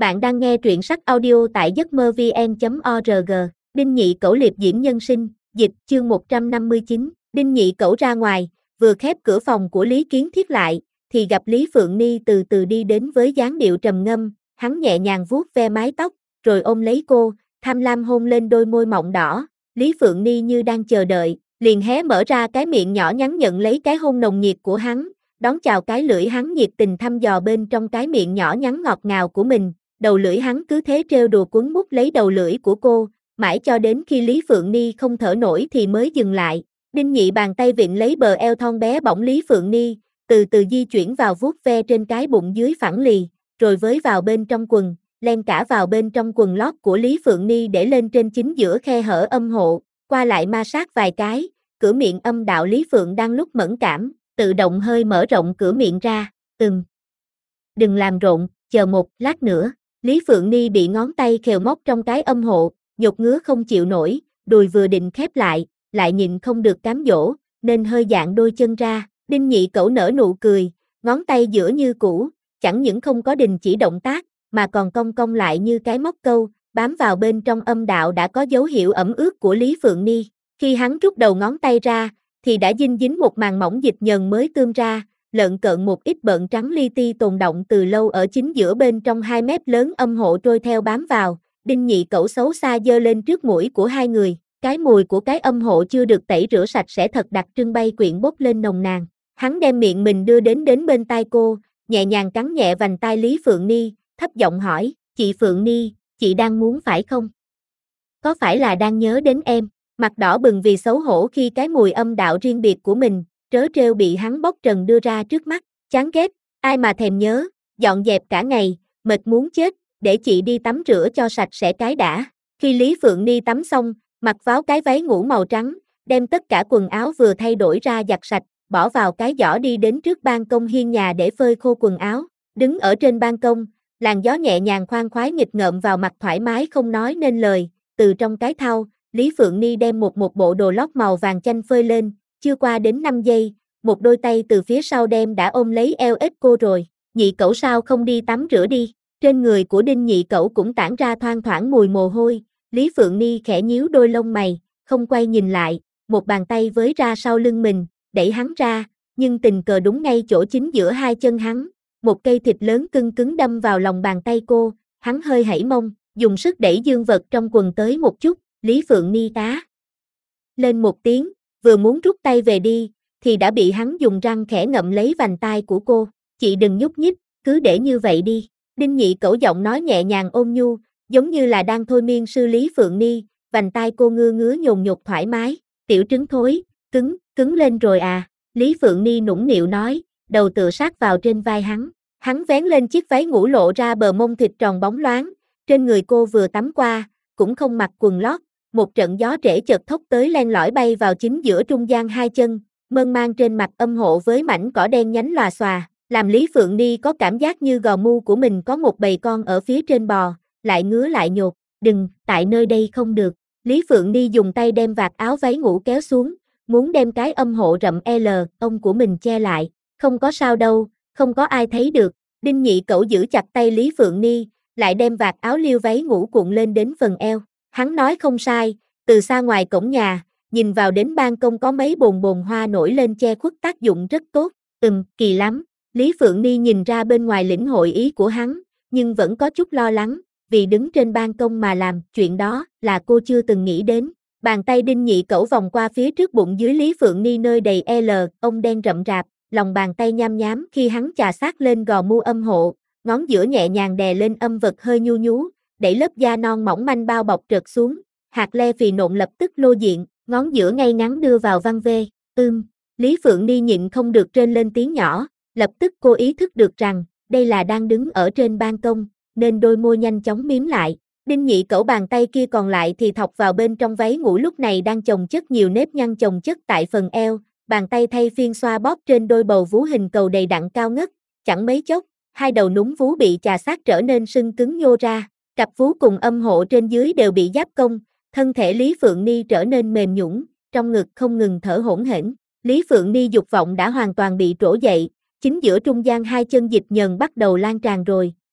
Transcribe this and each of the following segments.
Bạn đang nghe truyện sách audio tại giấc mơ vn.org. Đinh Nhị Cẩu liệp diễm nhân sinh, dịch, chương 159. Đinh Nhị Cẩu ra ngoài, vừa khép cửa phòng của Lý Kiến Thiết lại, thì gặp Lý Phượng Ni từ từ đi đến với dáng điệu trầm ngâm, hắn nhẹ nhàng vuốt ve mái tóc, rồi ôm lấy cô, tham lam hôn lên đôi môi mọng đỏ. Lý Phượng Ni như đang chờ đợi, liền hé mở ra cái miệng nhỏ nhắn nhận lấy cái hôn nồng nhiệt của hắn, đón chào cái lưỡi hắn nhiệt tình thăm dò bên trong cái miệng nhỏ nhắn ngọt ngào của mình. Đầu lưỡi hắn cứ thế trêu đùa cuốn mút lấy đầu lưỡi của cô, mãi cho đến khi Lý Phượng Ni không thở nổi thì mới dừng lại. Đinh Nhị bàn tay vịn lấy bờ eo thon bé bỏng Lý Phượng Ni, từ từ di chuyển vào vuốt ve trên cái bụng dưới phẳng lì, rồi với vào bên trong quần, len cả vào bên trong quần lót của Lý Phượng Ni để lên trên chính giữa khe hở âm hộ, qua lại ma sát vài cái, cửa miệng âm đạo Lý Phượng đang lúc mẫn cảm, tự động hơi mở rộng cửa miệng ra, đừng làm rộn, chờ một lát nữa. Lý Phượng Ni bị ngón tay khều móc trong cái âm hộ, nhột ngứa không chịu nổi, đùi vừa định khép lại nhịn không được cám dỗ, nên hơi dạng đôi chân ra. Đinh Nhị Cẩu nở nụ cười, ngón tay giữa như cũ, chẳng những không có đình chỉ động tác, mà còn cong cong lại như cái móc câu, bám vào bên trong âm đạo đã có dấu hiệu ẩm ướt của Lý Phượng Ni. Khi hắn rút đầu ngón tay ra, thì đã dính một màng mỏng dịch nhờn mới tươm ra, lợn cợn một ít bợn trắng li ti tồn động từ lâu ở chính giữa bên trong 2 mét lớn âm hộ trôi theo bám vào. Đinh Nhị Cẩu xấu xa giơ lên trước mũi của hai người, cái mùi của cái âm hộ chưa được tẩy rửa sạch sẽ thật đặc trưng bay quyện bốc lên nồng nàn. Hắn đem miệng mình đưa đến bên tai cô, nhẹ nhàng cắn nhẹ vành tai Lý Phượng Ni, thấp giọng hỏi, chị Phượng Ni, chị đang muốn phải không? Có phải là đang nhớ đến em? Mặt đỏ bừng vì xấu hổ khi cái mùi âm đạo riêng biệt của mình, trớ trêu bị hắn bóc trần đưa ra trước mắt, chán ghét, ai mà thèm nhớ, dọn dẹp cả ngày, mệt muốn chết, để chị đi tắm rửa cho sạch sẽ cái đã. Khi Lý Phượng Ni tắm xong, mặc vào cái váy ngủ màu trắng, đem tất cả quần áo vừa thay đổi ra giặt sạch, bỏ vào cái giỏ đi đến trước ban công hiên nhà để phơi khô quần áo. Đứng ở trên ban công, làn gió nhẹ nhàng khoan khoái nghịch ngợm vào mặt thoải mái không nói nên lời. Từ trong cái thau, Lý Phượng Ni đem một bộ đồ lót màu vàng chanh phơi lên, chưa qua đến 5 giây, một đôi tay từ phía sau đem đã ôm lấy eo ếch cô rồi. Nhị Cẩu sao không đi tắm rửa đi? Trên người của Đinh Nhị Cẩu cũng tản ra thoang thoảng mùi mồ hôi. Lý Phượng Ni khẽ nhíu đôi lông mày, không quay nhìn lại, một bàn tay với ra sau lưng mình, đẩy hắn ra, nhưng tình cờ đúng ngay chỗ chính giữa hai chân hắn. Một cây thịt lớn cưng cứng đâm vào lòng bàn tay cô, hắn hơi hãy mông, dùng sức đẩy dương vật trong quần tới một chút. Lý Phượng Ni tá lên một tiếng, vừa muốn rút tay về đi, thì đã bị hắn dùng răng khẽ ngậm lấy vành tai của cô. Chị đừng nhúc nhích, cứ để như vậy đi. Đinh Nhị Cẩu giọng nói nhẹ nhàng ôn nhu, giống như là đang thôi miên sư Lý Phượng Ni. Vành tai cô ngứa ngứa nhồn nhột thoải mái. Tiểu trứng thối, cứng lên rồi à? Lý Phượng Ni nũng nịu nói, đầu tựa sát vào trên vai hắn. Hắn vén lên chiếc váy ngủ lộ ra bờ mông thịt tròn bóng loáng. Trên người cô vừa tắm qua, cũng không mặc quần lót. Một trận gió trễ chợt thốc tới len lỏi bay vào chính giữa trung gian hai chân, mơn man trên mặt âm hộ với mảnh cỏ đen nhánh lòa xòa, làm Lý Phượng Ni có cảm giác như gò mu của mình có một bầy con ở phía trên bò, lại ngứa lại nhột. Đừng, tại nơi đây không được. Lý Phượng Ni dùng tay đem vạt áo váy ngủ kéo xuống, muốn đem cái âm hộ rậm L ông của mình che lại. Không có sao đâu, không có ai thấy được. Đinh Nhị Cẩu giữ chặt tay Lý Phượng Ni, lại đem vạt áo liêu váy ngủ cuộn lên đến phần eo. Hắn nói không sai, từ xa ngoài cổng nhà, nhìn vào đến ban công có mấy bồn hoa nổi lên che khuất tác dụng rất tốt. Kỳ lắm. Lý Phượng Ni nhìn ra bên ngoài lĩnh hội ý của hắn, nhưng vẫn có chút lo lắng, vì đứng trên ban công mà làm chuyện đó là cô chưa từng nghĩ đến. Bàn tay Đinh Nhị Cẩu vòng qua phía trước bụng dưới Lý Phượng Ni nơi đầy L, ông đen rậm rạp, lòng bàn tay nham nhám khi hắn chà sát lên gò mu âm hộ, ngón giữa nhẹ nhàng đè lên âm vật hơi nhu nhú, đẩy lớp da non mỏng manh bao bọc trượt xuống, hạt le phì nộn lập tức lô diện, ngón giữa ngay ngắn đưa vào văn vê. Lý Phượng Ni nhịn không được rên lên tiếng nhỏ, lập tức cô ý thức được rằng, đây là đang đứng ở trên ban công, nên đôi môi nhanh chóng miếm lại. Đinh Nhị Cẩu bàn tay kia còn lại thì thọc vào bên trong váy ngủ lúc này đang chồng chất nhiều nếp nhăn chồng chất tại phần eo, bàn tay thay phiên xoa bóp trên đôi bầu vú hình cầu đầy đặn cao ngất, chẳng mấy chốc, hai đầu núm vú bị chà sát trở nên sưng cứng nhô ra. Cặp vú cùng âm hộ trên dưới đều bị giáp công, thân thể Lý Phượng Ni trở nên mềm nhũn, trong ngực không ngừng thở hổn hển. Lý Phượng Ni dục vọng đã hoàn toàn bị trỗi dậy, chính giữa trung gian hai chân dịch nhờn bắt đầu lan tràn rồi,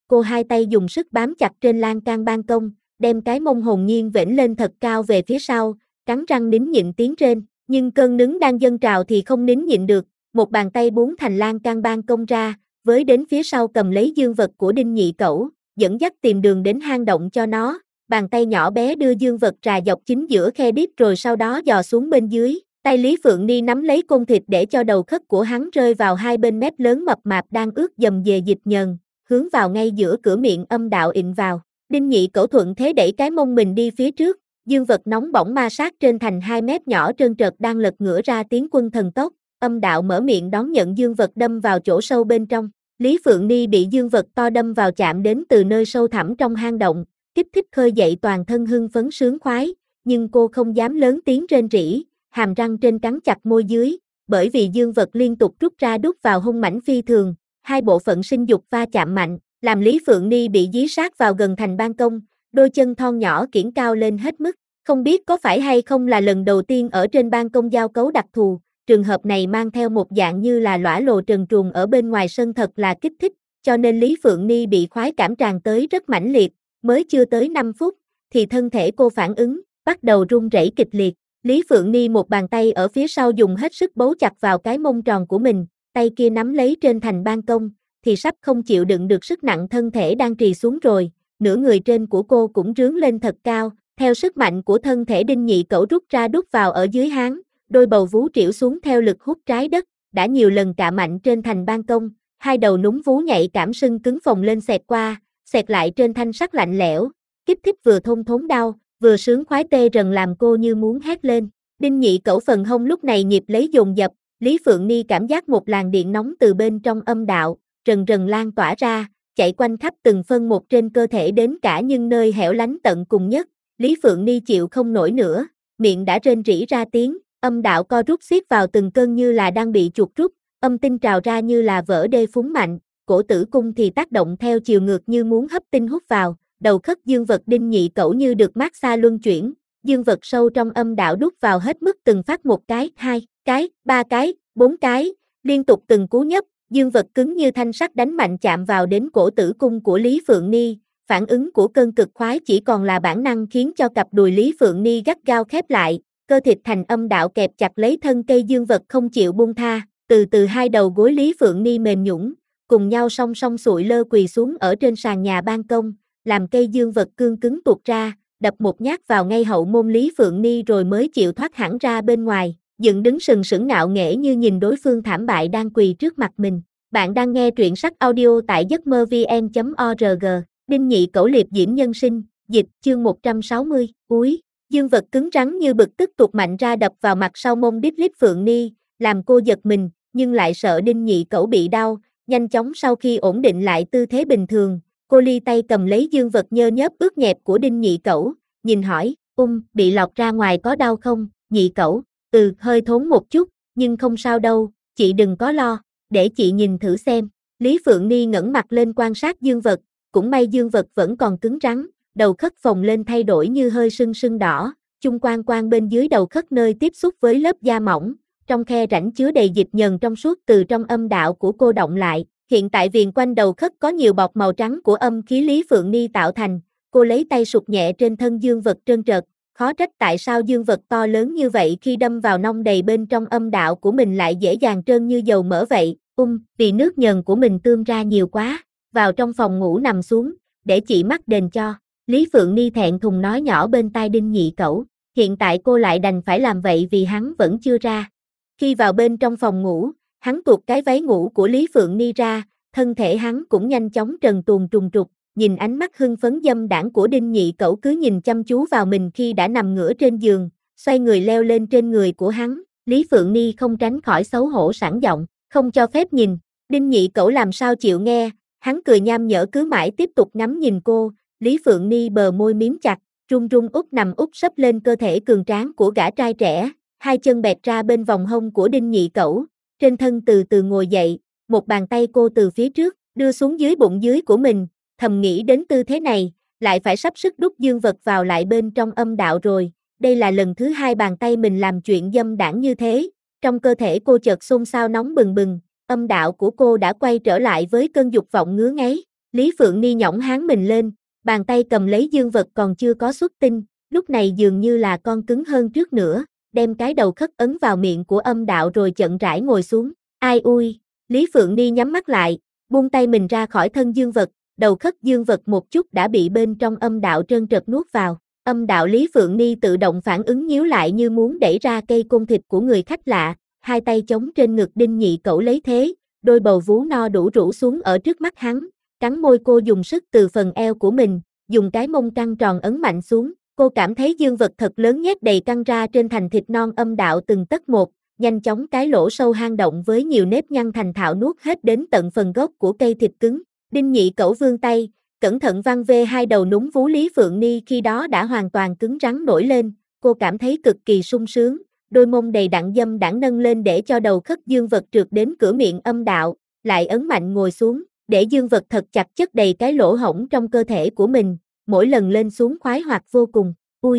cô hai tay dùng sức bám chặt trên lan can ban công, đem cái mông hồn nhiên vểnh lên thật cao về phía sau, cắn răng nín nhịn tiếng trên, nhưng cơn nứng đang dâng trào thì không nín nhịn được, một bàn tay búng thành lan can ban công ra, với đến phía sau cầm lấy dương vật của Đinh Nhị Cẩu, dẫn dắt tìm đường đến hang động cho nó, bàn tay nhỏ bé đưa dương vật trà dọc chính giữa khe đít rồi sau đó dò xuống bên dưới, tay Lý Phượng Ni nắm lấy côn thịt để cho đầu khất của hắn rơi vào hai bên mép lớn mập mạp đang ướt dầm dề dịch nhờn, hướng vào ngay giữa cửa miệng âm đạo ịn vào. Đinh Nhị Cẩu thuận thế đẩy cái mông mình đi phía trước, dương vật nóng bỏng ma sát trên thành hai mép nhỏ trơn trượt đang lật ngửa ra tiến quân thần tốc, âm đạo mở miệng đón nhận dương vật đâm vào chỗ sâu bên trong. Lý Phượng Ni bị dương vật to đâm vào chạm đến từ nơi sâu thẳm trong hang động, kích thích khơi dậy toàn thân hưng phấn sướng khoái, nhưng cô không dám lớn tiếng rên rỉ, hàm răng trên cắn chặt môi dưới, bởi vì dương vật liên tục rút ra đút vào hung mãnh phi thường, hai bộ phận sinh dục va chạm mạnh, làm Lý Phượng Ni bị dí sát vào gần thành ban công, đôi chân thon nhỏ kiễng cao lên hết mức, không biết có phải hay không là lần đầu tiên ở trên ban công giao cấu đặc thù, trường hợp này mang theo một dạng như là lõa lồ trần truồng ở bên ngoài sân thật là kích thích, cho nên Lý Phượng Ni bị khoái cảm tràn tới rất mãnh liệt, mới chưa tới 5 phút, thì thân thể cô phản ứng, bắt đầu run rẩy kịch liệt. Lý Phượng Ni một bàn tay ở phía sau dùng hết sức bấu chặt vào cái mông tròn của mình, tay kia nắm lấy trên thành ban công, thì sắp không chịu đựng được sức nặng thân thể đang trì xuống rồi, nửa người trên của cô cũng rướn lên thật cao, theo sức mạnh của thân thể Đinh Nhị Cẩu rút ra đút vào ở dưới háng, đôi bầu vú trĩu xuống theo lực hút trái đất, đã nhiều lần cạ mạnh trên thành ban công, hai đầu núng vú nhạy cảm sưng cứng phồng lên xẹt qua, xẹt lại trên thanh sắt lạnh lẽo, kích thích vừa thôn thốn đau, vừa sướng khoái tê rần làm cô như muốn hét lên. Đinh Nhị Cẩu phần hông lúc này nhịp lấy dồn dập, Lý Phượng Ni cảm giác một làn điện nóng từ bên trong âm đạo, rần rần lan tỏa ra, chạy quanh khắp từng phân một trên cơ thể đến cả những nơi hẻo lánh tận cùng nhất. Lý Phượng Ni chịu không nổi nữa, miệng đã rên rỉ ra tiếng, âm đạo co rút xiết vào từng cơn như là đang bị chuột rút, âm tinh trào ra như là vỡ đê phúng mạnh, cổ tử cung thì tác động theo chiều ngược như muốn hấp tinh hút vào, đầu khất dương vật Đinh Nhị Cẩu như được mát xa luân chuyển, dương vật sâu trong âm đạo đút vào hết mức từng phát một cái, hai cái, ba cái, bốn cái, liên tục từng cú nhấp, dương vật cứng như thanh sắt đánh mạnh chạm vào đến cổ tử cung của Lý Phượng Ni, phản ứng của cơn cực khoái chỉ còn là bản năng khiến cho cặp đùi Lý Phượng Ni gắt gao khép lại, cơ thịt thành âm đạo kẹp chặt lấy thân cây dương vật không chịu buông tha, từ từ hai đầu gối Lý Phượng Ni mềm nhũn, cùng nhau song song sụi lơ quỳ xuống ở trên sàn nhà ban công, làm cây dương vật cương cứng tuột ra, đập một nhát vào ngay hậu môn Lý Phượng Ni rồi mới chịu thoát hẳn ra bên ngoài, dựng đứng sừng sững ngạo nghễ như nhìn đối phương thảm bại đang quỳ trước mặt mình. Bạn đang nghe truyện sách audio tại giấc mơ vn.org, Đinh Nhị Cẩu liệp diễm nhân sinh, dịch, chương 160, úi, dương vật cứng rắn như bực tức tuột mạnh ra đập vào mặt sau mông đít Lý Phượng Ni, làm cô giật mình, nhưng lại sợ Đinh Nhị Cẩu bị đau, nhanh chóng sau khi ổn định lại tư thế bình thường, cô ly tay cầm lấy dương vật nhơ nhớp ướt nhẹp của Đinh Nhị Cẩu, nhìn hỏi, bị lọt ra ngoài có đau không, Nhị Cẩu, hơi thốn một chút, nhưng không sao đâu, chị đừng có lo, để chị nhìn thử xem. Lý Phượng Ni ngẩng mặt lên quan sát dương vật, cũng may dương vật vẫn còn cứng rắn, đầu khất phồng lên thay đổi như hơi sưng sưng đỏ, chung quanh quanh bên dưới đầu khất nơi tiếp xúc với lớp da mỏng, trong khe rãnh chứa đầy dịch nhờn trong suốt từ trong âm đạo của cô động lại. Hiện tại viền quanh đầu khất có nhiều bọt màu trắng của âm khí Lý Phượng Ni tạo thành, cô lấy tay sụt nhẹ trên thân dương vật trơn trượt, khó trách tại sao dương vật to lớn như vậy khi đâm vào nông đầy bên trong âm đạo của mình lại dễ dàng trơn như dầu mỡ vậy, vì nước nhờn của mình tươm ra nhiều quá, vào trong phòng ngủ nằm xuống, để chị mắc đền cho. Lý Phượng Ni thẹn thùng nói nhỏ bên tai Đinh Nhị Cẩu, hiện tại cô lại đành phải làm vậy vì hắn vẫn chưa ra. Khi vào bên trong phòng ngủ, hắn tuột cái váy ngủ của Lý Phượng Ni ra, thân thể hắn cũng nhanh chóng trần truồng trùng trục, nhìn ánh mắt hưng phấn dâm đãng của Đinh Nhị Cẩu cứ nhìn chăm chú vào mình khi đã nằm ngửa trên giường, xoay người leo lên trên người của hắn, Lý Phượng Ni không tránh khỏi xấu hổ sẵn giọng, không cho phép nhìn, Đinh Nhị Cẩu làm sao chịu nghe, hắn cười nham nhở cứ mãi tiếp tục ngắm nhìn cô, Lý Phượng Ni bờ môi miếm chặt, run run nằm úp sấp lên cơ thể cường tráng của gã trai trẻ, hai chân bẹt ra bên vòng hông của Đinh Nhị Cẩu, trên thân từ từ ngồi dậy, một bàn tay cô từ phía trước, đưa xuống dưới bụng dưới của mình, thầm nghĩ đến tư thế này, lại phải sắp sức đút dương vật vào lại bên trong âm đạo rồi, đây là lần thứ hai bàn tay mình làm chuyện dâm đãng như thế, trong cơ thể cô chợt xôn xao nóng bừng bừng, âm đạo của cô đã quay trở lại với cơn dục vọng ngứa ngáy, Lý Phượng Ni nhõng háng mình lên, bàn tay cầm lấy dương vật còn chưa có xuất tinh, lúc này dường như là con cứng hơn trước nữa, đem cái đầu khất ấn vào miệng của âm đạo rồi chậm rãi ngồi xuống. Ai ui, Lý Phượng Ni nhắm mắt lại, buông tay mình ra khỏi thân dương vật, đầu khất dương vật một chút đã bị bên trong âm đạo trơn trật nuốt vào. Âm đạo Lý Phượng Ni tự động phản ứng nhíu lại như muốn đẩy ra cây côn thịt của người khách lạ, hai tay chống trên ngực Đinh Nhị Cẩu lấy thế, đôi bầu vú no đủ rũ xuống ở trước mắt hắn, cắn môi cô dùng sức từ phần eo của mình, dùng cái mông căng tròn ấn mạnh xuống, cô cảm thấy dương vật thật lớn nhét đầy căng ra trên thành thịt non âm đạo từng tấc một, nhanh chóng cái lỗ sâu hang động với nhiều nếp nhăn thành thạo nuốt hết đến tận phần gốc của cây thịt cứng. Đinh Nhị Cẩu vươn tay, cẩn thận văng về hai đầu núng vú Lý Phượng Ni khi đó đã hoàn toàn cứng rắn nổi lên, cô cảm thấy cực kỳ sung sướng, đôi mông đầy đặn dâm đãng nâng lên để cho đầu khất dương vật trượt đến cửa miệng âm đạo, lại ấn mạnh ngồi xuống, để dương vật thật chặt chất đầy cái lỗ hổng trong cơ thể của mình, mỗi lần lên xuống khoái hoạt vô cùng.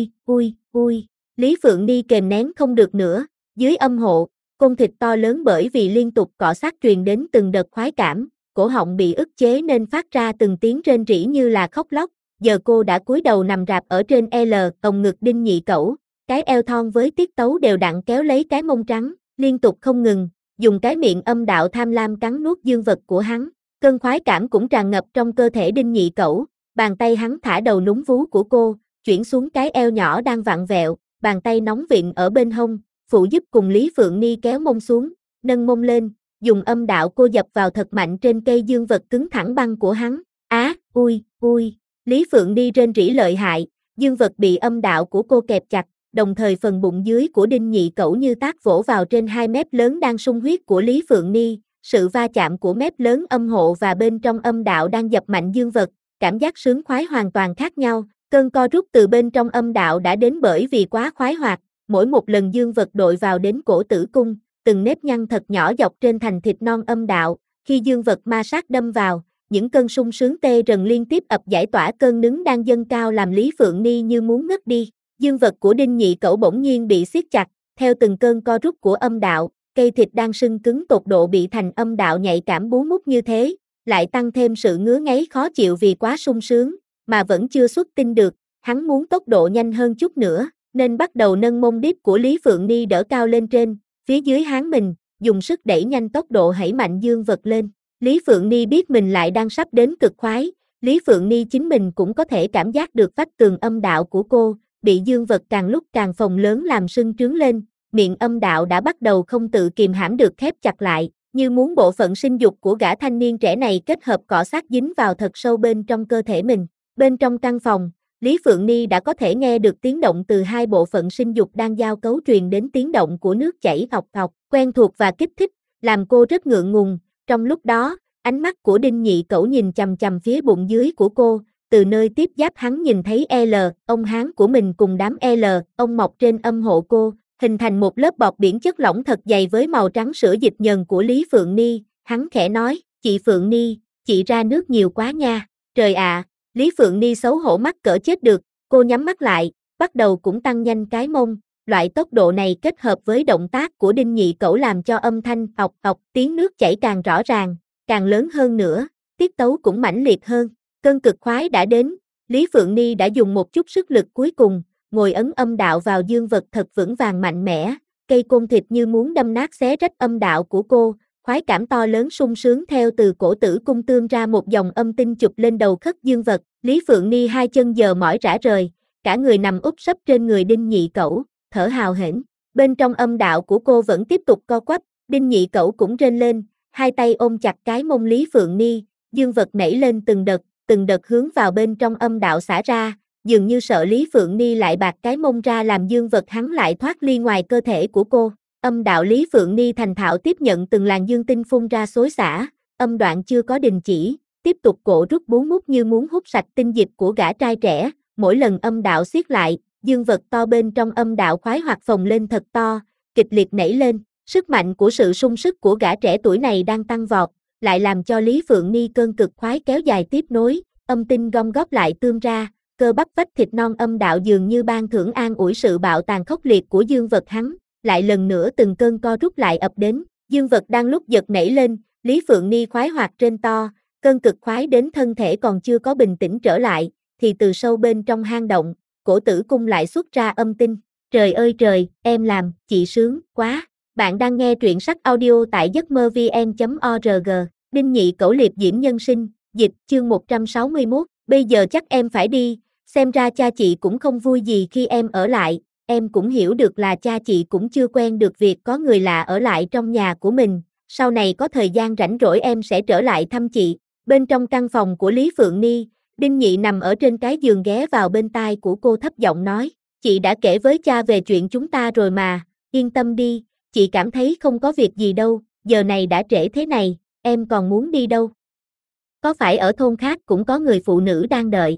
Ui, Lý Phượng Ni kềm nén không được nữa, dưới âm hộ, côn thịt to lớn bởi vì liên tục cọ sát truyền đến từng đợt khoái cảm, cổ họng bị ức chế nên phát ra từng tiếng rên rỉ như là khóc lóc. Giờ cô đã cúi đầu nằm rạp ở trên lồng ngực Đinh Nhị Cẩu, cái eo thon với tiết tấu đều đặn kéo lấy cái mông trắng, liên tục không ngừng, dùng cái miệng âm đạo tham lam cắn nuốt dương vật của hắn. Cơn khoái cảm cũng tràn ngập trong cơ thể Đinh Nhị Cẩu, bàn tay hắn thả đầu núng vú của cô, chuyển xuống cái eo nhỏ đang vặn vẹo, bàn tay nóng vịn ở bên hông, phụ giúp cùng Lý Phượng Ni kéo mông xuống, nâng mông lên, dùng âm đạo cô dập vào thật mạnh trên cây dương vật cứng thẳng băng của hắn. Ui, Lý Phượng Ni rên rỉ lợi hại, dương vật bị âm đạo của cô kẹp chặt, đồng thời phần bụng dưới của Đinh Nhị Cẩu như tác vỗ vào trên hai mép lớn đang sung huyết của Lý Phượng Ni, sự va chạm của mép lớn âm hộ và bên trong âm đạo đang dập mạnh dương vật, cảm giác sướng khoái hoàn toàn khác nhau, cơn co rút từ bên trong âm đạo đã đến bởi vì quá khoái hoạt, mỗi một lần dương vật đội vào đến cổ tử cung, từng nếp nhăn thật nhỏ dọc trên thành thịt non âm đạo, khi dương vật ma sát đâm vào, những cơn sung sướng tê rần liên tiếp ập giải tỏa cơn nứng đang dâng cao làm Lý Phượng Ni như muốn ngất đi. Dương vật của Đinh Nhị Cẩu bỗng nhiên bị siết chặt, theo từng cơn co rút của âm đạo, cây thịt đang sưng cứng tột độ bị thành âm đạo nhạy cảm bú mút như thế, lại tăng thêm sự ngứa ngáy khó chịu vì quá sung sướng, mà vẫn chưa xuất tinh được, hắn muốn tốc độ nhanh hơn chút nữa, nên bắt đầu nâng mông đít của Lý Phượng Ni đỡ cao lên trên, phía dưới háng mình, dùng sức đẩy nhanh tốc độ hãy mạnh dương vật lên. Lý Phượng Ni biết mình lại đang sắp đến cực khoái, Lý Phượng Ni chính mình cũng có thể cảm giác được vách tường âm đạo của cô, bị dương vật càng lúc càng phồng lớn làm sưng trướng lên, miệng âm đạo đã bắt đầu không tự kìm hãm được khép chặt lại, như muốn bộ phận sinh dục của gã thanh niên trẻ này kết hợp cọ sát dính vào thật sâu bên trong cơ thể mình. Bên trong căn phòng, Lý Phượng Ni đã có thể nghe được tiếng động từ hai bộ phận sinh dục đang giao cấu truyền đến tiếng động của nước chảy phọc phọc, quen thuộc và kích thích, làm cô rất ngượng ngùng. Trong lúc đó, ánh mắt của Đinh Nhị Cẩu nhìn chằm chằm phía bụng dưới của cô, từ nơi tiếp giáp hắn nhìn thấy ông hán của mình cùng đám ông mọc trên âm hộ cô, hình thành một lớp bọt biển chất lỏng thật dày với màu trắng sữa dịch nhờn của Lý Phượng Ni, hắn khẽ nói, chị Phượng Ni, chị ra nước nhiều quá nha, trời ạ, Lý Phượng Ni xấu hổ mắc cỡ chết được, cô nhắm mắt lại, bắt đầu cũng tăng nhanh cái mông, loại tốc độ này kết hợp với động tác của Đinh Nhị Cẩu làm cho âm thanh ọc tiếng nước chảy càng rõ ràng, càng lớn hơn nữa, tiết tấu cũng mãnh liệt hơn. Cơn cực khoái đã đến, Lý Phượng Ni đã dùng một chút sức lực cuối cùng, ngồi ấn âm đạo vào dương vật thật vững vàng mạnh mẽ, cây côn thịt như muốn đâm nát xé rách âm đạo của cô, khoái cảm to lớn sung sướng theo từ cổ tử cung tươm ra một dòng âm tinh chụp lên đầu khất dương vật, Lý Phượng Ni hai chân giờ mỏi rã rời, cả người nằm úp sấp trên người Đinh Nhị Cẩu, thở hào hển, bên trong âm đạo của cô vẫn tiếp tục co quắp, Đinh Nhị Cẩu cũng rên lên, hai tay ôm chặt cái mông Lý Phượng Ni, dương vật nảy lên từng đợt hướng vào bên trong âm đạo xả ra, dường như sợ Lý Phượng Ni lại bạt cái mông ra làm dương vật hắn lại thoát ly ngoài cơ thể của cô. Âm đạo Lý Phượng Ni thành thạo tiếp nhận từng làn dương tinh phun ra xối xả, âm đoạn chưa có đình chỉ, tiếp tục cổ rút bú mút như muốn hút sạch tinh dịch của gã trai trẻ, mỗi lần âm đạo siết lại, dương vật to bên trong âm đạo khoái hoạt phồng lên thật to, kịch liệt nảy lên, sức mạnh của sự sung sức của gã trẻ tuổi này đang tăng vọt, lại làm cho Lý Phượng Ni cơn cực khoái kéo dài tiếp nối, âm tinh gom góp lại tươm ra, cơ bắp vách thịt non âm đạo dường như ban thưởng an ủi sự bạo tàn khốc liệt của dương vật hắn, lại lần nữa từng cơn co rút lại ập đến, dương vật đang lúc giật nảy lên, Lý Phượng Ni khoái hoạt trên to, Cơn cực khoái đến thân thể còn chưa có bình tĩnh trở lại, thì từ sâu bên trong hang động, cổ tử cung lại xuất ra âm tinh. Trời ơi trời, em làm, chị sướng, quá. Bạn đang nghe truyện sách audio tại giấc mơ vn.org. Đinh Nhị Cẩu Liệp Diễm Nhân Sinh, dịch, chương 161. Bây giờ chắc em phải đi, xem ra cha chị cũng không vui gì khi em ở lại. Em cũng hiểu được là cha chị cũng chưa quen được việc có người lạ ở lại trong nhà của mình. Sau này có thời gian rảnh rỗi em sẽ trở lại thăm chị. Bên trong căn phòng của Lý Phượng Ni, Đinh Nhị nằm ở trên cái giường ghé vào bên tai của cô thấp giọng nói, chị đã kể với cha về chuyện chúng ta rồi mà, yên tâm đi, chị cảm thấy không có việc gì đâu, giờ này đã trễ thế này, em còn muốn đi đâu? Có phải ở thôn khác cũng có người phụ nữ đang đợi?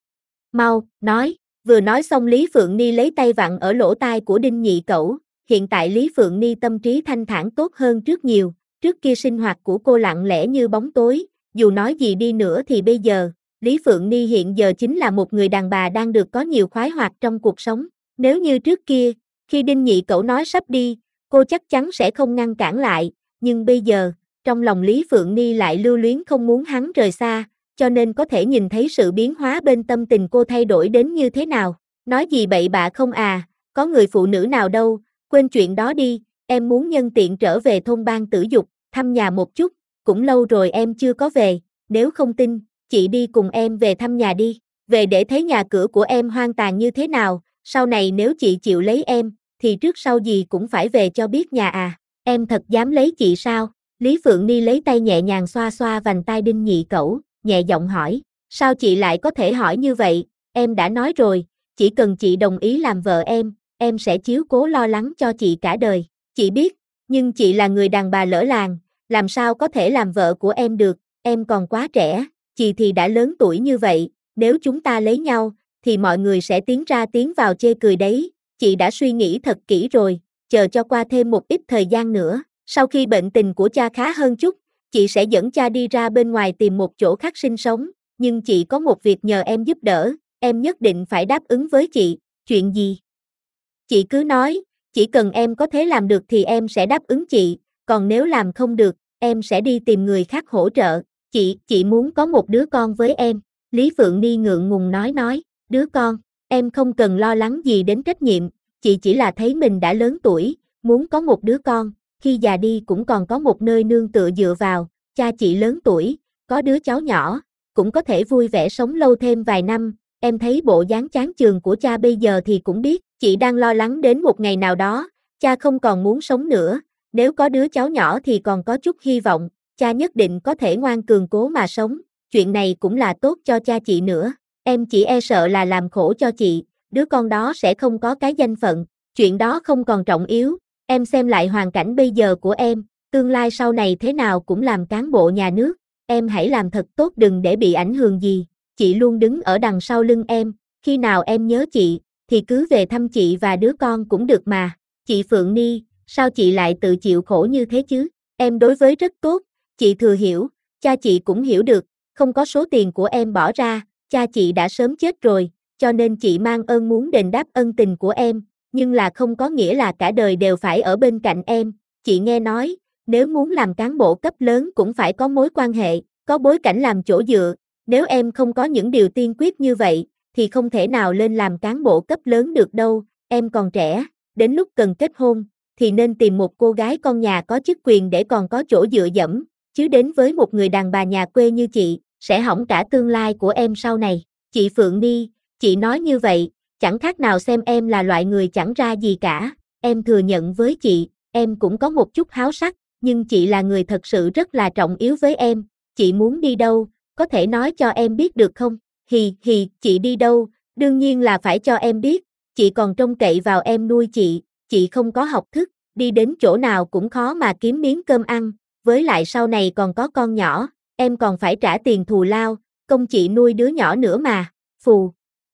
Mau, nói, vừa nói xong Lý Phượng Ni lấy tay vặn ở lỗ tai của Đinh Nhị Cẩu, hiện tại Lý Phượng Ni tâm trí thanh thản tốt hơn trước nhiều, trước kia sinh hoạt của cô lặng lẽ như bóng tối, dù nói gì đi nữa thì bây giờ, Lý Phượng Ni hiện giờ chính là một người đàn bà đang được có nhiều khoái hoạt trong cuộc sống. Nếu như trước kia, khi Đinh Nhị Cẩu nói sắp đi, cô chắc chắn sẽ không ngăn cản lại, nhưng bây giờ, trong lòng Lý Phượng Ni lại lưu luyến không muốn hắn rời xa, cho nên có thể nhìn thấy sự biến hóa bên tâm tình cô thay đổi đến như thế nào. Nói gì bậy bạ không à, có người phụ nữ nào đâu, quên chuyện đó đi, em muốn nhân tiện trở về thôn Ban Tử Dục, thăm nhà một chút, cũng lâu rồi em chưa có về, nếu không tin, chị đi cùng em về thăm nhà đi, về để thấy nhà cửa của em hoang tàn như thế nào, sau này nếu chị chịu lấy em, thì trước sau gì cũng phải về cho biết nhà à, em thật dám lấy chị sao? Lý Phượng Ni lấy tay nhẹ nhàng xoa xoa vành tai Đinh Nhị Cẩu, nhẹ giọng hỏi, sao chị lại có thể hỏi như vậy, em đã nói rồi, chỉ cần chị đồng ý làm vợ em sẽ chiếu cố lo lắng cho chị cả đời, chị biết, nhưng chị là người đàn bà lỡ làng, làm sao có thể làm vợ của em được, em còn quá trẻ, chị thì đã lớn tuổi như vậy, nếu chúng ta lấy nhau, thì mọi người sẽ tiến ra tiến vào chê cười đấy, chị đã suy nghĩ thật kỹ rồi, chờ cho qua thêm một ít thời gian nữa, sau khi bệnh tình của cha khá hơn chút, chị sẽ dẫn cha đi ra bên ngoài tìm một chỗ khác sinh sống, nhưng chị có một việc nhờ em giúp đỡ, em nhất định phải đáp ứng với chị, chuyện gì? Chị cứ nói, chỉ cần em có thể làm được thì em sẽ đáp ứng chị, còn nếu làm không được, em sẽ đi tìm người khác hỗ trợ, chị muốn có một đứa con với em, Lý Phượng Ni ngượng ngùng nói, đứa con, em không cần lo lắng gì đến trách nhiệm, chị chỉ là thấy mình đã lớn tuổi, muốn có một đứa con, khi già đi cũng còn có một nơi nương tựa dựa vào, cha chị lớn tuổi, có đứa cháu nhỏ, cũng có thể vui vẻ sống lâu thêm vài năm, em thấy bộ dáng chán chường của cha bây giờ thì cũng biết, chị đang lo lắng đến một ngày nào đó, cha không còn muốn sống nữa, nếu có đứa cháu nhỏ thì còn có chút hy vọng, cha nhất định có thể ngoan cường cố mà sống, chuyện này cũng là tốt cho cha chị nữa, em chỉ e sợ là làm khổ cho chị, đứa con đó sẽ không có cái danh phận, chuyện đó không còn trọng yếu, em xem lại hoàn cảnh bây giờ của em, tương lai sau này thế nào cũng làm cán bộ nhà nước, em hãy làm thật tốt đừng để bị ảnh hưởng gì, chị luôn đứng ở đằng sau lưng em, khi nào em nhớ chị, thì cứ về thăm chị và đứa con cũng được mà, chị Phượng Ni, sao chị lại tự chịu khổ như thế chứ, em đối với rất tốt, chị thừa hiểu, cha chị cũng hiểu được, không có số tiền của em bỏ ra, cha chị đã sớm chết rồi, cho nên chị mang ơn muốn đền đáp ân tình của em, nhưng là không có nghĩa là cả đời đều phải ở bên cạnh em, chị nghe nói, nếu muốn làm cán bộ cấp lớn cũng phải có mối quan hệ, có bối cảnh làm chỗ dựa, nếu em không có những điều tiên quyết như vậy, thì không thể nào lên làm cán bộ cấp lớn được đâu, em còn trẻ, đến lúc cần kết hôn, thì nên tìm một cô gái con nhà có chức quyền để còn có chỗ dựa dẫm, chứ đến với một người đàn bà nhà quê như chị, sẽ hỏng cả tương lai của em sau này, chị Phượng Ni, chị nói như vậy, chẳng khác nào xem em là loại người chẳng ra gì cả, em thừa nhận với chị, em cũng có một chút háo sắc, nhưng chị là người thật sự rất là trọng yếu với em, chị muốn đi đâu, có thể nói cho em biết được không? Hì, chị đi đâu, đương nhiên là phải cho em biết, chị còn trông cậy vào em nuôi chị không có học thức, đi đến chỗ nào cũng khó mà kiếm miếng cơm ăn, với lại sau này còn có con nhỏ, em còn phải trả tiền thù lao, công chị nuôi đứa nhỏ nữa mà, phù.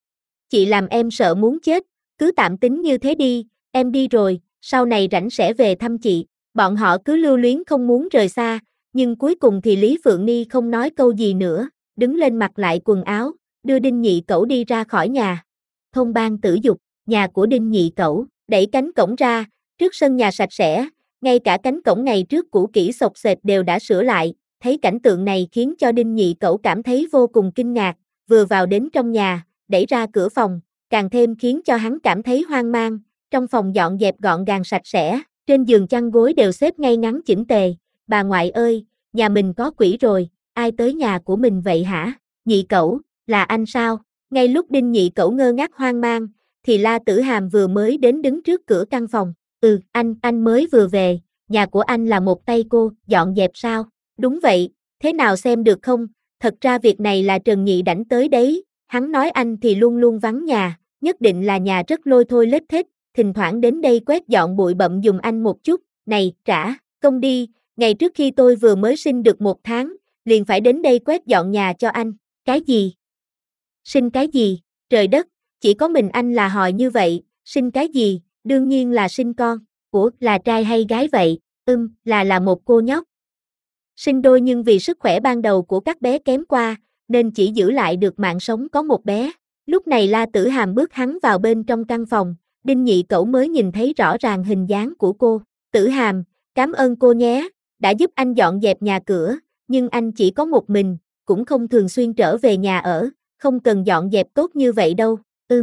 Chị làm em sợ muốn chết, cứ tạm tính như thế đi, em đi rồi, sau này rảnh sẽ về thăm chị, bọn họ cứ lưu luyến không muốn rời xa, nhưng cuối cùng thì Lý Phượng Ni không nói câu gì nữa, đứng lên mặc lại quần áo, đưa Đinh Nhị Cẩu đi ra khỏi nhà. Thôn Ban Tử Dục, nhà của Đinh Nhị Cẩu, đẩy cánh cổng ra, trước sân nhà sạch sẽ, ngay cả cánh cổng ngày trước cũ kỹ xộc xệch đều đã sửa lại, thấy cảnh tượng này khiến cho Đinh Nhị Cẩu cảm thấy vô cùng kinh ngạc, vừa vào đến trong nhà, đẩy ra cửa phòng, càng thêm khiến cho hắn cảm thấy hoang mang, trong phòng dọn dẹp gọn gàng sạch sẽ, trên giường chăn gối đều xếp ngay ngắn chỉnh tề, bà ngoại ơi, nhà mình có quỷ rồi, ai tới nhà của mình vậy hả? Nhị Cẩu, là anh sao? Ngay lúc Đinh Nhị Cẩu ngơ ngác hoang mang, thì La Tử Hàm vừa mới đến đứng trước cửa căn phòng. Anh mới vừa về, nhà của anh là một tay cô, dọn dẹp sao? Đúng vậy, thế nào xem được không? Thật ra việc này là Trần Nhị Đảnh tới đấy, hắn nói anh thì luôn luôn vắng nhà, nhất định là nhà rất lôi thôi lết thết, thỉnh thoảng đến đây quét dọn bụi bặm giùm anh một chút, này, trả công đi, ngày trước khi tôi vừa mới sinh được 1 tháng, liền phải đến đây quét dọn nhà cho anh. Cái gì? Sinh cái gì? Trời đất, chỉ có mình anh là hỏi như vậy, sinh cái gì? Đương nhiên là sinh con. Ủa, là trai hay gái vậy? Là một cô nhóc. Sinh đôi nhưng vì sức khỏe ban đầu của các bé kém qua, nên chỉ giữ lại được mạng sống có một bé. Lúc này La Tử Hàm bước hắn vào bên trong căn phòng, Đinh Nhị Cẩu mới nhìn thấy rõ ràng hình dáng của cô. Tử Hàm, cảm ơn cô nhé, đã giúp anh dọn dẹp nhà cửa, nhưng anh chỉ có một mình, cũng không thường xuyên trở về nhà ở, không cần dọn dẹp tốt như vậy đâu.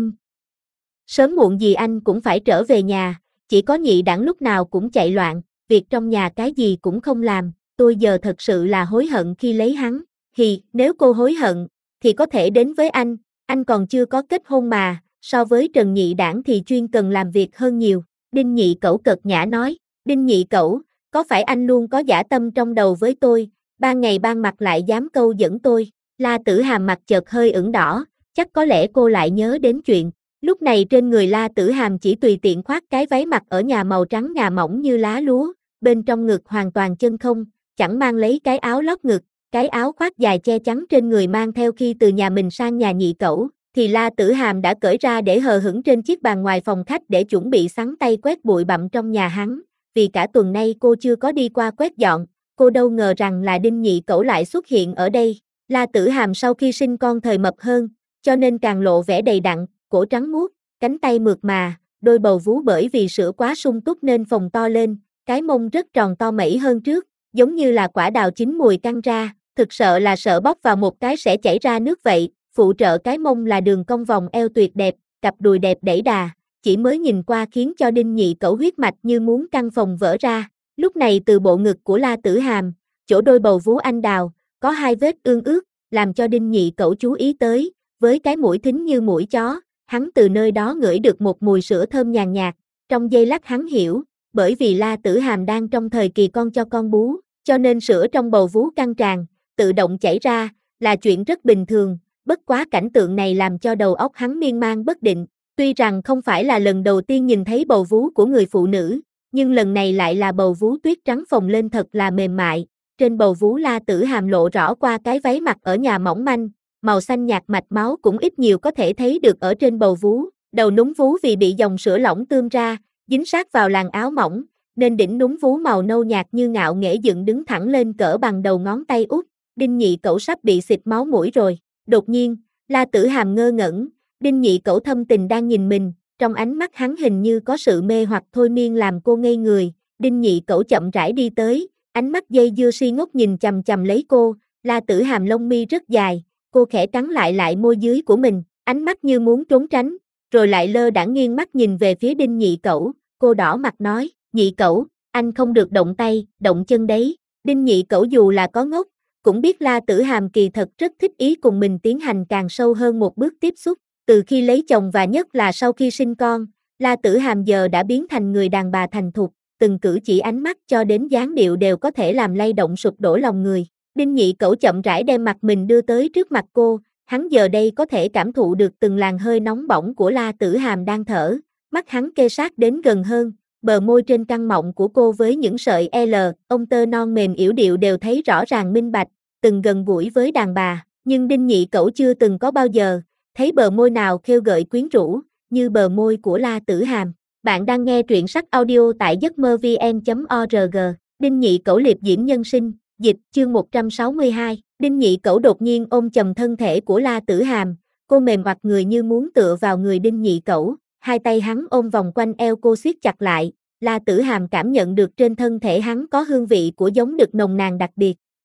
Sớm muộn gì anh cũng phải trở về nhà, chỉ có Nhị Đẳng lúc nào cũng chạy loạn, việc trong nhà cái gì cũng không làm, tôi giờ thật sự là hối hận khi lấy hắn. Nếu cô hối hận, thì có thể đến với anh còn chưa có kết hôn mà, so với Trần Nhị Đảng thì chuyên cần làm việc hơn nhiều. Đinh Nhị Cẩu cợt nhã nói, Đinh Nhị Cẩu, có phải anh luôn có dã tâm trong đầu với tôi, ban ngày ban mặt lại dám câu dẫn tôi? La Tử Hàm mặt chợt hơi ửng đỏ, chắc có lẽ cô lại nhớ đến chuyện. Lúc này trên người La Tử Hàm chỉ tùy tiện khoác cái váy mặc ở nhà màu trắng ngà mỏng như lá lúa, bên trong ngực hoàn toàn chân không, chẳng mang lấy cái áo lót ngực, cái áo khoác dài che chắn trên người mang theo khi từ nhà mình sang nhà Nhị Cẩu, thì La Tử Hàm đã cởi ra để hờ hững trên chiếc bàn ngoài phòng khách để chuẩn bị sắn tay quét bụi bặm trong nhà hắn, vì cả tuần nay cô chưa có đi qua quét dọn, cô đâu ngờ rằng là Đinh Nhị Cẩu lại xuất hiện ở đây. La Tử Hàm sau khi sinh con thời mập hơn, cho nên càng lộ vẻ đầy đặn, cổ trắng muốt, cánh tay mượt mà, đôi bầu vú bởi vì sữa quá sung túc nên phồng to lên, cái mông rất tròn to mẩy hơn trước, giống như là quả đào chín mùi căng ra, thực sợ là sợ bóp vào một cái sẽ chảy ra nước vậy, phụ trợ cái mông là đường cong vòng eo tuyệt đẹp, cặp đùi đẹp đẩy đà, chỉ mới nhìn qua khiến cho Đinh Nhị Cẩu huyết mạch như muốn căng phồng vỡ ra. Lúc này từ bộ ngực của La Tử Hàm, chỗ đôi bầu vú anh đào, có 2 vết ương ướt, làm cho Đinh Nhị Cẩu chú ý tới, với cái mũi thính như mũi chó, hắn từ nơi đó ngửi được một mùi sữa thơm nhàn nhạt, trong giây lát hắn hiểu, bởi vì La Tử Hàm đang trong thời kỳ con cho con bú, cho nên sữa trong bầu vú căng tràn, tự động chảy ra, là chuyện rất bình thường, bất quá cảnh tượng này làm cho đầu óc hắn miên man bất định, tuy rằng không phải là lần đầu tiên nhìn thấy bầu vú của người phụ nữ, nhưng lần này lại là bầu vú tuyết trắng phồng lên thật là mềm mại, trên bầu vú La Tử Hàm lộ rõ qua cái váy mặc ở nhà mỏng manh, màu xanh nhạt mạch máu cũng ít nhiều có thể thấy được ở trên bầu vú, đầu núm vú vì bị dòng sữa lỏng tươm ra, dính sát vào làn áo mỏng, nên đỉnh núm vú màu nâu nhạt như ngạo nghễ dựng đứng thẳng lên cỡ bằng đầu ngón tay út. Đinh Nhị Cẩu sắp bị xịt máu mũi rồi. Đột nhiên, La Tử Hàm ngơ ngẩn, Đinh Nhị Cẩu thâm tình đang nhìn mình, trong ánh mắt hắn hình như có sự mê hoặc thôi miên làm cô ngây người. Đinh Nhị Cẩu chậm rãi đi tới, ánh mắt dây dưa si ngốc nhìn chằm chằm lấy cô. La Tử Hàm lông mi rất dài, cô khẽ cắn lại môi dưới của mình, ánh mắt như muốn trốn tránh, rồi lại lơ đãng nghiêng mắt nhìn về phía Đinh Nhị Cẩu. Cô đỏ mặt nói, Nhị Cẩu, anh không được động tay, động chân đấy. Đinh Nhị Cẩu dù là có ngốc, cũng biết La Tử Hàm kỳ thật rất thích ý cùng mình tiến hành càng sâu hơn một bước tiếp xúc. Từ khi lấy chồng và nhất là sau khi sinh con, La Tử Hàm giờ đã biến thành người đàn bà thành thục, từng cử chỉ ánh mắt cho đến dáng điệu đều có thể làm lay động sụp đổ lòng người. Đinh Nhị Cẩu chậm rãi đem mặt mình đưa tới trước mặt cô, hắn giờ đây có thể cảm thụ được từng làn hơi nóng bỏng của La Tử Hàm đang thở, mắt hắn kê sát đến gần hơn, bờ môi trên căng mọng của cô với những sợi ông tơ non mềm yểu điệu đều thấy rõ ràng minh bạch, từng gần gũi với đàn bà, nhưng Đinh Nhị Cẩu chưa từng có bao giờ thấy bờ môi nào khêu gợi quyến rũ như bờ môi của La Tử Hàm. Bạn đang nghe truyện sách audio tại giấcmơ-vn.org. Đinh Nhị Cẩu liệp diễm nhân sinh, dịch, chương 162. Đinh Nhị Cẩu đột nhiên ôm chầm thân thể của La Tử Hàm, cô mềm oặt người như muốn tựa vào người Đinh Nhị Cẩu, hai tay hắn ôm vòng quanh eo cô siết chặt lại. La Tử Hàm cảm nhận được trên thân thể hắn có hương vị của giống đực nồng nàn đặc biệt.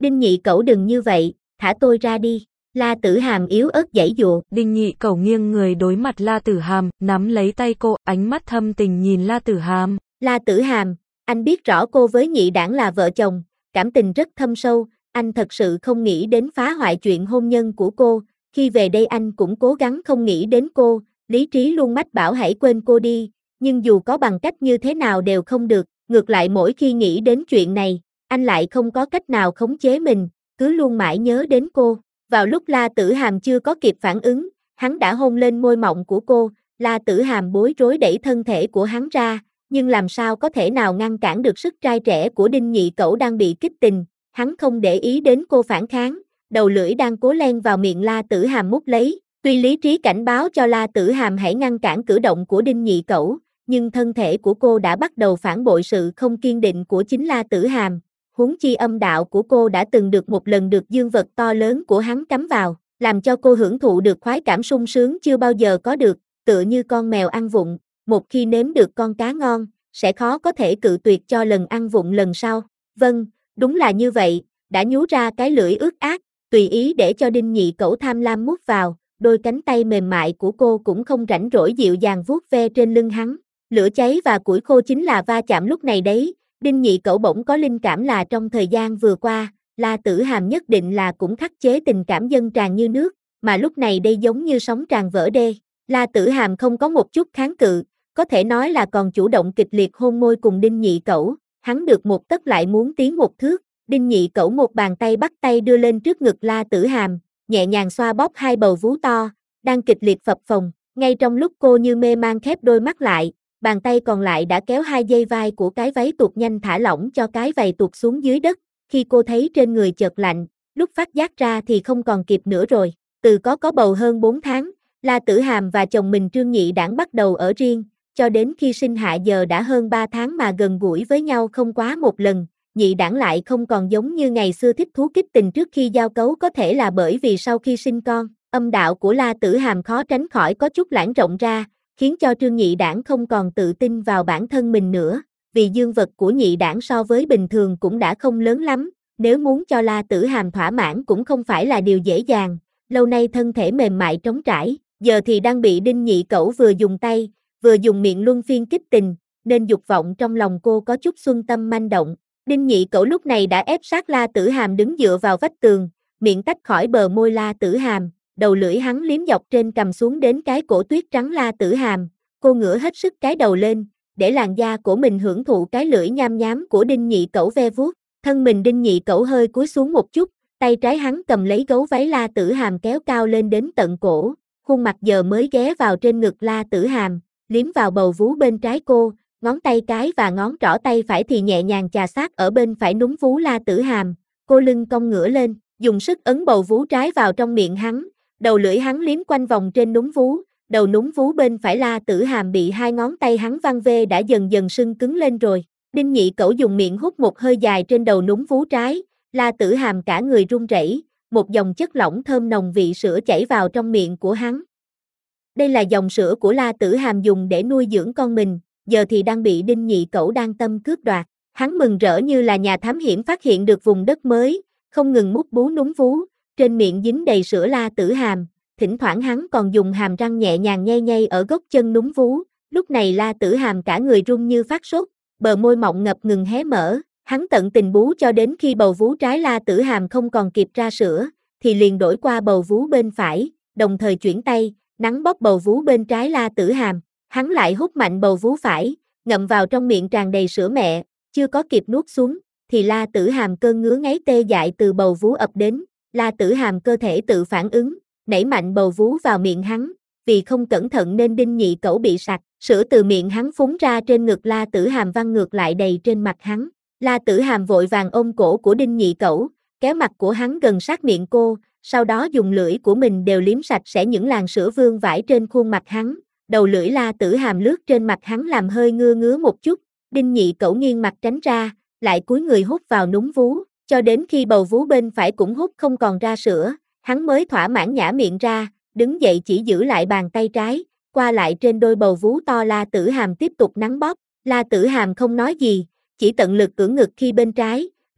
Đinh Nhị Cẩu đừng như vậy, thả tôi ra đi. La Tử Hàm yếu ớt giãy giụa. Đinh Nhị Cẩu nghiêng người đối mặt La Tử Hàm, nắm lấy tay cô, ánh mắt thâm tình nhìn La Tử Hàm. La Tử Hàm, anh biết rõ cô với Nhị Đảng là vợ chồng, cảm tình rất thâm sâu, anh thật sự không nghĩ đến phá hoại chuyện hôn nhân của cô, khi về đây anh cũng cố gắng không nghĩ đến cô, lý trí luôn mách bảo hãy quên cô đi, nhưng dù có bằng cách như thế nào đều không được, ngược lại mỗi khi nghĩ đến chuyện này, anh lại không có cách nào khống chế mình, cứ luôn mãi nhớ đến cô. Vào lúc La Tử Hàm chưa có kịp phản ứng, hắn đã hôn lên môi mọng của cô, La Tử Hàm bối rối đẩy thân thể của hắn ra, nhưng làm sao có thể nào ngăn cản được sức trai trẻ của Đinh Nhị Cẩu đang bị kích tình, hắn không để ý đến cô phản kháng, đầu lưỡi đang cố len vào miệng La Tử Hàm mút lấy, tuy lý trí cảnh báo cho La Tử Hàm hãy ngăn cản cử động của Đinh Nhị Cẩu, nhưng thân thể của cô đã bắt đầu phản bội sự không kiên định của chính La Tử Hàm, huống chi âm đạo của cô đã từng được một lần được dương vật to lớn của hắn cắm vào, làm cho cô hưởng thụ được khoái cảm sung sướng chưa bao giờ có được, tựa như con mèo ăn vụng, một khi nếm được con cá ngon, sẽ khó có thể cự tuyệt cho lần ăn vụng lần sau. Vâng, đúng là như vậy, đã nhú ra cái lưỡi ướt át, tùy ý để cho Đinh Nhị Cẩu tham lam mút vào, đôi cánh tay mềm mại của cô cũng không rảnh rỗi dịu dàng vuốt ve trên lưng hắn. Lửa cháy và củi khô chính là va chạm lúc này đấy. Đinh Nhị Cẩu bỗng có linh cảm là trong thời gian vừa qua, La Tử Hàm nhất định là cũng khắc chế tình cảm dâng tràn như nước, mà lúc này đây giống như sóng tràn vỡ đê. La Tử Hàm không có một chút kháng cự, có thể nói là còn chủ động kịch liệt hôn môi cùng Đinh Nhị Cẩu, hắn được một tấc lại muốn tiến một thước. Đinh Nhị Cẩu một bàn tay bắt tay đưa lên trước ngực La Tử Hàm, nhẹ nhàng xoa bóp hai bầu vú to, đang kịch liệt phập phồng, ngay trong lúc cô như mê man khép đôi mắt lại, bàn tay còn lại đã kéo hai dây vai của cái váy tuột nhanh thả lỏng cho cái vầy tuột xuống dưới đất, khi cô thấy trên người chợt lạnh, lúc phát giác ra thì không còn kịp nữa rồi, từ có bầu hơn 4 tháng, La Tử Hàm và chồng mình Trương Nhị Đảng bắt đầu ở riêng, cho đến khi sinh hạ giờ đã hơn 3 tháng mà gần gũi với nhau không quá một lần. Nhị Đảng lại không còn giống như ngày xưa thích thú kích tình trước khi giao cấu, có thể là bởi vì sau khi sinh con, âm đạo của La Tử Hàm khó tránh khỏi có chút lãng rộng ra, khiến cho Trương Nhị Đảng không còn tự tin vào bản thân mình nữa, vì dương vật của Nhị Đảng so với bình thường cũng đã không lớn lắm, nếu muốn cho La Tử Hàm thỏa mãn cũng không phải là điều dễ dàng, lâu nay thân thể mềm mại trống trải, giờ thì đang bị Đinh Nhị Cẩu vừa dùng tay, vừa dùng miệng luân phiên kích tình, nên dục vọng trong lòng cô có chút xuân tâm manh động. Đinh Nhị Cẩu lúc này đã ép sát La Tử Hàm đứng dựa vào vách tường, miệng tách khỏi bờ môi La Tử Hàm, đầu lưỡi hắn liếm dọc trên cằm xuống đến cái cổ tuyết trắng La Tử Hàm, cô ngửa hết sức cái đầu lên, để làn da của mình hưởng thụ cái lưỡi nham nhám của Đinh Nhị Cẩu ve vuốt, thân mình Đinh Nhị Cẩu hơi cúi xuống một chút, tay trái hắn cầm lấy gấu váy La Tử Hàm kéo cao lên đến tận cổ, khuôn mặt giờ mới ghé vào trên ngực La Tử Hàm, liếm vào bầu vú bên trái cô, ngón tay cái và ngón trỏ tay phải thì nhẹ nhàng chà sát ở bên phải núm vú La Tử Hàm, cô lưng cong ngửa lên, dùng sức ấn bầu vú trái vào trong miệng hắn, đầu lưỡi hắn liếm quanh vòng trên núm vú, đầu núm vú bên phải La Tử Hàm bị hai ngón tay hắn văng về đã dần dần sưng cứng lên rồi. Đinh Nhị Cẩu dùng miệng hút một hơi dài trên đầu núm vú trái, La Tử Hàm cả người run rẩy, một dòng chất lỏng thơm nồng vị sữa chảy vào trong miệng của hắn. Đây là dòng sữa của La Tử Hàm dùng để nuôi dưỡng con mình, giờ thì đang bị Đinh Nhị Cẩu đang tâm cướp đoạt. Hắn mừng rỡ như là nhà thám hiểm phát hiện được vùng đất mới, không ngừng mút bú núm vú, trên miệng dính đầy sữa La Tử Hàm, thỉnh thoảng hắn còn dùng hàm răng nhẹ nhàng nhay nhay ở gốc chân núm vú, lúc này La Tử Hàm cả người run như phát sốt, bờ môi mọng ngập ngừng hé mở, hắn tận tình bú cho đến khi bầu vú trái La Tử Hàm không còn kịp ra sữa, thì liền đổi qua bầu vú bên phải, đồng thời chuyển tay, nắn bóp bầu vú bên trái La Tử Hàm, hắn lại hút mạnh bầu vú phải, ngậm vào trong miệng tràn đầy sữa mẹ, chưa có kịp nuốt xuống, thì La Tử Hàm cơn ngứa ngáy tê dại từ bầu vú ập đến, La Tử Hàm cơ thể tự phản ứng, nảy mạnh bầu vú vào miệng hắn, vì không cẩn thận nên Đinh Nhị Cẩu bị sặc, sữa từ miệng hắn phúng ra trên ngực La Tử Hàm văng ngược lại đầy trên mặt hắn. La Tử Hàm vội vàng ôm cổ của Đinh Nhị Cẩu, kéo mặt của hắn gần sát miệng cô, sau đó dùng lưỡi của mình đều liếm sạch sẽ những làn sữa vương vãi trên khuôn mặt hắn. Đầu lưỡi La Tử Hàm lướt trên mặt hắn làm hơi ngứa một chút, Đinh Nhị Cẩu nghiêng mặt tránh ra, lại cúi người hút vào núm vú, cho đến khi bầu vú bên phải cũng hút không còn ra sữa, hắn mới thỏa mãn nhả miệng ra, đứng dậy chỉ giữ lại bàn tay trái, qua lại trên đôi bầu vú to La Tử Hàm tiếp tục nắn bóp, La Tử Hàm không nói gì, chỉ tận lực cưỡng ngực khi bên trái, lúc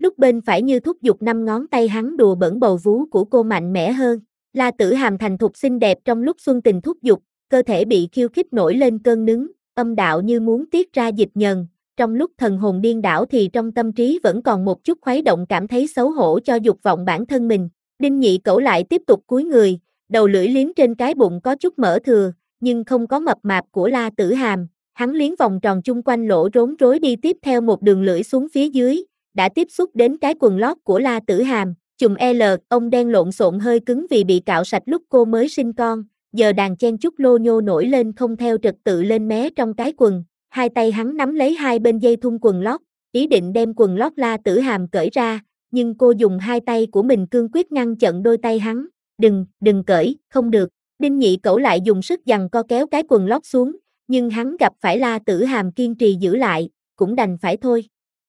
lúc bên phải như thúc giục 5 ngón tay hắn đùa bỡn bầu vú của cô mạnh mẽ hơn. La Tử Hàm thành thục xinh đẹp trong lúc xuân tình thúc giục, cơ thể bị khiêu khích nổi lên cơn nứng, âm đạo như muốn tiết ra dịch nhờn. Trong lúc thần hồn điên đảo thì trong tâm trí vẫn còn một chút khuấy động, cảm thấy xấu hổ cho dục vọng bản thân mình. Đinh Nhị Cẩu lại tiếp tục cúi người, đầu lưỡi liếm trên cái bụng có chút mỡ thừa, nhưng không có mập mạp của La Tử Hàm. Hắn liếm vòng tròn chung quanh lỗ rốn rối đi tiếp theo một đường lưỡi xuống phía dưới, đã tiếp xúc đến cái quần lót của La Tử Hàm. Chùm L, ông đen lộn xộn hơi cứng vì bị cạo sạch lúc cô mới sinh con, giờ đàn chen chút lô nhô nổi lên không theo trật tự lên mé trong cái quần. Hai tay hắn nắm lấy hai bên dây thun quần lót, ý định đem quần lót La Tử Hàm cởi ra, nhưng cô dùng hai tay của mình cương quyết ngăn chặn đôi tay hắn. Đừng cởi, không được. Đinh Nhị Cẩu lại dùng sức giằng co kéo cái quần lót xuống, nhưng hắn gặp phải La Tử Hàm kiên trì giữ lại, cũng đành phải thôi.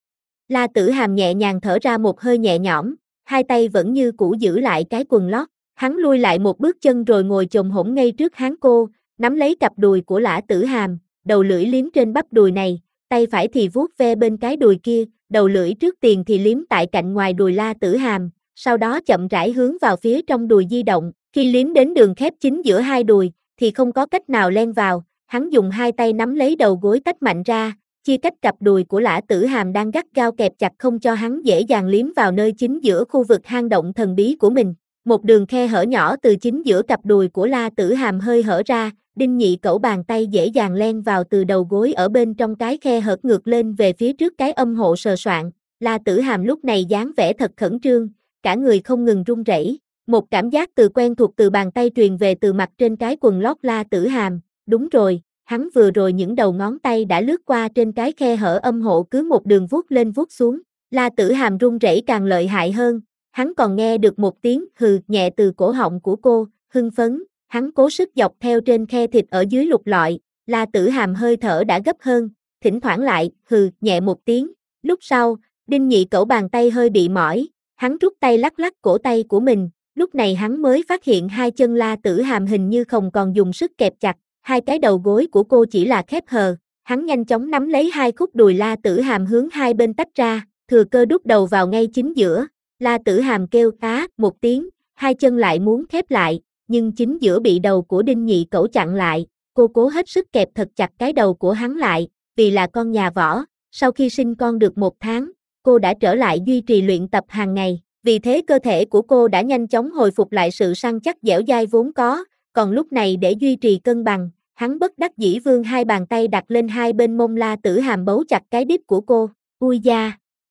La Tử Hàm nhẹ nhàng thở ra một hơi nhẹ nhõm, hai tay vẫn như cũ giữ lại cái quần lót. Hắn lui lại một bước chân rồi ngồi chồm hổm ngay trước hắn cô, nắm lấy cặp đùi của La Tử Hàm, đầu lưỡi liếm trên bắp đùi này, tay phải thì vuốt ve bên cái đùi kia, đầu lưỡi trước tiền thì liếm tại cạnh ngoài đùi La Tử Hàm, sau đó chậm rãi hướng vào phía trong đùi di động. Khi liếm đến đường khép chính giữa hai đùi, thì không có cách nào len vào, hắn dùng hai tay nắm lấy đầu gối tách mạnh ra, chia cách cặp đùi của La Tử Hàm đang gắt gao kẹp chặt không cho hắn dễ dàng liếm vào nơi chính giữa khu vực hang động thần bí của mình. Một đường khe hở nhỏ từ chính giữa cặp đùi của La Tử Hàm hơi hở ra, Đinh Nhị Cẩu bàn tay dễ dàng len vào từ đầu gối ở bên trong cái khe hở ngược lên về phía trước cái âm hộ sờ soạng. La Tử Hàm lúc này dáng vẻ thật khẩn trương, cả người không ngừng run rẩy. Một cảm giác từ quen thuộc từ bàn tay truyền về từ mặt trên cái quần lót La Tử Hàm. Đúng rồi, hắn vừa rồi những đầu ngón tay đã lướt qua trên cái khe hở âm hộ cứ một đường vuốt lên vuốt xuống. La Tử Hàm run rẩy càng lợi hại hơn. Hắn còn nghe được một tiếng hừ nhẹ từ cổ họng của cô, hưng phấn, hắn cố sức dọc theo trên khe thịt ở dưới lục lọi. La Tử Hàm hơi thở đã gấp hơn, thỉnh thoảng lại hừ nhẹ một tiếng. Lúc sau, Đinh Nhị Cẩu bàn tay hơi bị mỏi, hắn rút tay lắc lắc cổ tay của mình, lúc này hắn mới phát hiện hai chân La Tử Hàm hình như không còn dùng sức kẹp chặt, hai cái đầu gối của cô chỉ là khép hờ. Hắn nhanh chóng nắm lấy hai khúc đùi La Tử Hàm hướng hai bên tách ra, thừa cơ đút đầu vào ngay chính giữa. La Tử Hàm kêu á một tiếng, hai chân lại muốn khép lại, nhưng chính giữa bị đầu của Đinh Nhị Cẩu chặn lại, cô cố hết sức kẹp thật chặt cái đầu của hắn lại, vì là con nhà võ, sau khi sinh con được 1 tháng, cô đã trở lại duy trì luyện tập hàng ngày, vì thế cơ thể của cô đã nhanh chóng hồi phục lại sự săn chắc dẻo dai vốn có, còn lúc này để duy trì cân bằng, hắn bất đắc dĩ vươn hai bàn tay đặt lên hai bên mông La Tử Hàm bấu chặt cái đít của cô, ui da,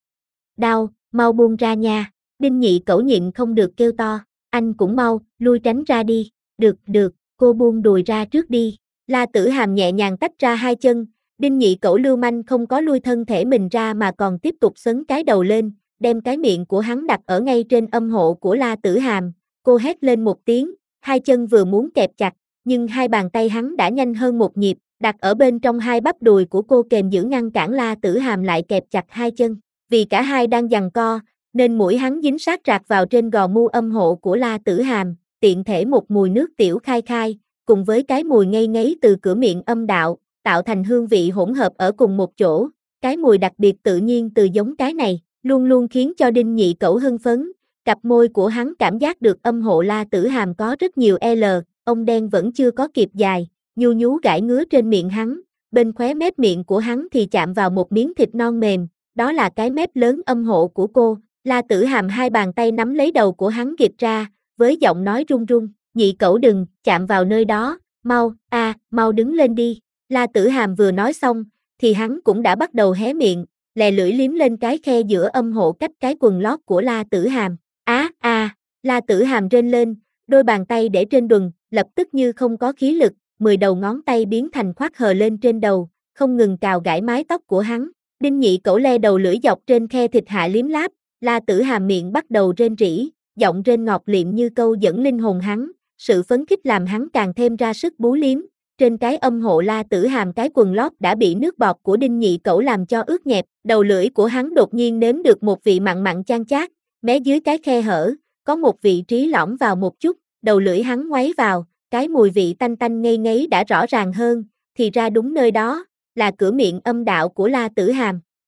đau, mau buông ra nha. Đinh Nhị Cẩu nhịn không được kêu to, anh cũng mau, lui tránh ra đi, được, cô buông đùi ra trước đi. La Tử Hàm nhẹ nhàng tách ra hai chân, Đinh Nhị Cẩu lưu manh không có lui thân thể mình ra mà còn tiếp tục xấn cái đầu lên, đem cái miệng của hắn đặt ở ngay trên âm hộ của La Tử Hàm, cô hét lên một tiếng, hai chân vừa muốn kẹp chặt, nhưng hai bàn tay hắn đã nhanh hơn một nhịp, đặt ở bên trong hai bắp đùi của cô kềm giữ ngăn cản La Tử Hàm lại kẹp chặt hai chân, vì cả hai đang giằng co, nên mũi hắn dính sát rạc vào trên gò mu âm hộ của La Tử Hàm, tiện thể một mùi nước tiểu khai khai, cùng với cái mùi ngây ngấy từ cửa miệng âm đạo, tạo thành hương vị hỗn hợp ở cùng một chỗ, cái mùi đặc biệt tự nhiên từ giống cái này, luôn luôn khiến cho Đinh Nhị Cẩu hưng phấn, cặp môi của hắn cảm giác được âm hộ La Tử Hàm có rất nhiều L, ông đen vẫn chưa có kịp dài, nhu nhú gãi ngứa trên miệng hắn, bên khóe mép miệng của hắn thì chạm vào một miếng thịt non mềm, đó là cái mép lớn âm hộ của cô. La Tử Hàm hai bàn tay nắm lấy đầu của hắn gịch ra, với giọng nói run run, Nhị Cẩu đừng, chạm vào nơi đó, mau đứng lên đi. La Tử Hàm vừa nói xong, thì hắn cũng đã bắt đầu hé miệng, lè lưỡi liếm lên cái khe giữa âm hộ cách cái quần lót của La Tử Hàm. La Tử Hàm rên lên, đôi bàn tay để trên đùn, lập tức như không có khí lực, 10 đầu ngón tay biến thành khoác hờ lên trên đầu, không ngừng cào gãi mái tóc của hắn. Đinh Nhị Cẩu le đầu lưỡi dọc trên khe thịt hạ liếm láp, La Tử Hàm miệng bắt đầu rên rỉ, giọng rên ngọt liệm như câu dẫn linh hồn hắn, sự phấn khích làm hắn càng thêm ra sức bú liếm. Trên cái âm hộ La Tử Hàm cái quần lót đã bị nước bọt của Đinh Nhị Cẩu làm cho ướt nhẹp, đầu lưỡi của hắn đột nhiên nếm được một vị mặn mặn chan chát, mé dưới cái khe hở, có một vị trí lõm vào một chút, đầu lưỡi hắn ngoáy vào, cái mùi vị tanh tanh ngây ngấy đã rõ ràng hơn, thì ra đúng nơi đó, là cửa miệng âm đạo của La Tử Hàm.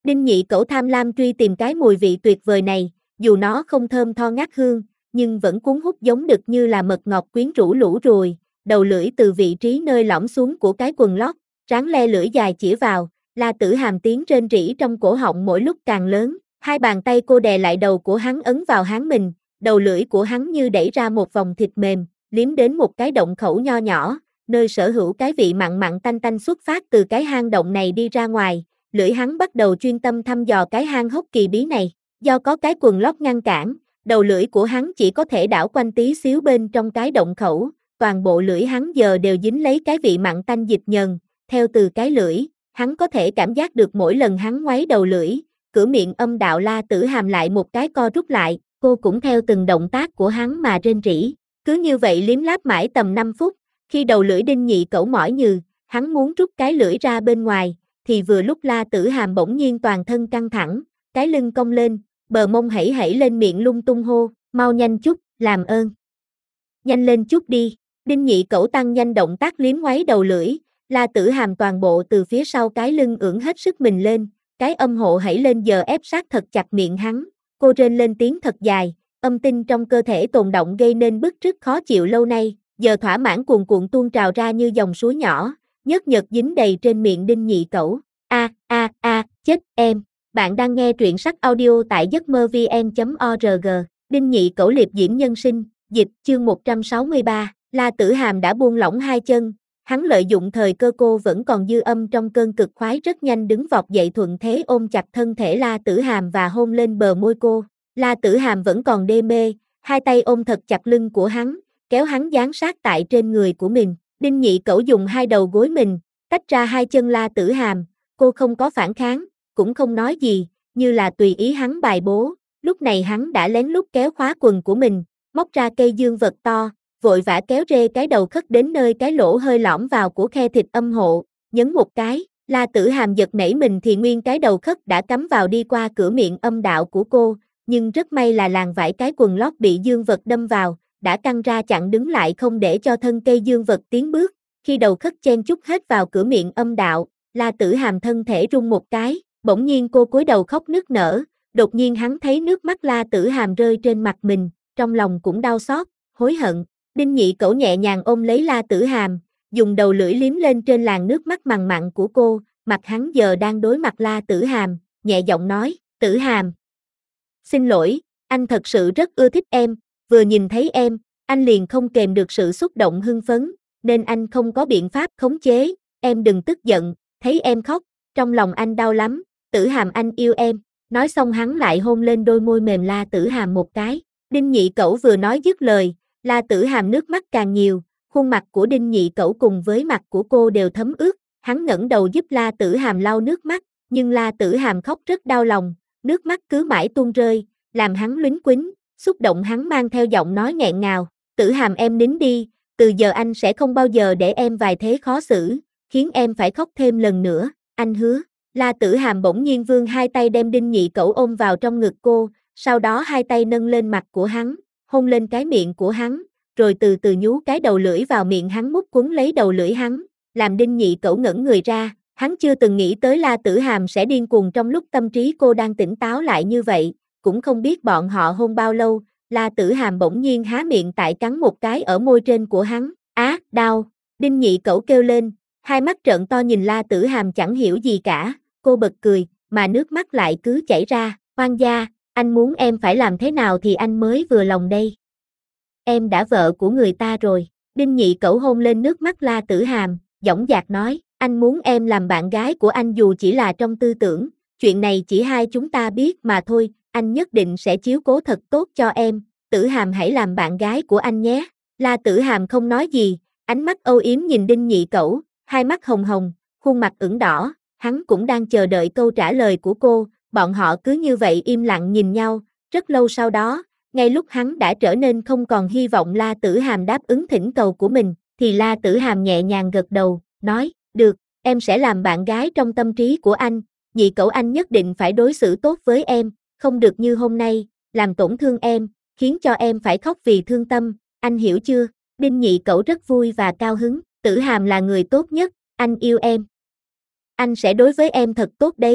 Đinh Nhị Cẩu tham lam truy tìm cái mùi vị tuyệt vời này, dù nó không thơm tho ngát hương, nhưng vẫn cuốn hút giống đực như là mật ngọt quyến rũ lũ ruồi, đầu lưỡi từ vị trí nơi lõm xuống của cái quần lót, ráng le lưỡi dài chĩa vào, La Tử Hàm tiếng rên rỉ trong cổ họng mỗi lúc càng lớn, hai bàn tay cô đè lại đầu của hắn ấn vào háng mình, đầu lưỡi của hắn như đẩy ra một vòng thịt mềm, liếm đến một cái động khẩu nho nhỏ, nơi sở hữu cái vị mặn mặn tanh tanh xuất phát từ cái hang động này đi ra ngoài, lưỡi hắn bắt đầu chuyên tâm thăm dò cái hang hốc kỳ bí này, do có cái quần lót ngăn cản, đầu lưỡi của hắn chỉ có thể đảo quanh tí xíu bên trong cái động khẩu, toàn bộ lưỡi hắn giờ đều dính lấy cái vị mặn tanh dịch nhờn, theo từ cái lưỡi, hắn có thể cảm giác được mỗi lần hắn ngoáy đầu lưỡi, cửa miệng âm đạo La Tử Hàm lại một cái co rút lại, cô cũng theo từng động tác của hắn mà rên rỉ, cứ như vậy liếm láp mãi tầm 5 phút, khi đầu lưỡi Đinh Nhị Cẩu mỏi nhừ, hắn muốn rút cái lưỡi ra bên ngoài, thì vừa lúc La Tử Hàm bỗng nhiên toàn thân căng thẳng, cái lưng cong lên, bờ mông hẩy hẩy lên miệng lung tung hô, mau nhanh chút, làm ơn. Nhanh lên chút đi, Đinh Nhị Cẩu tăng nhanh động tác liếm ngoáy đầu lưỡi, La Tử Hàm toàn bộ từ phía sau cái lưng ưỡn hết sức mình lên, cái âm hộ hẩy lên giờ ép sát thật chặt miệng hắn, cô rên lên tiếng thật dài, âm tinh trong cơ thể tồn động gây nên bức rứt khó chịu lâu nay, giờ thỏa mãn cuồn cuộn tuôn trào ra như dòng suối nhỏ, nhớt nhợt dính đầy trên miệng Đinh Nhị Cẩu. Chết em. Bạn đang nghe truyện sách audio tại giấcmơ-vn.org. Đinh Nhị Cẩu liệp diễm nhân sinh, dịch, chương 163. La Tử Hàm đã buông lỏng hai chân, hắn lợi dụng thời cơ cô vẫn còn dư âm trong cơn cực khoái rất nhanh đứng vọt dậy thuận thế ôm chặt thân thể La Tử Hàm và hôn lên bờ môi cô. La Tử Hàm vẫn còn đê mê, hai tay ôm thật chặt lưng của hắn, kéo hắn dán sát tại trên người của mình. Đinh Nhị Cẩu dùng hai đầu gối mình, tách ra hai chân La Tử Hàm, cô không có phản kháng, cũng không nói gì, như là tùy ý hắn bài bố. Lúc này hắn đã lén lút kéo khóa quần của mình, móc ra cây dương vật to, vội vã kéo rê cái đầu khất đến nơi cái lỗ hơi lõm vào của khe thịt âm hộ, nhấn một cái, La Tử Hàm giật nảy mình thì nguyên cái đầu khất đã cắm vào đi qua cửa miệng âm đạo của cô, nhưng rất may là làn vải cái quần lót bị dương vật đâm vào, đã căng ra chặn đứng lại không để cho thân cây dương vật tiến bước, khi đầu khất chen chúc hết vào cửa miệng âm đạo, La Tử Hàm thân thể rung một cái, bỗng nhiên cô cúi đầu khóc nức nở, đột nhiên hắn thấy nước mắt La Tử Hàm rơi trên mặt mình, trong lòng cũng đau xót, hối hận. Đinh Nhị Cẩu nhẹ nhàng ôm lấy La Tử Hàm, dùng đầu lưỡi liếm lên trên làn nước mắt mằn mặn của cô, mặt hắn giờ đang đối mặt La Tử Hàm, nhẹ giọng nói, Tử Hàm. Xin lỗi, anh thật sự rất ưa thích em, vừa nhìn thấy em, anh liền không kềm được sự xúc động hưng phấn, nên anh không có biện pháp khống chế, em đừng tức giận, thấy em khóc, trong lòng anh đau lắm, Tử Hàm anh yêu em, nói xong hắn lại hôn lên đôi môi mềm La Tử Hàm một cái. Đinh Nhị Cẩu vừa nói dứt lời, La Tử Hàm nước mắt càng nhiều, khuôn mặt của Đinh Nhị Cẩu cùng với mặt của cô đều thấm ướt, hắn ngẩng đầu giúp La Tử Hàm lau nước mắt, nhưng La Tử Hàm khóc rất đau lòng, nước mắt cứ mãi tuôn rơi, làm hắn luyến quýnh, xúc động hắn mang theo giọng nói nghẹn ngào, Tử Hàm em nín đi, từ giờ anh sẽ không bao giờ để em vài thế khó xử, khiến em phải khóc thêm lần nữa, anh hứa. La Tử Hàm bỗng nhiên vươn hai tay đem Đinh Nhị Cẩu ôm vào trong ngực cô, sau đó hai tay nâng lên mặt của hắn, hôn lên cái miệng của hắn, rồi từ từ nhú cái đầu lưỡi vào miệng hắn mút quấn lấy đầu lưỡi hắn, làm Đinh Nhị Cẩu ngẩn người ra, hắn chưa từng nghĩ tới La Tử Hàm sẽ điên cuồng trong lúc tâm trí cô đang tỉnh táo lại như vậy, cũng không biết bọn họ hôn bao lâu, La Tử Hàm bỗng nhiên há miệng tại cắn một cái ở môi trên của hắn, đau, Đinh Nhị Cẩu kêu lên, hai mắt trợn to nhìn La Tử Hàm chẳng hiểu gì cả, cô bật cười, mà nước mắt lại cứ chảy ra, Hoang gia, anh muốn em phải làm thế nào thì anh mới vừa lòng đây. Em đã vợ của người ta rồi, Đinh Nhị Cẩu hôn lên nước mắt La Tử Hàm, dõng dạc nói, anh muốn em làm bạn gái của anh dù chỉ là trong tư tưởng, chuyện này chỉ hai chúng ta biết mà thôi, anh nhất định sẽ chiếu cố thật tốt cho em, Tử Hàm hãy làm bạn gái của anh nhé. La Tử Hàm không nói gì, ánh mắt âu yếm nhìn Đinh Nhị Cẩu, hai mắt hồng hồng, khuôn mặt ửng đỏ, hắn cũng đang chờ đợi câu trả lời của cô, bọn họ cứ như vậy im lặng nhìn nhau, rất lâu sau đó, ngay lúc hắn đã trở nên không còn hy vọng La Tử Hàm đáp ứng thỉnh cầu của mình, thì La Tử Hàm nhẹ nhàng gật đầu, nói, được, em sẽ làm bạn gái trong tâm trí của anh, Nhị Cẩu anh nhất định phải đối xử tốt với em, không được như hôm nay, làm tổn thương em, khiến cho em phải khóc vì thương tâm, anh hiểu chưa? Đinh Nhị Cẩu rất vui và cao hứng, Tử Hàm là người tốt nhất, anh yêu em. Anh sẽ đối với em thật tốt đấy,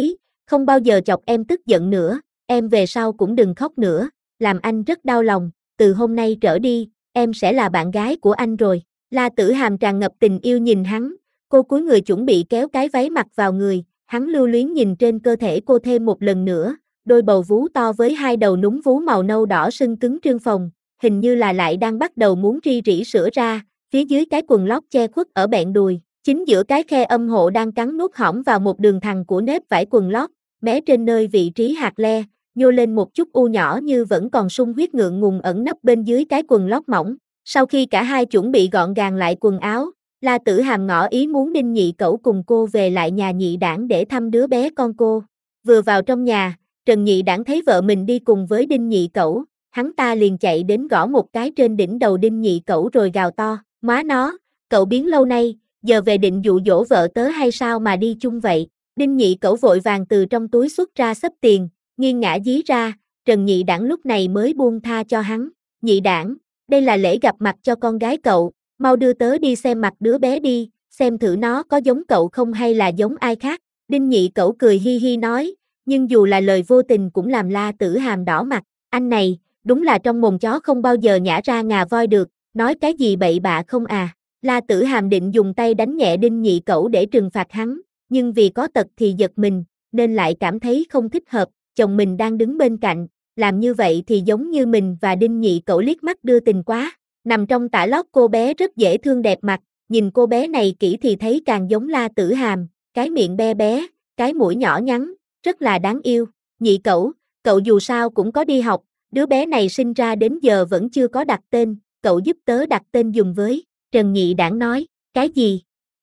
không bao giờ chọc em tức giận nữa, em về sau cũng đừng khóc nữa, làm anh rất đau lòng, từ hôm nay trở đi, em sẽ là bạn gái của anh rồi. La Tử Hàm tràn ngập tình yêu nhìn hắn, cô cúi người chuẩn bị kéo cái váy mặc vào người, hắn lưu luyến nhìn trên cơ thể cô thêm một lần nữa, đôi bầu vú to với hai đầu núm vú màu nâu đỏ sưng cứng trương phồng, hình như là lại đang bắt đầu muốn ri rỉ sữa ra, phía dưới cái quần lót che khuất ở bẹn đùi, chính giữa cái khe âm hộ đang cắn nuốt hõm vào một đường thẳng của nếp vải quần lót, mé trên nơi vị trí hạt le, nhô lên một chút u nhỏ như vẫn còn sung huyết ngượng ngùng ẩn nấp bên dưới cái quần lót mỏng. Sau khi cả hai chuẩn bị gọn gàng lại quần áo, La Tử Hàm ngỏ ý muốn Đinh Nhị Cẩu cùng cô về lại nhà Nhị Đản để thăm đứa bé con cô. Vừa vào trong nhà, Trần Nhị Đản thấy vợ mình đi cùng với Đinh Nhị Cẩu, hắn ta liền chạy đến gõ một cái trên đỉnh đầu Đinh Nhị Cẩu rồi gào to, má nó, cậu biến lâu nay, giờ về định dụ dỗ vợ tớ hay sao mà đi chung vậy? Đinh Nhị Cẩu vội vàng từ trong túi xuất ra xấp tiền, nghiêng ngã dí ra, Trần Nhị Đản lúc này mới buông tha cho hắn. Nhị Đản, đây là lễ gặp mặt cho con gái cậu, mau đưa tớ đi xem mặt đứa bé đi, xem thử nó có giống cậu không hay là giống ai khác. Đinh Nhị Cẩu cười hi hi nói, nhưng dù là lời vô tình cũng làm La Tử Hàm đỏ mặt, anh này, đúng là trong mồm chó không bao giờ nhả ra ngà voi được, nói cái gì bậy bạ không à. La Tử Hàm định dùng tay đánh nhẹ Đinh Nhị Cẩu để trừng phạt hắn, nhưng vì có tật thì giật mình, nên lại cảm thấy không thích hợp, chồng mình đang đứng bên cạnh, làm như vậy thì giống như mình và Đinh Nhị Cẩu liếc mắt đưa tình quá. Nằm trong tã lót cô bé rất dễ thương đẹp mặt, nhìn cô bé này kỹ thì thấy càng giống La Tử Hàm, cái miệng be bé, cái mũi nhỏ nhắn, rất là đáng yêu. Nhị Cẩu, cậu dù sao cũng có đi học, đứa bé này sinh ra đến giờ vẫn chưa có đặt tên, cậu giúp tớ đặt tên dùng với. Trần Nhị Đản nói, cái gì?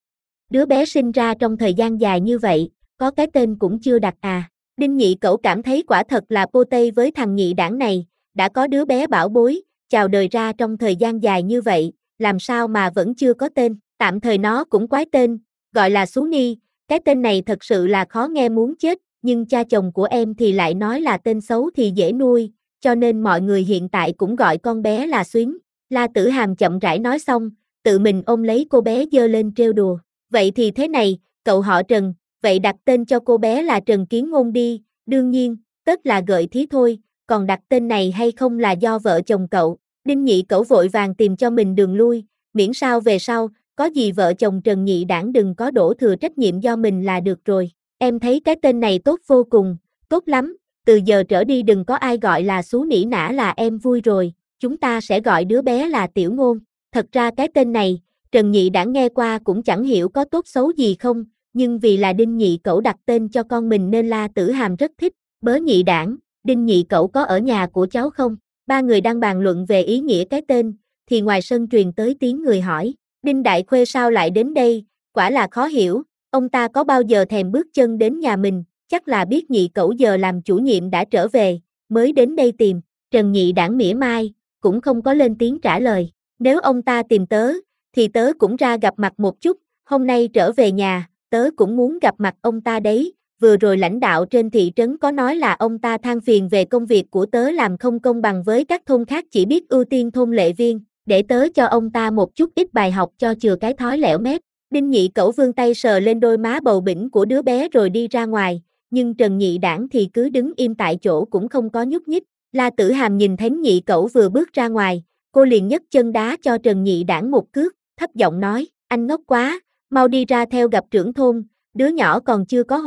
Đứa bé sinh ra trong thời gian dài như vậy, có cái tên cũng chưa đặt à? Đinh Nhị Cẩu cảm thấy quả thật là pô tây với thằng Nhị Đản này, đã có đứa bé bảo bối, chào đời ra trong thời gian dài như vậy, làm sao mà vẫn chưa có tên, tạm thời nó cũng quái tên, gọi là Xú Ni, cái tên này thật sự là khó nghe muốn chết, nhưng cha chồng của em thì lại nói là tên xấu thì dễ nuôi, cho nên mọi người hiện tại cũng gọi con bé là Xuyến. La Tử Hàm chậm rãi nói xong, tự mình ôm lấy cô bé giơ lên trêu đùa, vậy thì thế này, cậu họ Trần, vậy đặt tên cho cô bé là Trần Kiến Ngôn đi, đương nhiên, tất là gợi thí thôi, còn đặt tên này hay không là do vợ chồng cậu. Đinh Nhị Cẩu vội vàng tìm cho mình đường lui, miễn sao về sau, có gì vợ chồng Trần Nhị Đản đừng có đổ thừa trách nhiệm do mình là được rồi. Em thấy cái tên này tốt vô cùng, tốt lắm, từ giờ trở đi đừng có ai gọi là Xú Nỉ Nã là em vui rồi, chúng ta sẽ gọi đứa bé là Tiểu Ngôn. Thật ra cái tên này, Trần Nhị Đản nghe qua cũng chẳng hiểu có tốt xấu gì không, nhưng vì là Đinh Nhị Cẩu đặt tên cho con mình nên La Tử Hàm rất thích. Bớ Nhị Đản, Đinh Nhị Cẩu có ở nhà của cháu không? Ba người đang bàn luận về ý nghĩa cái tên, thì ngoài sân truyền tới tiếng người hỏi, Đinh Đại Khuê sao lại đến đây, quả là khó hiểu, ông ta có bao giờ thèm bước chân đến nhà mình, chắc là biết Nhị Cẩu giờ làm chủ nhiệm đã trở về, mới đến đây tìm. Trần Nhị Đản mỉa mai, cũng không có lên tiếng trả lời, nếu ông ta tìm tớ, thì tớ cũng ra gặp mặt một chút, hôm nay trở về nhà, tớ cũng muốn gặp mặt ông ta đấy. Vừa rồi lãnh đạo trên thị trấn có nói là ông ta than phiền về công việc của tớ làm không công bằng với các thôn khác chỉ biết ưu tiên thôn Lệ Viên, để tớ cho ông ta một chút ít bài học cho chừa cái thói lẻo mép. Đinh Nhị Cẩu vươn tay sờ lên đôi má bầu bĩnh của đứa bé rồi đi ra ngoài, nhưng Trần Nhị Đản thì cứ đứng im tại chỗ cũng không có nhúc nhích. La Tử Hàm nhìn thấy Nhị Cẩu vừa bước ra ngoài, cô liền nhấc chân đá cho Trần Nhị Đản một cước, thấp giọng nói, anh ngốc quá, mau đi ra theo gặp trưởng thôn. Đứa nhỏ còn chưa có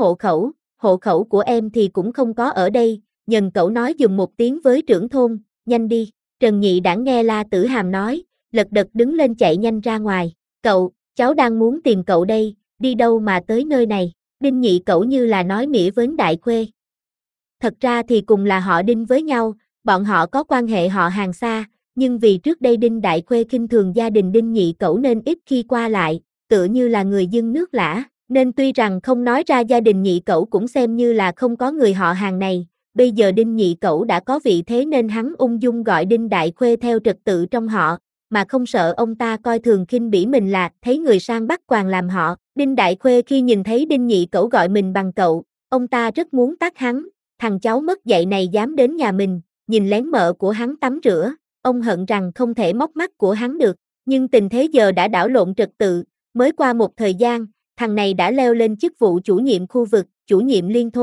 hộ khẩu của em thì cũng không có ở đây, Nhân Cẩu nói dùm một tiếng với trưởng thôn, nhanh đi. Trần Nhị Đản nghe La Tử Hàm nói, lật đật đứng lên chạy nhanh ra ngoài, cậu, cháu đang muốn tìm cậu đây, đi đâu mà tới nơi này. Đinh Nhị Cẩu như là nói mỉa với Đại Khuê. Thật ra thì cùng là họ Đinh với nhau, bọn họ có quan hệ họ hàng xa, nhưng vì trước đây Đinh Đại Khuê khinh thường gia đình Đinh Nhị Cẩu nên ít khi qua lại, tựa như là người dưng nước lã. Nên tuy rằng không nói ra gia đình Nhị Cẩu cũng xem như là không có người họ hàng này, bây giờ Đinh Nhị Cẩu đã có vị thế nên hắn ung dung gọi Đinh Đại Khuê theo trật tự trong họ, mà không sợ ông ta coi thường khinh bỉ mình là thấy người sang bắt quàng làm họ. Đinh Đại Khuê khi nhìn thấy Đinh Nhị Cẩu gọi mình bằng cậu, ông ta rất muốn tát hắn, thằng cháu mất dạy này dám đến nhà mình, nhìn lén mợ của hắn tắm rửa, ông hận rằng không thể móc mắt của hắn được, nhưng tình thế giờ đã đảo lộn trật tự, mới qua một thời gian, thằng này đã leo lên chức vụ chủ nhiệm khu vực, chủ nhiệm liên thôn,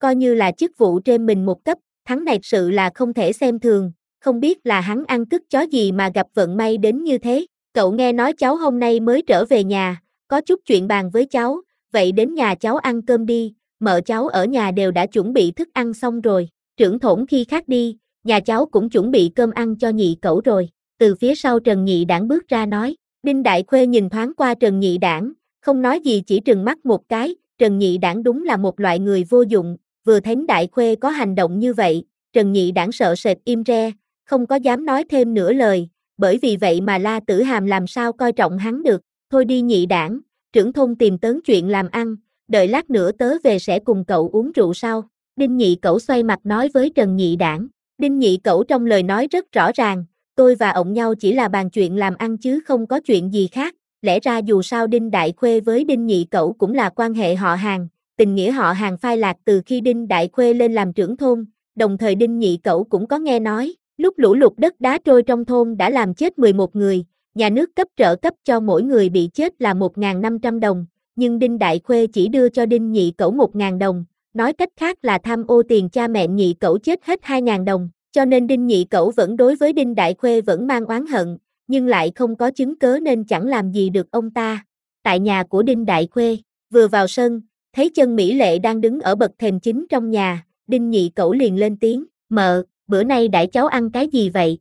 coi như là chức vụ trên mình một cấp, hắn này sự là không thể xem thường, không biết là hắn ăn cứt chó gì mà gặp vận may đến như thế. Cậu nghe nói cháu hôm nay mới trở về nhà, có chút chuyện bàn với cháu, vậy đến nhà cháu ăn cơm đi, mợ cháu ở nhà đều đã chuẩn bị thức ăn xong rồi, trưởng thổn khi khác đi, nhà cháu cũng chuẩn bị cơm ăn cho nhị cẩu rồi. Từ phía sau Trần Nhị Đản bước ra nói, Đinh Đại Khuê nhìn thoáng qua Trần Nhị Đản, không nói gì chỉ trừng mắt một cái, Trần Nhị Đản đúng là một loại người vô dụng, vừa thấy Đại Khuê có hành động như vậy, Trần Nhị Đản sợ sệt im re, không có dám nói thêm nửa lời, bởi vì vậy mà La Tử Hàm làm sao coi trọng hắn được, thôi đi Nhị Đản, trưởng thôn tìm tớn chuyện làm ăn, đợi lát nữa tớ về sẽ cùng cậu uống rượu sau. Đinh Nhị Cẩu xoay mặt nói với Trần Nhị Đản, Đinh Nhị Cẩu trong lời nói rất rõ ràng, tôi và ông nhau chỉ là bàn chuyện làm ăn chứ không có chuyện gì khác, lẽ ra dù sao Đinh Đại Khuê với Đinh Nhị Cẩu cũng là quan hệ họ hàng, tình nghĩa họ hàng phai lạc từ khi Đinh Đại Khuê lên làm trưởng thôn, đồng thời Đinh Nhị Cẩu cũng có nghe nói, lúc lũ lụt đất đá trôi trong thôn đã làm chết 11 người, nhà nước cấp trợ cấp cho mỗi người bị chết là 1.500 đồng, nhưng Đinh Đại Khuê chỉ đưa cho Đinh Nhị Cẩu 1.000 đồng, nói cách khác là tham ô tiền cha mẹ Nhị Cẩu chết hết 2.000 đồng, cho nên Đinh Nhị Cẩu vẫn đối với Đinh Đại Khuê vẫn mang oán hận, nhưng lại không có chứng cớ nên chẳng làm gì được ông ta. Tại nhà của Đinh Đại Khuê, vừa vào sân, thấy Chân Mỹ Lệ đang đứng ở bậc thềm chính trong nhà, Đinh Nhị Cẩu liền lên tiếng, mợ, bữa nay đãi cháu ăn cái gì vậy,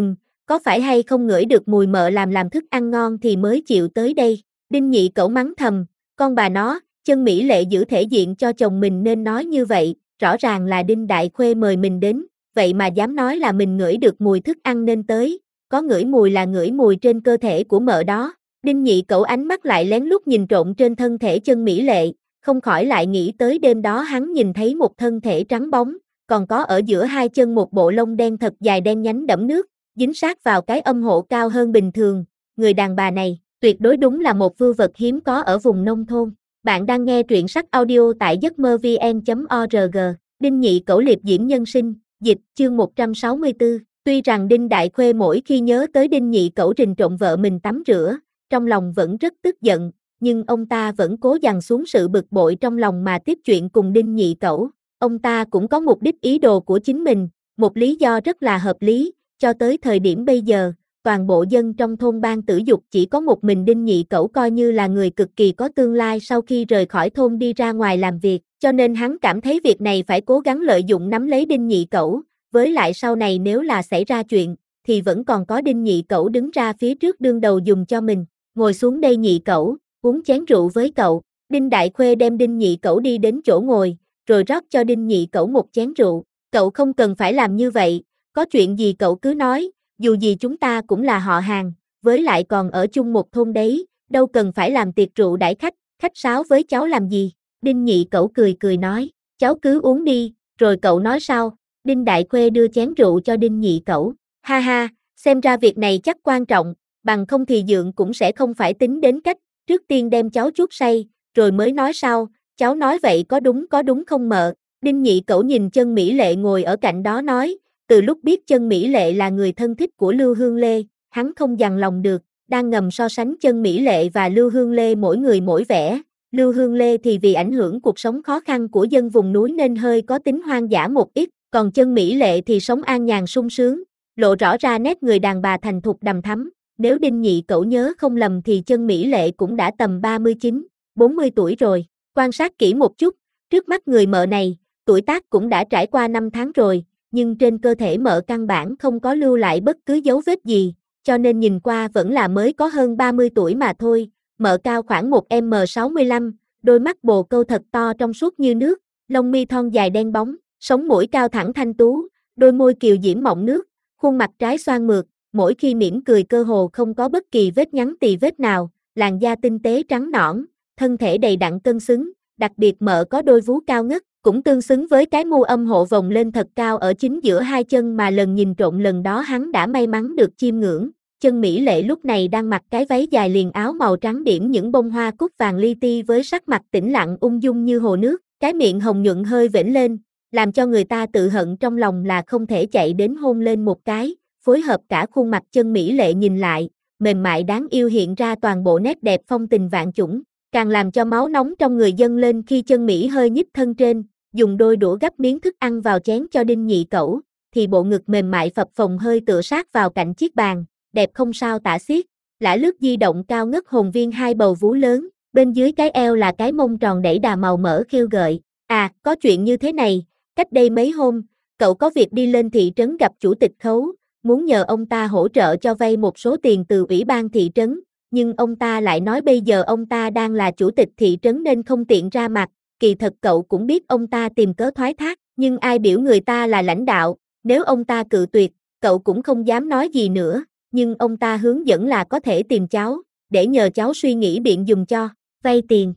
có phải hay không ngửi được mùi mợ làm thức ăn ngon thì mới chịu tới đây. Đinh Nhị Cẩu mắng thầm, con bà nó, Chân Mỹ Lệ giữ thể diện cho chồng mình nên nói như vậy, rõ ràng là Đinh Đại Khuê mời mình đến, vậy mà dám nói là mình ngửi được mùi thức ăn nên tới, có ngửi mùi là ngửi mùi trên cơ thể của mợ đó. Đinh Nhị Cẩu ánh mắt lại lén lút nhìn trộm trên thân thể Chân Mỹ Lệ, không khỏi lại nghĩ tới đêm đó hắn nhìn thấy một thân thể trắng bóng, còn có ở giữa hai chân một bộ lông đen thật dài đen nhánh đẫm nước, dính sát vào cái âm hộ cao hơn bình thường, người đàn bà này, tuyệt đối đúng là một vưu vật hiếm có ở vùng nông thôn. Bạn đang nghe truyện sách audio tại giấc mơ vn.org, Đinh Nhị Cẩu liệp diễm nhân sinh, dịch, chương 164, tuy rằng Đinh Đại Khuê mỗi khi nhớ tới Đinh Nhị Cẩu rình trộm vợ mình tắm rửa, trong lòng vẫn rất tức giận, nhưng ông ta vẫn cố dằn xuống sự bực bội trong lòng mà tiếp chuyện cùng Đinh Nhị Cẩu. Ông ta cũng có mục đích ý đồ của chính mình, một lý do rất là hợp lý, cho tới thời điểm bây giờ, toàn bộ dân trong thôn Ban Tử Dục chỉ có một mình Đinh Nhị Cẩu coi như là người cực kỳ có tương lai sau khi rời khỏi thôn đi ra ngoài làm việc, cho nên hắn cảm thấy việc này phải cố gắng lợi dụng nắm lấy Đinh Nhị Cẩu, với lại sau này nếu là xảy ra chuyện, thì vẫn còn có Đinh Nhị Cẩu đứng ra phía trước đương đầu dùng cho mình. Ngồi xuống đây Nhị Cẩu, uống chén rượu với cậu. Đinh Đại Khuê đem Đinh Nhị Cẩu đi đến chỗ ngồi, rồi rót cho Đinh Nhị Cẩu một chén rượu. Cậu không cần phải làm như vậy, có chuyện gì cậu cứ nói, dù gì chúng ta cũng là họ hàng, với lại còn ở chung một thôn đấy, đâu cần phải làm tiệc rượu đãi khách, khách sáo với cháu làm gì. Đinh Nhị Cẩu cười cười nói, cháu cứ uống đi, rồi cậu nói sau. Đinh Đại Khuê đưa chén rượu cho Đinh Nhị Cẩu, ha ha, xem ra việc này chắc quan trọng, bằng không thì dượng cũng sẽ không phải tính đến cách, trước tiên đem cháu chuốc say, rồi mới nói sau, cháu nói vậy có đúng không mợ? Đinh Nhị Cẩu nhìn Chân Mỹ Lệ ngồi ở cạnh đó nói, từ lúc biết Chân Mỹ Lệ là người thân thích của Lưu Hương Lê, hắn không dằn lòng được, đang ngầm so sánh Chân Mỹ Lệ và Lưu Hương Lê mỗi người mỗi vẻ. Lưu Hương Lê thì vì ảnh hưởng cuộc sống khó khăn của dân vùng núi nên hơi có tính hoang dã một ít, còn Chân Mỹ Lệ thì sống an nhàn sung sướng, lộ rõ ra nét người đàn bà thành thục đằm thắm. Nếu Đinh Nhị Cẩu nhớ không lầm thì Chân Mỹ Lệ cũng đã tầm 39, 40 tuổi rồi. Quan sát kỹ một chút, trước mắt người mợ này, tuổi tác cũng đã trải qua 5 tháng rồi, nhưng trên cơ thể mợ căn bản không có lưu lại bất cứ dấu vết gì, cho nên nhìn qua vẫn là mới có hơn 30 tuổi mà thôi. Mợ cao khoảng 1m65, đôi mắt bồ câu thật to trong suốt như nước, lông mi thon dài đen bóng, sống mũi cao thẳng thanh tú, đôi môi kiều diễm mọng nước, khuôn mặt trái xoan mượt, mỗi khi mỉm cười cơ hồ không có bất kỳ vết nhăn tì vết nào, làn da tinh tế trắng nõn, thân thể đầy đặn cân xứng, đặc biệt mợ có đôi vú cao ngất, cũng tương xứng với cái mu âm hộ vòng lên thật cao ở chính giữa hai chân mà lần nhìn trộm lần đó hắn đã may mắn được chiêm ngưỡng. Chân Mỹ Lệ lúc này đang mặc cái váy dài liền áo màu trắng điểm những bông hoa cúc vàng li ti với sắc mặt tĩnh lặng ung dung như hồ nước, cái miệng hồng nhuận hơi vểnh lên, làm cho người ta tự hận trong lòng là không thể chạy đến hôn lên một cái, phối hợp cả khuôn mặt Chân Mỹ Lệ nhìn lại, mềm mại đáng yêu hiện ra toàn bộ nét đẹp phong tình vạn chủng, càng làm cho máu nóng trong người dâng lên khi Chân Mỹ hơi nhích thân trên, dùng đôi đũa gắp miếng thức ăn vào chén cho Đinh Nhị Cẩu, thì bộ ngực mềm mại phập phồng hơi tựa sát vào cạnh chiếc bàn, đẹp không sao tả xiết, lả lướt di động cao ngất hồn viên hai bầu vú lớn, bên dưới cái eo là cái mông tròn đẩy đà màu mỡ khêu gợi. À, có chuyện như thế này, cách đây mấy hôm, cậu có việc đi lên thị trấn gặp chủ tịch khấu, muốn nhờ ông ta hỗ trợ cho vay một số tiền từ ủy ban thị trấn, nhưng ông ta lại nói bây giờ ông ta đang là chủ tịch thị trấn nên không tiện ra mặt, kỳ thật cậu cũng biết ông ta tìm cớ thoái thác, nhưng ai biểu người ta là lãnh đạo, nếu ông ta cự tuyệt, cậu cũng không dám nói gì nữa, nhưng ông ta hướng dẫn là có thể tìm cháu, để nhờ cháu suy nghĩ biện dùng cho, vay tiền.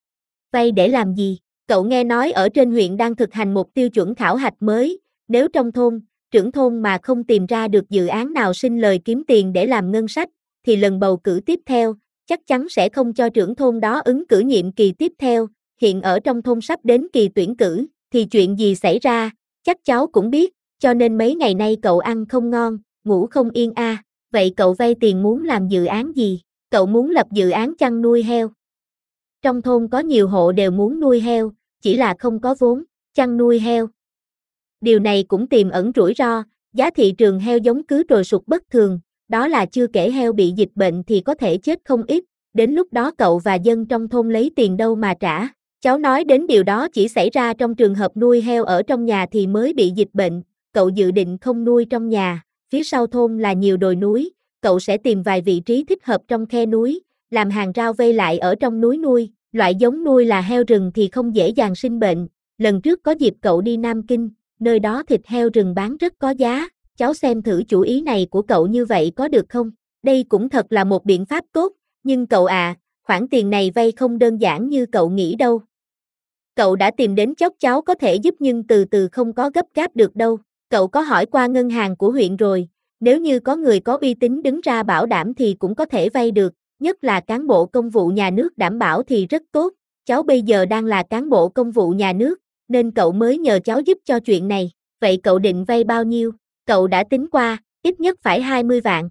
Vay để làm gì? Cậu nghe nói ở trên huyện đang thực hành một tiêu chuẩn khảo hạch mới, nếu trong thôn, trưởng thôn mà không tìm ra được dự án nào sinh lời kiếm tiền để làm ngân sách, thì lần bầu cử tiếp theo, chắc chắn sẽ không cho trưởng thôn đó ứng cử nhiệm kỳ tiếp theo, hiện ở trong thôn sắp đến kỳ tuyển cử, thì chuyện gì xảy ra, chắc cháu cũng biết, cho nên mấy ngày nay cậu ăn không ngon, ngủ không yên a. Vậy cậu vay tiền muốn làm dự án gì? Cậu muốn lập dự án chăn nuôi heo. Trong thôn có nhiều hộ đều muốn nuôi heo, chỉ là không có vốn, chăn nuôi heo. Điều này cũng tiềm ẩn rủi ro, giá thị trường heo giống cứ trồi sụt bất thường, đó là chưa kể heo bị dịch bệnh thì có thể chết không ít, đến lúc đó cậu và dân trong thôn lấy tiền đâu mà trả. Cháu nói đến điều đó chỉ xảy ra trong trường hợp nuôi heo ở trong nhà thì mới bị dịch bệnh, cậu dự định không nuôi trong nhà, phía sau thôn là nhiều đồi núi, cậu sẽ tìm vài vị trí thích hợp trong khe núi, làm hàng rào vây lại ở trong núi nuôi, loại giống nuôi là heo rừng thì không dễ dàng sinh bệnh, lần trước có dịp cậu đi Nam Kinh, nơi đó thịt heo rừng bán rất có giá, cháu xem thử chủ ý này của cậu như vậy có được không? Đây cũng thật là một biện pháp tốt, nhưng cậu khoản tiền này vay không đơn giản như cậu nghĩ đâu. Cậu đã tìm đến chốc cháu có thể giúp nhưng từ từ không có gấp gáp được đâu. Cậu có hỏi qua ngân hàng của huyện rồi, nếu như có người có uy tín đứng ra bảo đảm thì cũng có thể vay được, nhất là cán bộ công vụ nhà nước đảm bảo thì rất tốt. Cháu bây giờ đang là cán bộ công vụ nhà nước, nên cậu mới nhờ cháu giúp cho chuyện này. Vậy cậu định vay bao nhiêu? Cậu đã tính qua, ít nhất phải 20 vạn.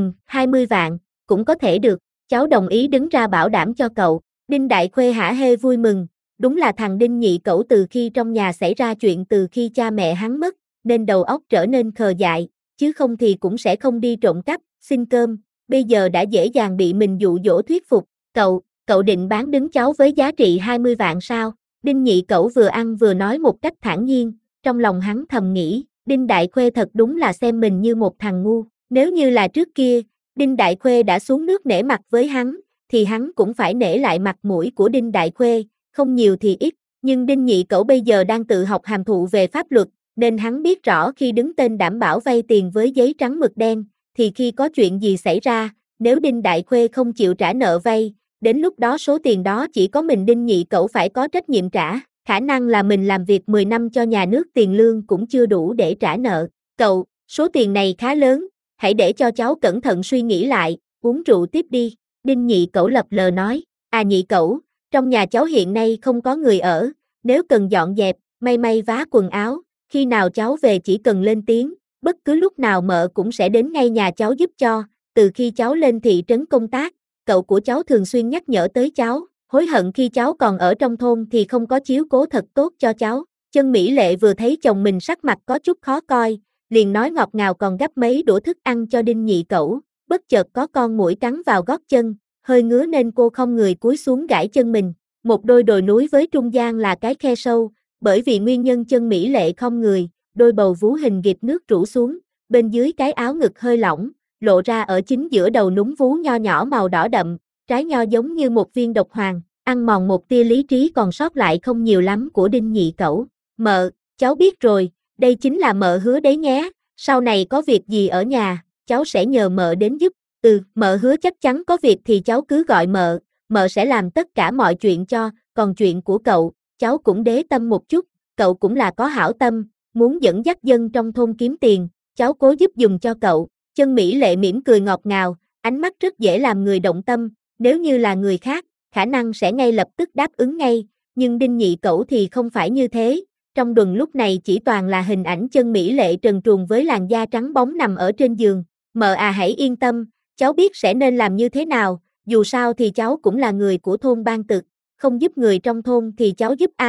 20 vạn, cũng có thể được. Cháu đồng ý đứng ra bảo đảm cho cậu. Đinh Đại Khuê hả hê vui mừng. Đúng là thằng Đinh Nhị Cẩu từ khi trong nhà xảy ra chuyện từ khi cha mẹ hắn mất, nên đầu óc trở nên khờ dại, chứ không thì cũng sẽ không đi trộm cắp, xin cơm, bây giờ đã dễ dàng bị mình dụ dỗ thuyết phục. Cậu định bán đứng cháu với giá trị 20 vạn sao? Đinh Nhị Cẩu vừa ăn vừa nói một cách thản nhiên, trong lòng hắn thầm nghĩ, Đinh Đại Khuê thật đúng là xem mình như một thằng ngu, nếu như là trước kia, Đinh Đại Khuê đã xuống nước nể mặt với hắn, thì hắn cũng phải nể lại mặt mũi của Đinh Đại Khuê, không nhiều thì ít, nhưng Đinh Nhị Cẩu bây giờ đang tự học hàm thụ về pháp luật, nên hắn biết rõ khi đứng tên đảm bảo vay tiền với giấy trắng mực đen, thì khi có chuyện gì xảy ra, nếu Đinh Đại Khuê không chịu trả nợ vay, đến lúc đó số tiền đó chỉ có mình Đinh Nhị Cẩu phải có trách nhiệm trả, khả năng là mình làm việc 10 năm cho nhà nước tiền lương cũng chưa đủ để trả nợ. Cậu, số tiền này khá lớn, hãy để cho cháu cẩn thận suy nghĩ lại, uống rượu tiếp đi, Đinh Nhị Cẩu lập lờ nói, Nhị Cẩu, trong nhà cháu hiện nay không có người ở, nếu cần dọn dẹp, may vá quần áo, khi nào cháu về chỉ cần lên tiếng, bất cứ lúc nào mợ cũng sẽ đến ngay nhà cháu giúp cho, từ khi cháu lên thị trấn công tác, cậu của cháu thường xuyên nhắc nhở tới cháu, hối hận khi cháu còn ở trong thôn thì không có chiếu cố thật tốt cho cháu. Chân Mỹ Lệ vừa thấy chồng mình sắc mặt có chút khó coi, liền nói ngọt ngào còn gắp mấy đũa thức ăn cho Đinh Nhị Cẩu, bất chợt có con muỗi cắn vào gót chân, hơi ngứa nên cô không người cúi xuống gãi chân mình. Một đôi đồi núi với trung gian là cái khe sâu, bởi vì nguyên nhân Chân Mỹ Lệ không người, đôi bầu vú hình ghịp nước rũ xuống, bên dưới cái áo ngực hơi lỏng, lộ ra ở chính giữa đầu núm vú nho nhỏ màu đỏ đậm, trái nho giống như một viên độc hoàng, ăn mòn một tia lý trí còn sót lại không nhiều lắm của Đinh Nhị Cẩu. Mợ, cháu biết rồi, đây chính là mợ hứa đấy nhé, sau này có việc gì ở nhà, cháu sẽ nhờ mợ đến giúp. Mợ hứa chắc chắn có việc thì cháu cứ gọi mợ sẽ làm tất cả mọi chuyện cho, còn chuyện của cậu, cháu cũng đế tâm một chút, cậu cũng là có hảo tâm, muốn dẫn dắt dân trong thôn kiếm tiền, cháu cố giúp dùng cho cậu. Chân Mỹ Lệ mỉm cười ngọt ngào, ánh mắt rất dễ làm người động tâm, nếu như là người khác, khả năng sẽ ngay lập tức đáp ứng ngay, nhưng Đinh Nhị Cẩu thì không phải như thế. Trong đùn lúc này chỉ toàn là hình ảnh Chân Mỹ Lệ trần truồng với làn da trắng bóng nằm ở trên giường. Mợ hãy yên tâm, cháu biết sẽ nên làm như thế nào, dù sao thì cháu cũng là người của thôn Ban Tực, không giúp người trong thôn thì cháu giúp ai,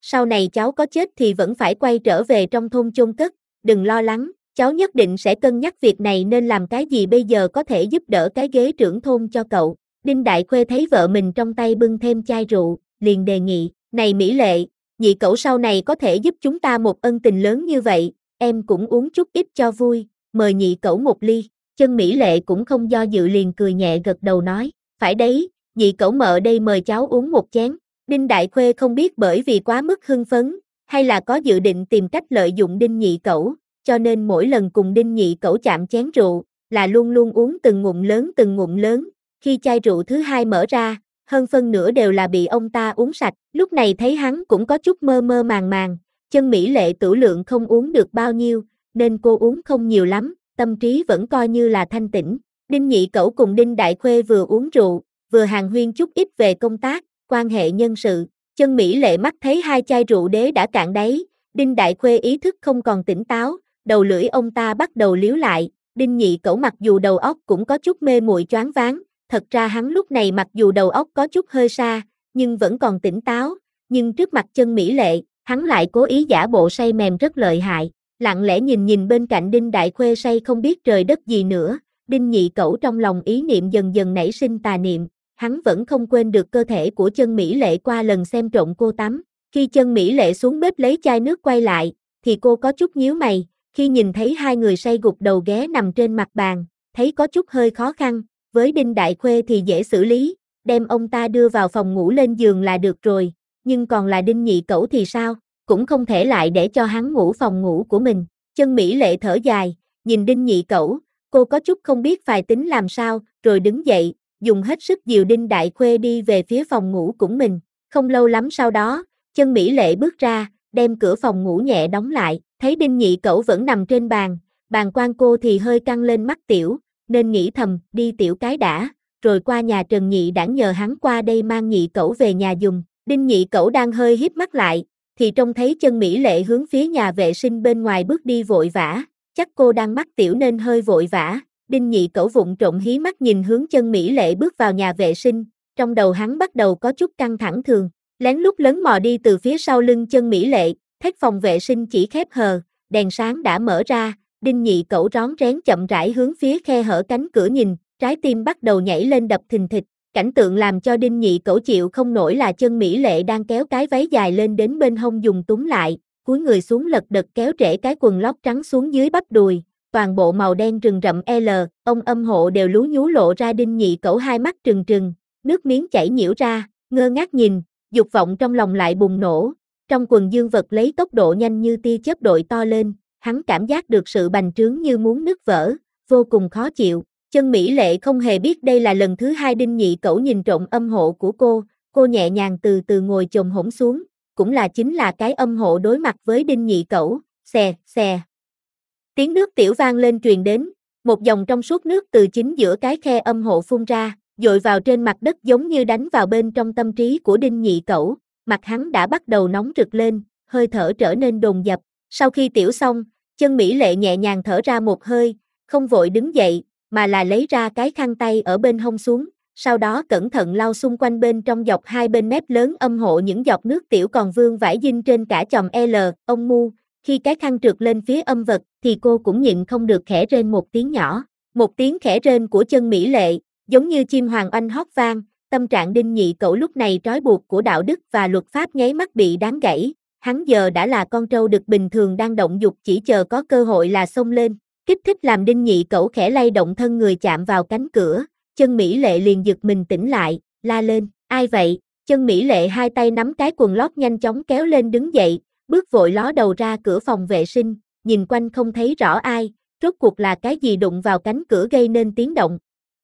sau này cháu có chết thì vẫn phải quay trở về trong thôn chôn cất, đừng lo lắng, cháu nhất định sẽ cân nhắc việc này nên làm cái gì bây giờ có thể giúp đỡ cái ghế trưởng thôn cho cậu. Đinh Đại Khuê thấy vợ mình trong tay bưng thêm chai rượu, liền đề nghị, này Mỹ Lệ, nhị cẩu sau này có thể giúp chúng ta một ân tình lớn như vậy, em cũng uống chút ít cho vui, mời nhị cẩu một ly. Chân Mỹ Lệ cũng không do dự liền cười nhẹ gật đầu nói, phải đấy, nhị cẩu mợ đây mời cháu uống một chén. Đinh Đại Khuê không biết bởi vì quá mức hưng phấn, hay là có dự định tìm cách lợi dụng Đinh nhị cẩu, cho nên mỗi lần cùng Đinh nhị cẩu chạm chén rượu, là luôn luôn uống từng ngụm lớn, khi chai rượu thứ hai mở ra, hơn phân nửa đều là bị ông ta uống sạch, lúc này thấy hắn cũng có chút mơ mơ màng, Chân Mỹ Lệ tửu lượng không uống được bao nhiêu, nên cô uống không nhiều lắm, tâm trí vẫn coi như là thanh tĩnh. Đinh nhị cẩu cùng Đinh Đại Khuê vừa uống rượu, vừa hàn huyên chút ít về công tác, quan hệ nhân sự. Chân Mỹ Lệ mắt thấy hai chai rượu đế đã cạn đáy, Đinh Đại Khuê ý thức không còn tỉnh táo, đầu lưỡi ông ta bắt đầu liếu lại. Đinh nhị cẩu mặc dù đầu óc cũng có chút mê muội choáng váng, thật ra hắn lúc này mặc dù đầu óc có chút hơi sa, nhưng vẫn còn tỉnh táo, nhưng trước mặt Chân Mỹ Lệ, hắn lại cố ý giả bộ say mềm rất lợi hại, lặng lẽ nhìn bên cạnh Đinh Đại Khuê say không biết trời đất gì nữa. Đinh nhị cẩu trong lòng ý niệm dần dần nảy sinh tà niệm, hắn vẫn không quên được cơ thể của Chân Mỹ Lệ qua lần xem trộm cô tắm. Khi Chân Mỹ Lệ xuống bếp lấy chai nước quay lại, thì cô có chút nhíu mày, khi nhìn thấy hai người say gục đầu ghé nằm trên mặt bàn, thấy có chút hơi khó khăn, với Đinh Đại Khuê thì dễ xử lý, đem ông ta đưa vào phòng ngủ lên giường là được rồi, nhưng còn là Đinh nhị cẩu thì sao, cũng không thể lại để cho hắn ngủ phòng ngủ của mình. Chân Mỹ Lệ thở dài, nhìn Đinh nhị cẩu, cô có chút không biết phải tính làm sao, rồi đứng dậy, dùng hết sức dìu Đinh Đại Khuê đi về phía phòng ngủ của mình. Không lâu lắm sau đó, Chân Mỹ Lệ bước ra, đem cửa phòng ngủ nhẹ đóng lại, thấy Đinh nhị cẩu vẫn nằm trên bàn, bàng quan cô thì hơi căng lên mắt tiểu, nên nghĩ thầm, đi tiểu cái đã, rồi qua nhà Trần Nhị Đản nhờ hắn qua đây mang nhị cẩu về nhà dùng. Đinh nhị cẩu đang hơi híp mắt lại, thì trông thấy Chân Mỹ Lệ hướng phía nhà vệ sinh bên ngoài bước đi vội vã, chắc cô đang mắc tiểu nên hơi vội vã. Đinh nhị cẩu vụng trộm hí mắt nhìn hướng Chân Mỹ Lệ bước vào nhà vệ sinh, trong đầu hắn bắt đầu có chút căng thẳng thường, lén lút lấn mò đi từ phía sau lưng Chân Mỹ Lệ, thấy phòng vệ sinh chỉ khép hờ, đèn sáng đã mở ra, Đinh nhị cẩu rón rén chậm rãi hướng phía khe hở cánh cửa nhìn, trái tim bắt đầu nhảy lên đập thình thịch. Cảnh tượng làm cho Đinh nhị cẩu chịu không nổi là Chân Mỹ Lệ đang kéo cái váy dài lên đến bên hông dùng túm lại, cúi người xuống lật đật kéo trễ cái quần lót trắng xuống dưới bắp đùi, toàn bộ màu đen rừng rậm ông âm hộ đều lú nhú lộ ra. Đinh nhị cẩu hai mắt trừng trừng, nước miếng chảy nhiễu ra, ngơ ngác nhìn, dục vọng trong lòng lại bùng nổ, trong quần dương vật lấy tốc độ nhanh như tia chớp đội to lên, hắn cảm giác được sự bành trướng như muốn nứt vỡ, vô cùng khó chịu. Chân Mỹ Lệ không hề biết đây là lần thứ hai Đinh nhị cẩu nhìn trộm âm hộ của cô nhẹ nhàng từ từ ngồi chồm hổm xuống, cũng là chính là cái âm hộ đối mặt với Đinh nhị cẩu, xè, xè. Tiếng nước tiểu vang lên truyền đến, một dòng trong suốt nước từ chính giữa cái khe âm hộ phun ra, dội vào trên mặt đất giống như đánh vào bên trong tâm trí của Đinh nhị cẩu, mặt hắn đã bắt đầu nóng rực lên, hơi thở trở nên dồn dập. Sau khi tiểu xong, Chân Mỹ Lệ nhẹ nhàng thở ra một hơi, không vội đứng dậy, mà là lấy ra cái khăn tay ở bên hông xuống, sau đó cẩn thận lau xung quanh bên trong dọc hai bên mép lớn âm hộ những giọt nước tiểu còn vương vãi dinh trên cả chòm ông mu. Khi cái khăn trượt lên phía âm vật, thì cô cũng nhịn không được khẽ rên một tiếng nhỏ. Một tiếng khẽ rên của Chân Mỹ Lệ, giống như chim hoàng oanh hót vang, tâm trạng Đinh nhị cẩu lúc này trói buộc của đạo đức và luật pháp nháy mắt bị đáng gãy. Hắn giờ đã là con trâu đực bình thường đang động dục chỉ chờ có cơ hội là xông lên. Kích thích làm Đinh nhị cẩu khẽ lay động thân người chạm vào cánh cửa, Chân Mỹ Lệ liền giật mình tỉnh lại, la lên, ai vậy? Chân Mỹ Lệ hai tay nắm cái quần lót nhanh chóng kéo lên đứng dậy, bước vội ló đầu ra cửa phòng vệ sinh, nhìn quanh không thấy rõ ai, rốt cuộc là cái gì đụng vào cánh cửa gây nên tiếng động.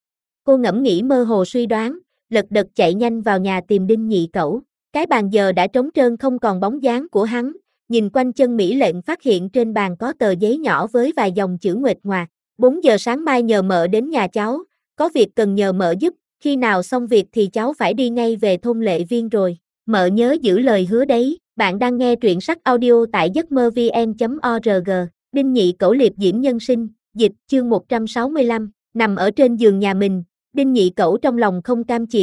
Cô ngẫm nghĩ mơ hồ suy đoán, lật đật chạy nhanh vào nhà tìm Đinh nhị cẩu, cái bàn giờ đã trống trơn không còn bóng dáng của hắn. Nhìn quanh Chân Mỹ Lệ phát hiện trên bàn có tờ giấy nhỏ với vài dòng chữ nguệch ngoạc. 4 giờ sáng mai nhờ mợ đến nhà cháu, có việc cần nhờ mợ giúp, khi nào xong việc thì cháu phải đi ngay về thôn Lệ Viên rồi. Mợ nhớ giữ lời hứa đấy. Bạn đang nghe truyện sách audio tại giấcmơ-vn.org. Đinh nhị cẩu liệp diễm nhân sinh, dịch, chương 165, nằm ở trên giường nhà mình. Đinh nhị cẩu trong lòng không cam chịu,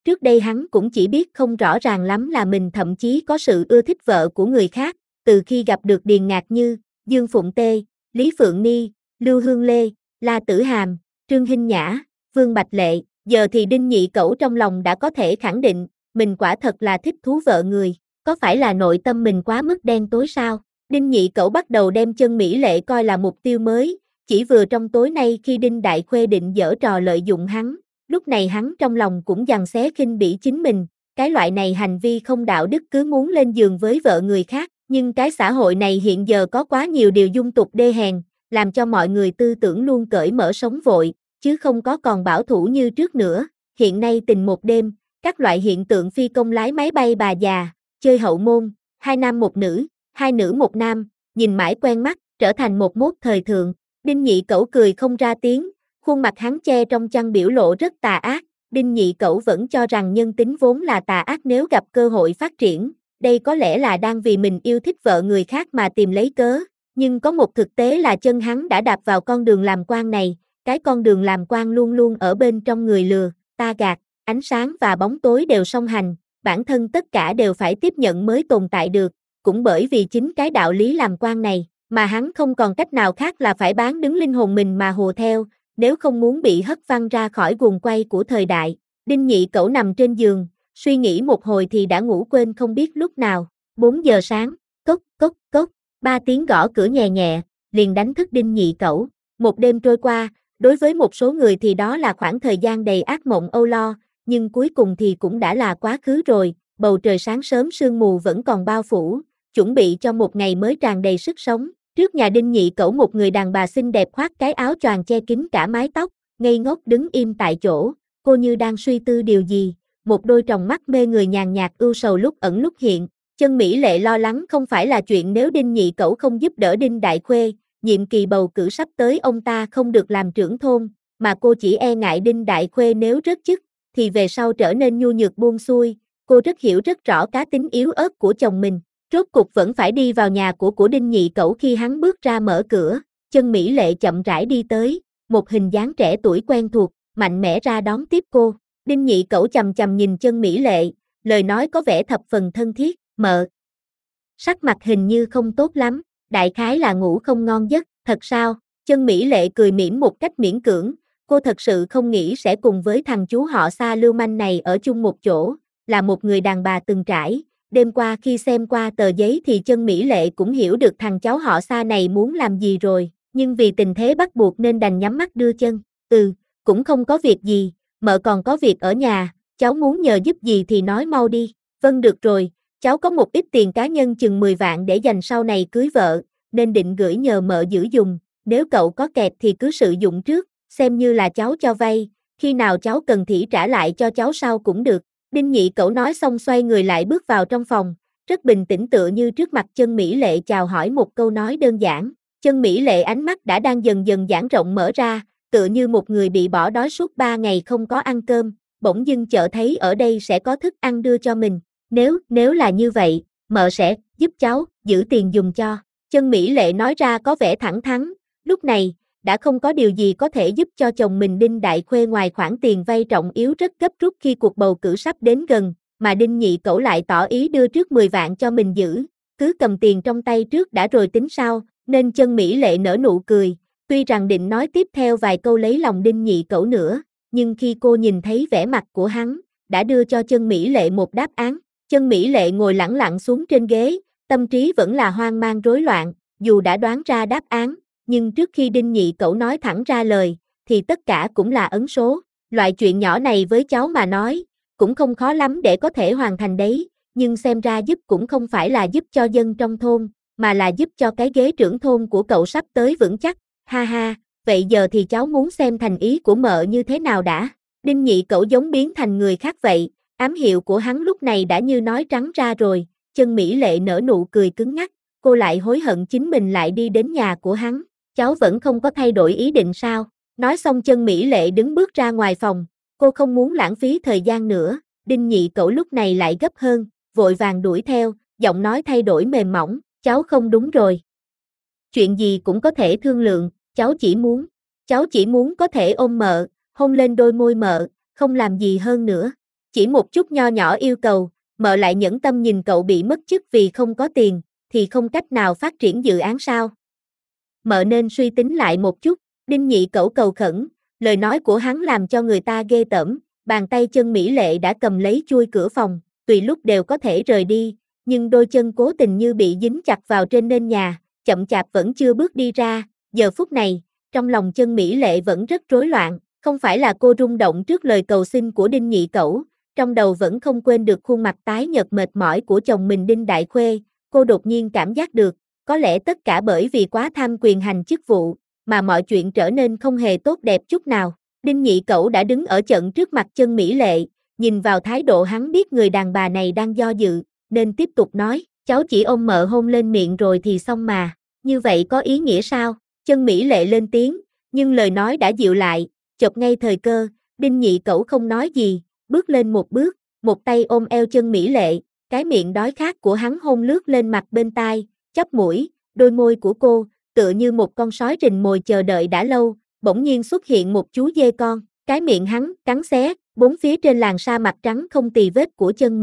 trước đây hắn cũng chỉ biết không rõ ràng lắm là mình thậm chí có sự ưa thích vợ của người khác, từ khi gặp được Điền Ngạc Như, Dương Phụng Tê, Lý Phượng Ni, Lưu Hương Lê, La Tử Hàm, Trương Hinh Nhã, Vương Bạch Lệ, giờ thì Đinh Nhị Cẩu trong lòng đã có thể khẳng định, mình quả thật là thích thú vợ người, có phải là nội tâm mình quá mức đen tối sao? Đinh Nhị Cẩu bắt đầu đem chân Mỹ Lệ coi là mục tiêu mới, chỉ vừa trong tối nay khi Đinh Đại Khuê định giở trò lợi dụng hắn, lúc này hắn trong lòng cũng giằng xé khinh bỉ chính mình, cái loại này hành vi không đạo đức cứ muốn lên giường với vợ người khác, nhưng cái xã hội này hiện giờ có quá nhiều điều dung tục đê hèn, làm cho mọi người tư tưởng luôn cởi mở sống vội, chứ không có còn bảo thủ như trước nữa, hiện nay tình một đêm, các loại hiện tượng phi công lái máy bay bà già, chơi hậu môn, hai nam một nữ, hai nữ một nam, nhìn mãi quen mắt, trở thành một mốt thời thượng. Đinh Nhị Cẩu cười không ra tiếng, khuôn mặt hắn che trong chăn biểu lộ rất tà ác. Đinh Nhị Cẩu vẫn cho rằng nhân tính vốn là tà ác nếu gặp cơ hội phát triển, đây có lẽ là đang vì mình yêu thích vợ người khác mà tìm lấy cớ, nhưng có một thực tế là chân hắn đã đạp vào con đường làm quan này, cái con đường làm quan luôn luôn ở bên trong người lừa, ta gạt, ánh sáng và bóng tối đều song hành, bản thân tất cả đều phải tiếp nhận mới tồn tại được, cũng bởi vì chính cái đạo lý làm quan này, mà hắn không còn cách nào khác là phải bán đứng linh hồn mình mà hùa theo, nếu không muốn bị hất văng ra khỏi guồng quay của thời đại. Đinh Nhị Cẩu nằm trên giường, suy nghĩ một hồi thì đã ngủ quên không biết lúc nào, 4 giờ sáng, cốc cốc cốc, 3 tiếng gõ cửa nhẹ nhẹ, liền đánh thức Đinh Nhị Cẩu. Một đêm trôi qua, đối với một số người thì đó là khoảng thời gian đầy ác mộng âu lo, nhưng cuối cùng thì cũng đã là quá khứ rồi, bầu trời sáng sớm sương mù vẫn còn bao phủ, chuẩn bị cho một ngày mới tràn đầy sức sống. Trước nhà Đinh Nhị Cẩu một người đàn bà xinh đẹp khoác cái áo choàng che kín cả mái tóc, ngây ngốc đứng im tại chỗ, cô như đang suy tư điều gì, một đôi tròng mắt mê người nhàn nhạt ưu sầu lúc ẩn lúc hiện. Chân Mỹ Lệ lo lắng không phải là chuyện nếu Đinh Nhị Cẩu không giúp đỡ Đinh Đại Khuê, nhiệm kỳ bầu cử sắp tới ông ta không được làm trưởng thôn, mà cô chỉ e ngại Đinh Đại Khuê nếu rớt chức, thì về sau trở nên nhu nhược buông xuôi, cô rất hiểu rất rõ cá tính yếu ớt của chồng mình. Rốt cục vẫn phải đi vào nhà của Đinh Nhị Cẩu khi hắn bước ra mở cửa, chân Mỹ Lệ chậm rãi đi tới, một hình dáng trẻ tuổi quen thuộc, mạnh mẽ ra đón tiếp cô. Đinh Nhị Cẩu chằm chằm nhìn chân Mỹ Lệ, lời nói có vẻ thập phần thân thiết, mợ. Sắc mặt hình như không tốt lắm, đại khái là ngủ không ngon giấc, thật sao? Chân Mỹ Lệ cười mỉm một cách miễn cưỡng, cô thật sự không nghĩ sẽ cùng với thằng chú họ xa lưu manh này ở chung một chỗ, là một người đàn bà từng trải. Đêm qua khi xem qua tờ giấy thì chân Mỹ Lệ cũng hiểu được thằng cháu họ xa này muốn làm gì rồi, nhưng vì tình thế bắt buộc nên đành nhắm mắt đưa chân. Cũng không có việc gì, mợ còn có việc ở nhà, cháu muốn nhờ giúp gì thì nói mau đi. Vâng được rồi, cháu có một ít tiền cá nhân chừng 10 vạn để dành sau này cưới vợ, nên định gửi nhờ mợ giữ dùng, nếu cậu có kẹt thì cứ sử dụng trước, xem như là cháu cho vay, khi nào cháu cần thì trả lại cho cháu sau cũng được. Đinh Nhị Cẩu nói xong xoay người lại bước vào trong phòng, rất bình tĩnh tựa như trước mặt chân Mỹ Lệ chào hỏi một câu nói đơn giản. Chân Mỹ Lệ ánh mắt đã đang dần dần giãn rộng mở ra, tựa như một người bị bỏ đói suốt 3 ngày không có ăn cơm, bỗng dưng chợt thấy ở đây sẽ có thức ăn đưa cho mình. Nếu là như vậy, mợ sẽ giúp cháu giữ tiền dùng cho. Chân Mỹ Lệ nói ra có vẻ thẳng thắn, lúc này đã không có điều gì có thể giúp cho chồng mình Đinh Đại Khuê ngoài khoản tiền vay trọng yếu rất gấp rút khi cuộc bầu cử sắp đến gần, mà Đinh Nhị Cẩu lại tỏ ý đưa trước 10 vạn cho mình giữ, cứ cầm tiền trong tay trước đã rồi tính sau, nên chân Mỹ Lệ nở nụ cười, tuy rằng định nói tiếp theo vài câu lấy lòng Đinh Nhị Cẩu nữa, nhưng khi cô nhìn thấy vẻ mặt của hắn, đã đưa cho chân Mỹ Lệ một đáp án. Chân Mỹ Lệ ngồi lẳng lặng xuống trên ghế, tâm trí vẫn là hoang mang rối loạn, dù đã đoán ra đáp án, nhưng trước khi Đinh Nhị Cẩu nói thẳng ra lời, thì tất cả cũng là ấn số. Loại chuyện nhỏ này với cháu mà nói, cũng không khó lắm để có thể hoàn thành đấy, nhưng xem ra giúp cũng không phải là giúp cho dân trong thôn, mà là giúp cho cái ghế trưởng thôn của cậu sắp tới vững chắc. Ha ha, vậy giờ thì cháu muốn xem thành ý của mợ như thế nào đã. Đinh Nhị Cẩu giống biến thành người khác vậy, ám hiệu của hắn lúc này đã như nói trắng ra rồi. Chân Mỹ Lệ nở nụ cười cứng ngắc, cô lại hối hận chính mình lại đi đến nhà của hắn. Cháu vẫn không có thay đổi ý định sao? Nói xong chân Mỹ Lệ đứng bước ra ngoài phòng, cô không muốn lãng phí thời gian nữa. Đinh Nhị Cẩu lúc này lại gấp hơn, vội vàng đuổi theo, giọng nói thay đổi mềm mỏng, cháu không đúng rồi. Chuyện gì cũng có thể thương lượng, cháu chỉ muốn có thể ôm mợ, hôn lên đôi môi mợ, không làm gì hơn nữa. Chỉ một chút nho nhỏ yêu cầu, mợ lại nhẫn tâm nhìn cậu bị mất chức vì không có tiền, thì không cách nào phát triển dự án sao? Mợ nên suy tính lại một chút, Đinh Nhị Cẩu cầu khẩn, lời nói của hắn làm cho người ta ghê tởm, bàn tay chân mỹ lệ đã cầm lấy chui cửa phòng, tùy lúc đều có thể rời đi, nhưng đôi chân cố tình như bị dính chặt vào trên nền nhà, chậm chạp vẫn chưa bước đi ra, giờ phút này, trong lòng chân mỹ lệ vẫn rất rối loạn, không phải là cô rung động trước lời cầu xin của Đinh Nhị Cẩu, trong đầu vẫn không quên được khuôn mặt tái nhợt mệt mỏi của chồng mình Đinh Đại Khuê, cô đột nhiên cảm giác được, có lẽ tất cả bởi vì quá tham quyền hành chức vụ, mà mọi chuyện trở nên không hề tốt đẹp chút nào. Đinh Nhị Cẩu đã đứng ở trận trước mặt chân mỹ lệ, nhìn vào thái độ hắn biết người đàn bà này đang do dự, nên tiếp tục nói, cháu chỉ ôm mợ hôn lên miệng rồi thì xong mà, như vậy có ý nghĩa sao? Chân mỹ lệ lên tiếng, nhưng lời nói đã dịu lại, chộp ngay thời cơ, Đinh Nhị Cẩu không nói gì, bước lên một bước, một tay ôm eo chân mỹ lệ, cái miệng đói khát của hắn hôn lướt lên mặt bên tai, chóp mũi, đôi môi của cô, tựa như một con sói rình mồi chờ đợi đã lâu, bỗng nhiên xuất hiện một chú dê con, cái miệng hắn cắn xé, bốn phía trên làn sa mặt trắng không tì vết của chân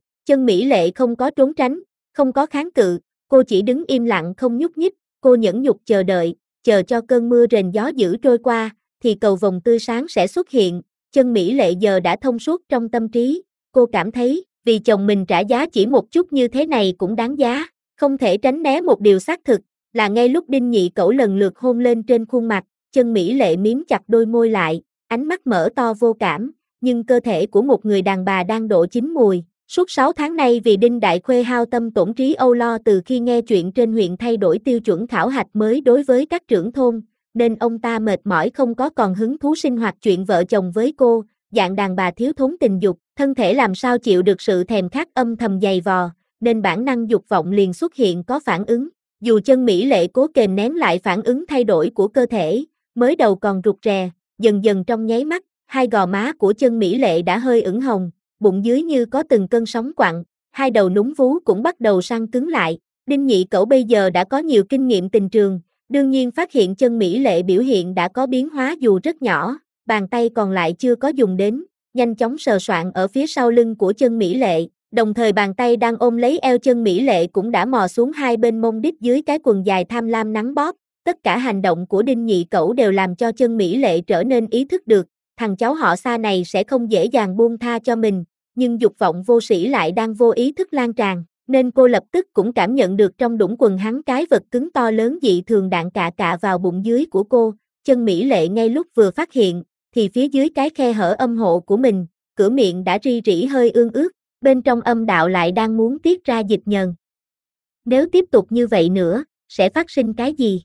mỹ lệ không có trốn tránh, không có kháng cự, cô chỉ đứng im lặng không nhúc nhích, cô nhẫn nhục chờ đợi, chờ cho cơn mưa rền gió dữ trôi qua, thì cầu vồng tươi sáng sẽ xuất hiện, chân mỹ lệ giờ đã thông suốt trong tâm trí, cô cảm thấy, vì chồng mình trả giá chỉ một chút như thế này cũng đáng giá, không thể tránh né một điều xác thực, là ngay lúc Đinh Nhị Cẩu lần lượt hôn lên trên khuôn mặt, chân mỹ lệ miếm chặt đôi môi lại, ánh mắt mở to vô cảm, nhưng cơ thể của một người đàn bà đang độ chín mùi. Suốt 6 tháng nay vì Đinh Đại Khuê hao tâm tổn trí âu lo từ khi nghe chuyện trên huyện thay đổi tiêu chuẩn khảo hạch mới đối với các trưởng thôn, nên ông ta mệt mỏi không có còn hứng thú sinh hoạt chuyện vợ chồng với cô, dạng đàn bà thiếu thốn tình dục, thân thể làm sao chịu được sự thèm khát âm thầm dày vò, nên bản năng dục vọng liền xuất hiện có phản ứng. Dù chân mỹ lệ cố kềm nén lại phản ứng thay đổi của cơ thể, mới đầu còn rụt rè, dần dần trong nháy mắt, hai gò má của chân mỹ lệ đã hơi ửng hồng, bụng dưới như có từng cơn sóng quặn, hai đầu núm vú cũng bắt đầu săn cứng lại. Đinh Nhị Cẩu bây giờ đã có nhiều kinh nghiệm tình trường, đương nhiên phát hiện chân mỹ lệ biểu hiện đã có biến hóa dù rất nhỏ, bàn tay còn lại chưa có dùng đến, nhanh chóng sờ soạng ở phía sau lưng của chân mỹ lệ, đồng thời bàn tay đang ôm lấy eo chân mỹ lệ cũng đã mò xuống hai bên mông đít dưới cái quần dài tham lam nắng bóp. Tất cả hành động của Đinh Nhị Cẩu đều làm cho chân mỹ lệ trở nên ý thức được, thằng cháu họ xa này sẽ không dễ dàng buông tha cho mình, nhưng dục vọng vô sĩ lại đang vô ý thức lan tràn, nên cô lập tức cũng cảm nhận được trong đũng quần hắn cái vật cứng to lớn dị thường đạn cạ vào bụng dưới của cô. Chân mỹ lệ ngay lúc vừa phát hiện, thì phía dưới cái khe hở âm hộ của mình, cửa miệng đã ri rỉ hơi ương ướt, bên trong âm đạo lại đang muốn tiết ra dịch nhờn. Nếu tiếp tục như vậy nữa, sẽ phát sinh cái gì?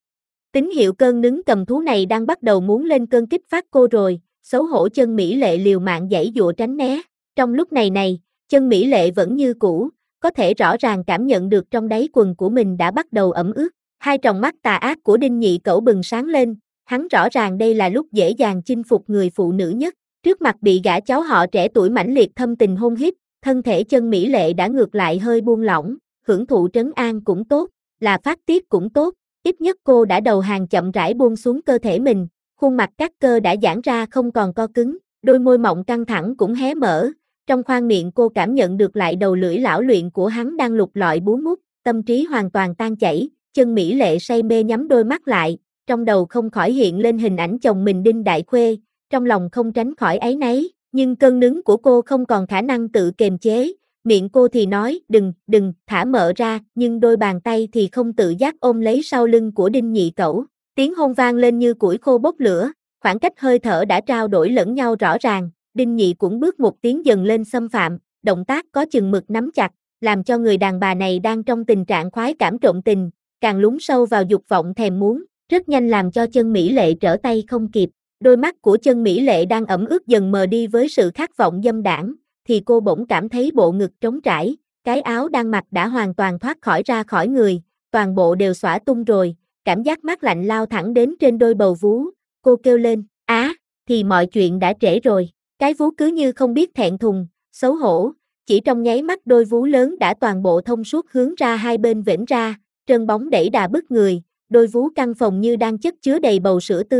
Tín hiệu cơn nứng cầm thú này đang bắt đầu muốn lên cơn kích phát cô rồi, xấu hổ chân mỹ lệ liều mạng giãy giụa tránh né. Trong lúc này, chân mỹ lệ vẫn như cũ, có thể rõ ràng cảm nhận được trong đáy quần của mình đã bắt đầu ẩm ướt. Hai tròng mắt tà ác của Đinh Nhị Cẩu bừng sáng lên, hắn rõ ràng đây là lúc dễ dàng chinh phục người phụ nữ nhất. Trước mặt bị gã cháu họ trẻ tuổi mãnh liệt thâm tình hôn hít, thân thể chân mỹ lệ đã ngược lại hơi buông lỏng, hưởng thụ trấn an cũng tốt, là phát tiết cũng tốt, ít nhất cô đã đầu hàng chậm rãi buông xuống cơ thể mình, khuôn mặt các cơ đã giãn ra không còn co cứng, đôi môi mọng căng thẳng cũng hé mở, trong khoang miệng cô cảm nhận được lại đầu lưỡi lão luyện của hắn đang lục lọi bú mút, tâm trí hoàn toàn tan chảy, chân mỹ lệ say mê nhắm đôi mắt lại, trong đầu không khỏi hiện lên hình ảnh chồng mình Đinh Đại Khuê, trong lòng không tránh khỏi áy náy, nhưng cơn nứng của cô không còn khả năng tự kiềm chế, miệng cô thì nói đừng, thả mợ ra, nhưng đôi bàn tay thì không tự giác ôm lấy sau lưng của Đinh Nhị Cẩu, tiếng hôn vang lên như củi khô bốc lửa, khoảng cách hơi thở đã trao đổi lẫn nhau rõ ràng, Đinh Nhị cũng bước một tiếng dần lên xâm phạm, động tác có chừng mực nắm chặt, làm cho người đàn bà này đang trong tình trạng khoái cảm trộn tình, càng lún sâu vào dục vọng thèm muốn, rất nhanh làm cho chân mỹ lệ trở tay không kịp. Đôi mắt của chân mỹ lệ đang ẩm ướt dần mờ đi với sự khát vọng dâm đãng, thì cô bỗng cảm thấy bộ ngực trống trải, cái áo đang mặc đã hoàn toàn thoát ra khỏi người, toàn bộ đều xõa tung rồi, cảm giác mát lạnh lao thẳng đến trên đôi bầu vú, cô kêu lên, thì mọi chuyện đã trễ rồi, cái vú cứ như không biết thẹn thùng, xấu hổ, chỉ trong nháy mắt đôi vú lớn đã toàn bộ thông suốt hướng ra hai bên vểnh ra, trơn bóng đẩy đà bức người, đôi vú căng phồng như đang chất chứa đầy bầu sữa tươi,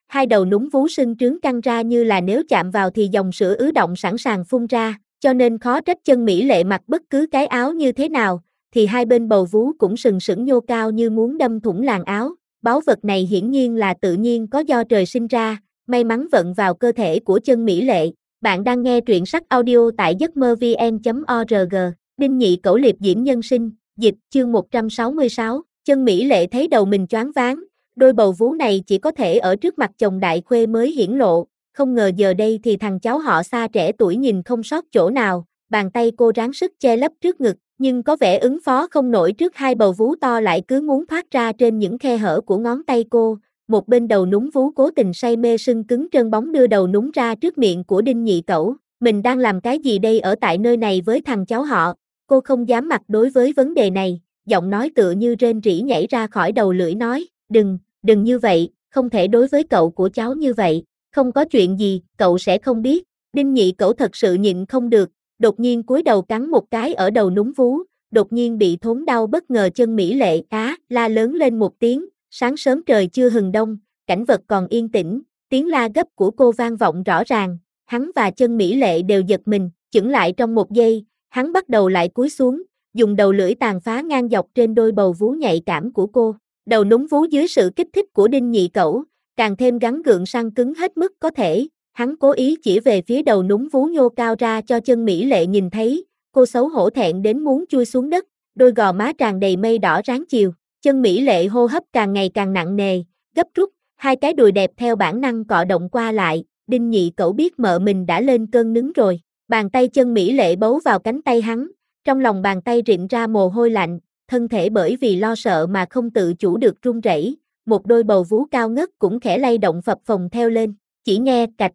hai đầu núm vú sưng trướng căng ra như là nếu chạm vào thì dòng sữa ứ động sẵn sàng phun ra, cho nên khó trách chân mỹ lệ mặc bất cứ cái áo như thế nào, thì hai bên bầu vú cũng sừng sững nhô cao như muốn đâm thủng làn áo. Báu vật này hiển nhiên là tự nhiên có do trời sinh ra, may mắn vận vào cơ thể của chân mỹ lệ. Bạn đang nghe truyện sách audio tại giấc mơ vn.org. Đinh Nhị Cẩu liệp diễm nhân sinh, dịch, chương 166. Chân mỹ lệ thấy đầu mình choáng váng, đôi bầu vú này chỉ có thể ở trước mặt chồng đại khuê mới hiển lộ, không ngờ giờ đây thì thằng cháu họ xa trẻ tuổi nhìn không sót chỗ nào, bàn tay cô ráng sức che lấp trước ngực, nhưng có vẻ ứng phó không nổi trước hai bầu vú to lại cứ muốn thoát ra trên những khe hở của ngón tay cô. Một bên đầu núm vú cố tình say mê sưng cứng trơn bóng đưa đầu núm ra trước miệng của Đinh Nhị Cẩu. Mình đang làm cái gì đây ở tại nơi này với thằng cháu họ? Cô không dám mặt đối với vấn đề này, giọng nói tựa như rên rỉ nhảy ra khỏi đầu lưỡi nói, đừng như vậy, không thể đối với cậu của cháu như vậy, không có chuyện gì, cậu sẽ không biết. Đinh Nhị Cẩu thật sự nhịn không được, đột nhiên cúi đầu cắn một cái ở đầu núm vú, đột nhiên bị thốn đau bất ngờ chân mỹ lệ la lớn lên một tiếng. Sáng sớm trời chưa hừng đông, cảnh vật còn yên tĩnh, tiếng la gấp của cô vang vọng rõ ràng, hắn và chân mỹ lệ đều giật mình, chững lại trong một giây, hắn bắt đầu lại cúi xuống, dùng đầu lưỡi tàn phá ngang dọc trên đôi bầu vú nhạy cảm của cô. Đầu núm vú dưới sự kích thích của Đinh Nhị Cẩu, càng thêm gắn gượng săn cứng hết mức có thể, hắn cố ý chỉ về phía đầu núm vú nhô cao ra cho chân mỹ lệ nhìn thấy, cô xấu hổ thẹn đến muốn chui xuống đất, đôi gò má tràn đầy mây đỏ ráng chiều. Chân mỹ lệ hô hấp càng ngày càng nặng nề, gấp rút, hai cái đùi đẹp theo bản năng cọ động qua lại, Đinh Nhị Cẩu biết mợ mình đã lên cơn nứng rồi, bàn tay chân mỹ lệ bấu vào cánh tay hắn, trong lòng bàn tay rịn ra mồ hôi lạnh, thân thể bởi vì lo sợ mà không tự chủ được run rẩy, một đôi bầu vú cao ngất cũng khẽ lay động phập phồng theo lên, chỉ nghe cạch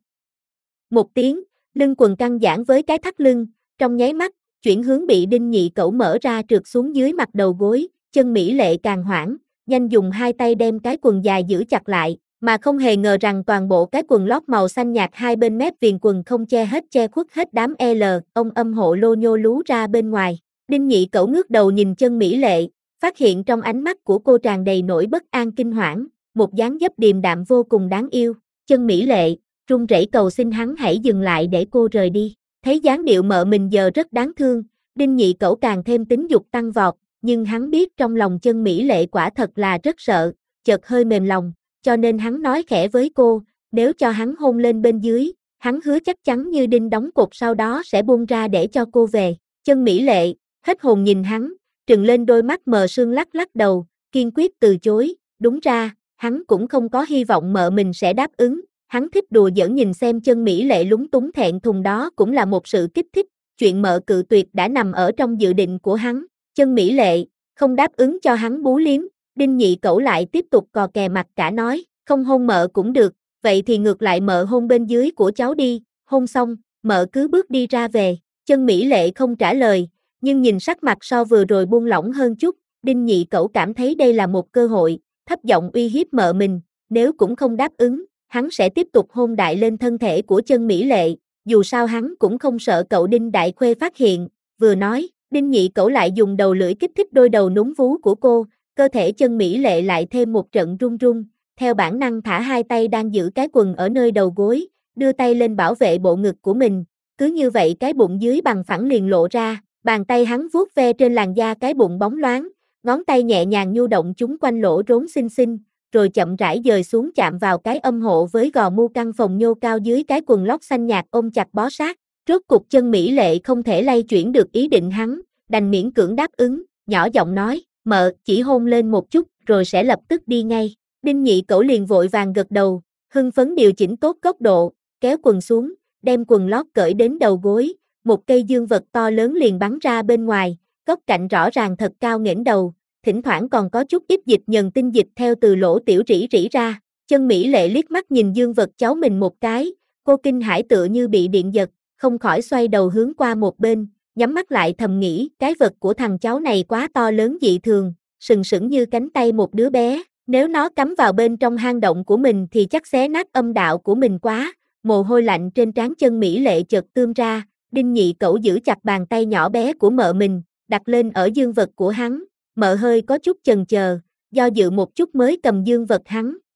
một tiếng, lưng quần căng giãn với cái thắt lưng, trong nháy mắt, chuyển hướng bị Đinh Nhị Cẩu mở ra trượt xuống dưới mặt đầu gối. Chân mỹ lệ càng hoảng, nhanh dùng hai tay đem cái quần dài giữ chặt lại, mà không hề ngờ rằng toàn bộ cái quần lót màu xanh nhạt hai bên mép viền quần không che khuất hết đám ông âm hộ lô nhô lú ra bên ngoài. Đinh Nhị Cẩu ngước đầu nhìn chân mỹ lệ, phát hiện trong ánh mắt của cô tràn đầy nỗi bất an kinh hoảng, một dáng dấp điềm đạm vô cùng đáng yêu. Chân mỹ lệ, run rẩy cầu xin hắn hãy dừng lại để cô rời đi. Thấy dáng điệu mợ mình giờ rất đáng thương, Đinh Nhị Cẩu càng thêm tính dục tăng vọt. Nhưng hắn biết trong lòng chân mỹ lệ quả thật là rất sợ, chợt hơi mềm lòng, cho nên hắn nói khẽ với cô, nếu cho hắn hôn lên bên dưới, hắn hứa chắc chắn như đinh đóng cột sau đó sẽ buông ra để cho cô về. Chân mỹ lệ, hết hồn nhìn hắn, trừng lên đôi mắt mờ sương lắc lắc đầu, kiên quyết từ chối, đúng ra, hắn cũng không có hy vọng mợ mình sẽ đáp ứng, hắn thích đùa giỡn nhìn xem chân mỹ lệ lúng túng thẹn thùng đó cũng là một sự kích thích, chuyện mợ cự tuyệt đã nằm ở trong dự định của hắn. Chân mỹ lệ, không đáp ứng cho hắn bú liếm, Đinh Nhị Cẩu lại tiếp tục cò kè mặt cả nói, không hôn mợ cũng được, vậy thì ngược lại mợ hôn bên dưới của cháu đi, hôn xong, mợ cứ bước đi ra về. Chân mỹ lệ không trả lời, nhưng nhìn sắc mặt so vừa rồi buông lỏng hơn chút, Đinh Nhị Cẩu cảm thấy đây là một cơ hội, thấp giọng uy hiếp mợ mình, nếu cũng không đáp ứng, hắn sẽ tiếp tục hôn đại lên thân thể của chân mỹ lệ, dù sao hắn cũng không sợ cậu Đinh Đại Khuê phát hiện, vừa nói. Đinh Nhị Cẩu lại dùng đầu lưỡi kích thích đôi đầu núm vú của cô, cơ thể chân mỹ lệ lại thêm một trận run run, theo bản năng thả hai tay đang giữ cái quần ở nơi đầu gối, đưa tay lên bảo vệ bộ ngực của mình, cứ như vậy cái bụng dưới bằng phẳng liền lộ ra, bàn tay hắn vuốt ve trên làn da cái bụng bóng loáng, ngón tay nhẹ nhàng nhu động chúng quanh lỗ rốn xinh xinh, rồi chậm rãi dời xuống chạm vào cái âm hộ với gò mu căng phồng nhô cao dưới cái quần lót xanh nhạt ôm chặt bó sát. Rốt cục chân mỹ lệ không thể lay chuyển được ý định hắn, đành miễn cưỡng đáp ứng, nhỏ giọng nói, mợ, chỉ hôn lên một chút, rồi sẽ lập tức đi ngay. Đinh Nhị Cẩu liền vội vàng gật đầu, hưng phấn điều chỉnh tốt góc độ, kéo quần xuống, đem quần lót cởi đến đầu gối, một cây dương vật to lớn liền bắn ra bên ngoài, góc cạnh rõ ràng thật cao nghển đầu, thỉnh thoảng còn có chút ít dịch nhờn tinh dịch theo từ lỗ tiểu rỉ rỉ ra. Chân mỹ lệ liếc mắt nhìn dương vật cháu mình một cái, cô kinh hãi tựa như bị điện giật, không khỏi xoay đầu hướng qua một bên, nhắm mắt lại thầm nghĩ, cái vật của thằng cháu này quá to lớn dị thường, sừng sững như cánh tay một đứa bé, nếu nó cắm vào bên trong hang động của mình thì chắc xé nát âm đạo của mình quá. Mồ hôi lạnh trên trán chân mỹ lệ chợt tươm ra, Đinh Nhị Cẩu giữ chặt bàn tay nhỏ bé của mợ mình, đặt lên ở dương vật của hắn, mợ hơi có chút chần chờ, do dự một chút mới cầm dương vật hắn,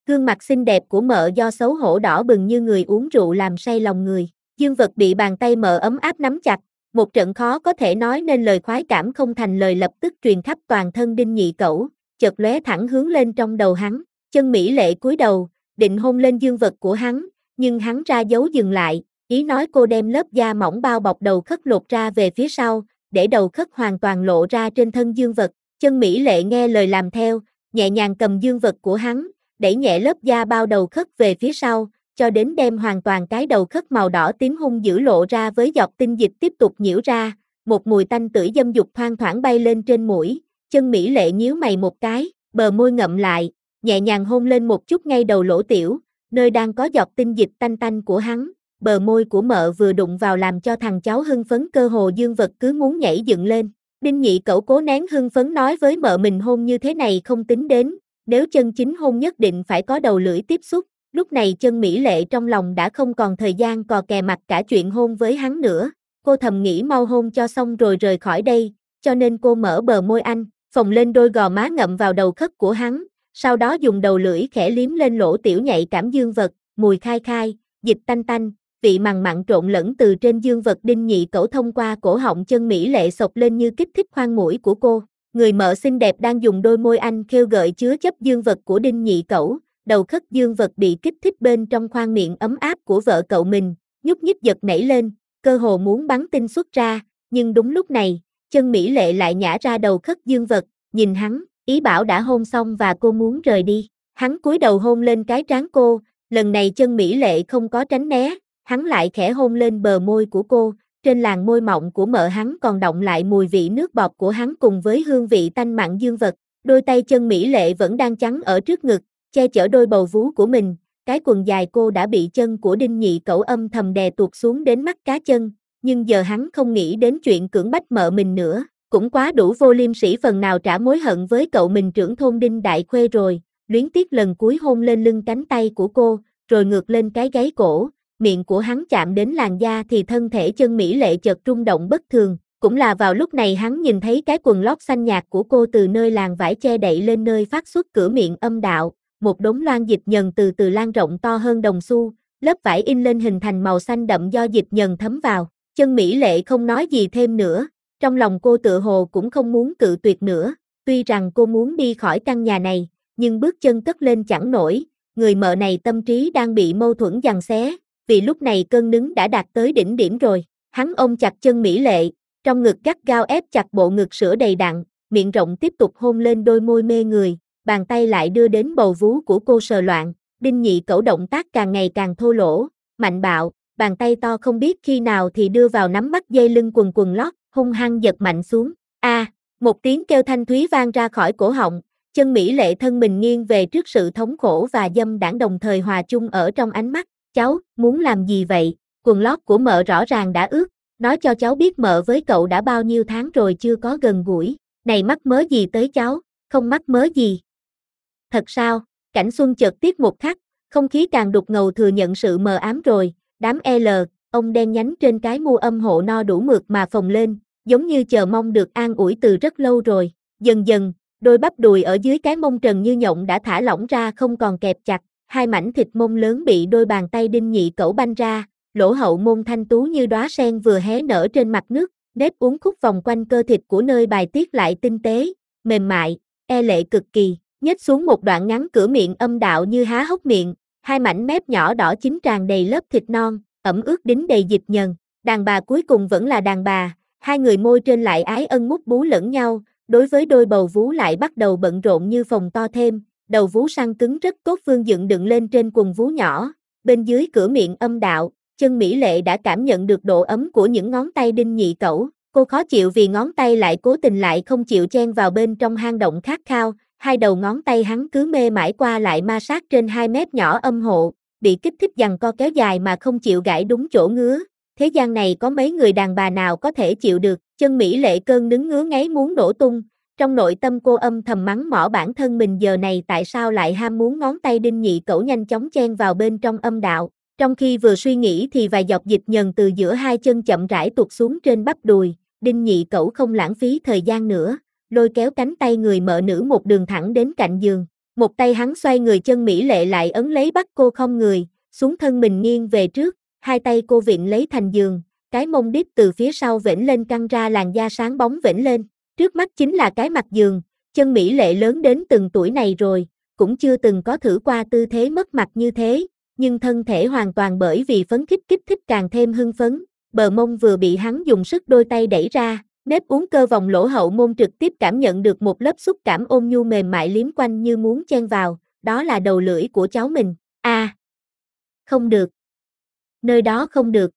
Gương mặt xinh đẹp của mợ do xấu hổ đỏ bừng như người uống rượu làm say lòng người. Dương vật bị bàn tay mợ ấm áp nắm chặt, một trận khó có thể nói nên lời khoái cảm không thành lời lập tức truyền khắp toàn thân Đinh Nhị Cẩu, chợt lóe thẳng hướng lên trong đầu hắn. Chân mỹ lệ cúi đầu, định hôn lên dương vật của hắn, nhưng hắn ra dấu dừng lại, ý nói cô đem lớp da mỏng bao bọc đầu khất lột ra về phía sau, để đầu khất hoàn toàn lộ ra trên thân dương vật. Chân mỹ lệ nghe lời làm theo, nhẹ nhàng cầm dương vật của hắn, đẩy nhẹ lớp da bao đầu khất về phía sau, cho đến đem hoàn toàn cái đầu khất màu đỏ tím hung dữ lộ ra với giọt tinh dịch tiếp tục nhiễu ra, một mùi tanh tưởi dâm dục thoang thoảng bay lên trên mũi. Chân mỹ lệ nhíu mày một cái, bờ môi ngậm lại, nhẹ nhàng hôn lên một chút ngay đầu lỗ tiểu, nơi đang có giọt tinh dịch tanh tanh của hắn. Bờ môi của mợ vừa đụng vào làm cho thằng cháu hưng phấn cơ hồ dương vật cứ muốn nhảy dựng lên. Đinh Nhị Cẩu cố nén hưng phấn nói với mợ mình hôn như thế này không tính đến, nếu chân chính hôn nhất định phải có đầu lưỡi tiếp xúc. Lúc này chân mỹ lệ trong lòng đã không còn thời gian cò kè mặt cả chuyện hôn với hắn nữa. Cô thầm nghĩ mau hôn cho xong rồi rời khỏi đây, cho nên cô mở bờ môi anh, phồng lên đôi gò má ngậm vào đầu khất của hắn, sau đó dùng đầu lưỡi khẽ liếm lên lỗ tiểu nhạy cảm dương vật, mùi khai khai, dịch tanh tanh, vị mặn mặn trộn lẫn từ trên dương vật Đinh Nhị Cẩu thông qua cổ họng chân mỹ lệ xộc lên như kích thích khoang mũi của cô. Người mợ xinh đẹp đang dùng đôi môi anh khêu gợi chứa chấp dương vật của Đinh Nhị Cẩu, đầu khất dương vật bị kích thích bên trong khoang miệng ấm áp của vợ cậu mình, nhúc nhích giật nảy lên, cơ hồ muốn bắn tinh xuất ra, nhưng đúng lúc này, chân mỹ lệ lại nhả ra đầu khất dương vật, nhìn hắn, ý bảo đã hôn xong và cô muốn rời đi. Hắn cúi đầu hôn lên cái trán cô, lần này chân mỹ lệ không có tránh né, hắn lại khẽ hôn lên bờ môi của cô, trên làn môi mọng của mợ hắn còn đọng lại mùi vị nước bọt của hắn cùng với hương vị tanh mặn dương vật. Đôi tay chân mỹ lệ vẫn đang chắn ở trước ngực, che chở đôi bầu vú của mình, cái quần dài cô đã bị chân của Đinh Nhị Cẩu âm thầm đè tuột xuống đến mắt cá chân, nhưng giờ hắn không nghĩ đến chuyện cưỡng bách mợ mình nữa, cũng quá đủ vô liêm sỉ phần nào trả mối hận với cậu mình trưởng thôn Đinh Đại Khuê rồi. Luyến tiếc lần cuối hôn lên lưng cánh tay của cô, rồi ngược lên cái gáy cổ, miệng của hắn chạm đến làn da thì thân thể chân mỹ lệ chợt rung động bất thường. Cũng là vào lúc này hắn nhìn thấy cái quần lót xanh nhạt của cô từ nơi làn vải che đậy lên nơi phát xuất cửa miệng âm đạo, một đống loang dịch nhờn từ từ lan rộng to hơn đồng xu, lớp vải in lên hình thành màu xanh đậm do dịch nhờn thấm vào. Chân mỹ lệ không nói gì thêm nữa, trong lòng cô tựa hồ cũng không muốn cự tuyệt nữa, tuy rằng cô muốn đi khỏi căn nhà này, nhưng bước chân cất lên chẳng nổi, người mợ này tâm trí đang bị mâu thuẫn giằng xé, vì lúc này cơn nứng đã đạt tới đỉnh điểm rồi. Hắn ôm chặt chân mỹ lệ, trong ngực gắt gao ép chặt bộ ngực sữa đầy đặn, miệng rộng tiếp tục hôn lên đôi môi mê người, bàn tay lại đưa đến bầu vú của cô sờ loạn. Đinh Nhị Cẩu động tác càng ngày càng thô lỗ, mạnh bạo, bàn tay to không biết khi nào thì đưa vào nắm bắt dây lưng quần lót, hung hăng giật mạnh xuống. Một tiếng kêu thanh thúy vang ra khỏi cổ họng, chân mỹ lệ thân mình nghiêng về trước sự thống khổ và dâm đãng đồng thời hòa chung ở trong ánh mắt. Cháu, muốn làm gì vậy? Quần lót của mợ rõ ràng đã ướt, nói cho cháu biết mợ với cậu đã bao nhiêu tháng rồi chưa có gần gũi, này mắc mớ gì tới cháu, không mắc mớ gì. Thật sao? Cảnh Xuân chợt tiếc một khắc, không khí càng đục ngầu thừa nhận sự mờ ám rồi, đám L, ông đen nhánh trên cái mu âm hộ no đủ mượt mà phồng lên, giống như chờ mong được an ủi từ rất lâu rồi. Dần dần, đôi bắp đùi ở dưới cái mông trần như nhộng đã thả lỏng ra không còn kẹp chặt, hai mảnh thịt mông lớn bị đôi bàn tay Đinh Nhị Cẩu banh ra, lỗ hậu môn thanh tú như đóa sen vừa hé nở trên mặt nước, nếp uốn khúc vòng quanh cơ thịt của nơi bài tiết lại tinh tế, mềm mại, lệ cực kỳ, nhếch xuống một đoạn ngắn cửa miệng âm đạo như há hốc miệng, hai mảnh mép nhỏ đỏ chín tràn đầy lớp thịt non, ẩm ướt đính đầy dịch nhờn. Đàn bà cuối cùng vẫn là đàn bà, hai người môi trên lại ái ân mút bú lẫn nhau, đối với đôi bầu vú lại bắt đầu bận rộn như phồng to thêm, đầu vú săn cứng rất tốt vương dựng đựng lên trên quần vú nhỏ, bên dưới cửa miệng âm đạo, chân mỹ lệ đã cảm nhận được độ ấm của những ngón tay Đinh Nhị Cẩu, cô khó chịu vì ngón tay lại cố tình lại không chịu chen vào bên trong hang động khát khao, hai đầu ngón tay hắn cứ mê mải qua lại ma sát trên hai mép nhỏ âm hộ, bị kích thích giằng co kéo dài mà không chịu gãi đúng chỗ ngứa. Thế gian này có mấy người đàn bà nào có thể chịu được, chân mỹ lệ cơn nứng ngứa ngáy muốn nổ tung, trong nội tâm cô âm thầm mắng mỏ bản thân mình giờ này tại sao lại ham muốn ngón tay Đinh Nhị Cẩu nhanh chóng chen vào bên trong âm đạo, trong khi vừa suy nghĩ thì vài giọt dịch nhờn từ giữa hai chân chậm rãi tuột xuống trên bắp đùi. Đinh Nhị Cẩu không lãng phí thời gian nữa, lôi kéo cánh tay người mợ nữ một đường thẳng đến cạnh giường, Một tay hắn xoay người, chân mỹ lệ lại ấn lấy bắt cô không người, xuống thân mình nghiêng về trước, hai tay cô vịn lấy thành giường, cái mông đít từ phía sau vểnh lên căng ra, làn da sáng bóng vểnh lên. Trước mắt chính là cái mặt giường, chân mỹ lệ lớn đến từng tuổi này rồi, cũng chưa từng có thử qua tư thế mất mặt như thế, nhưng thân thể hoàn toàn bởi vì phấn khích kích thích càng thêm hưng phấn, bờ mông vừa bị hắn dùng sức đôi tay đẩy ra, nếp uốn cơ vòng lỗ hậu môn trực tiếp cảm nhận được một lớp xúc cảm ôn nhu mềm mại liếm quanh như muốn chen vào, đó là đầu lưỡi của cháu mình. Không được. Nơi đó không được.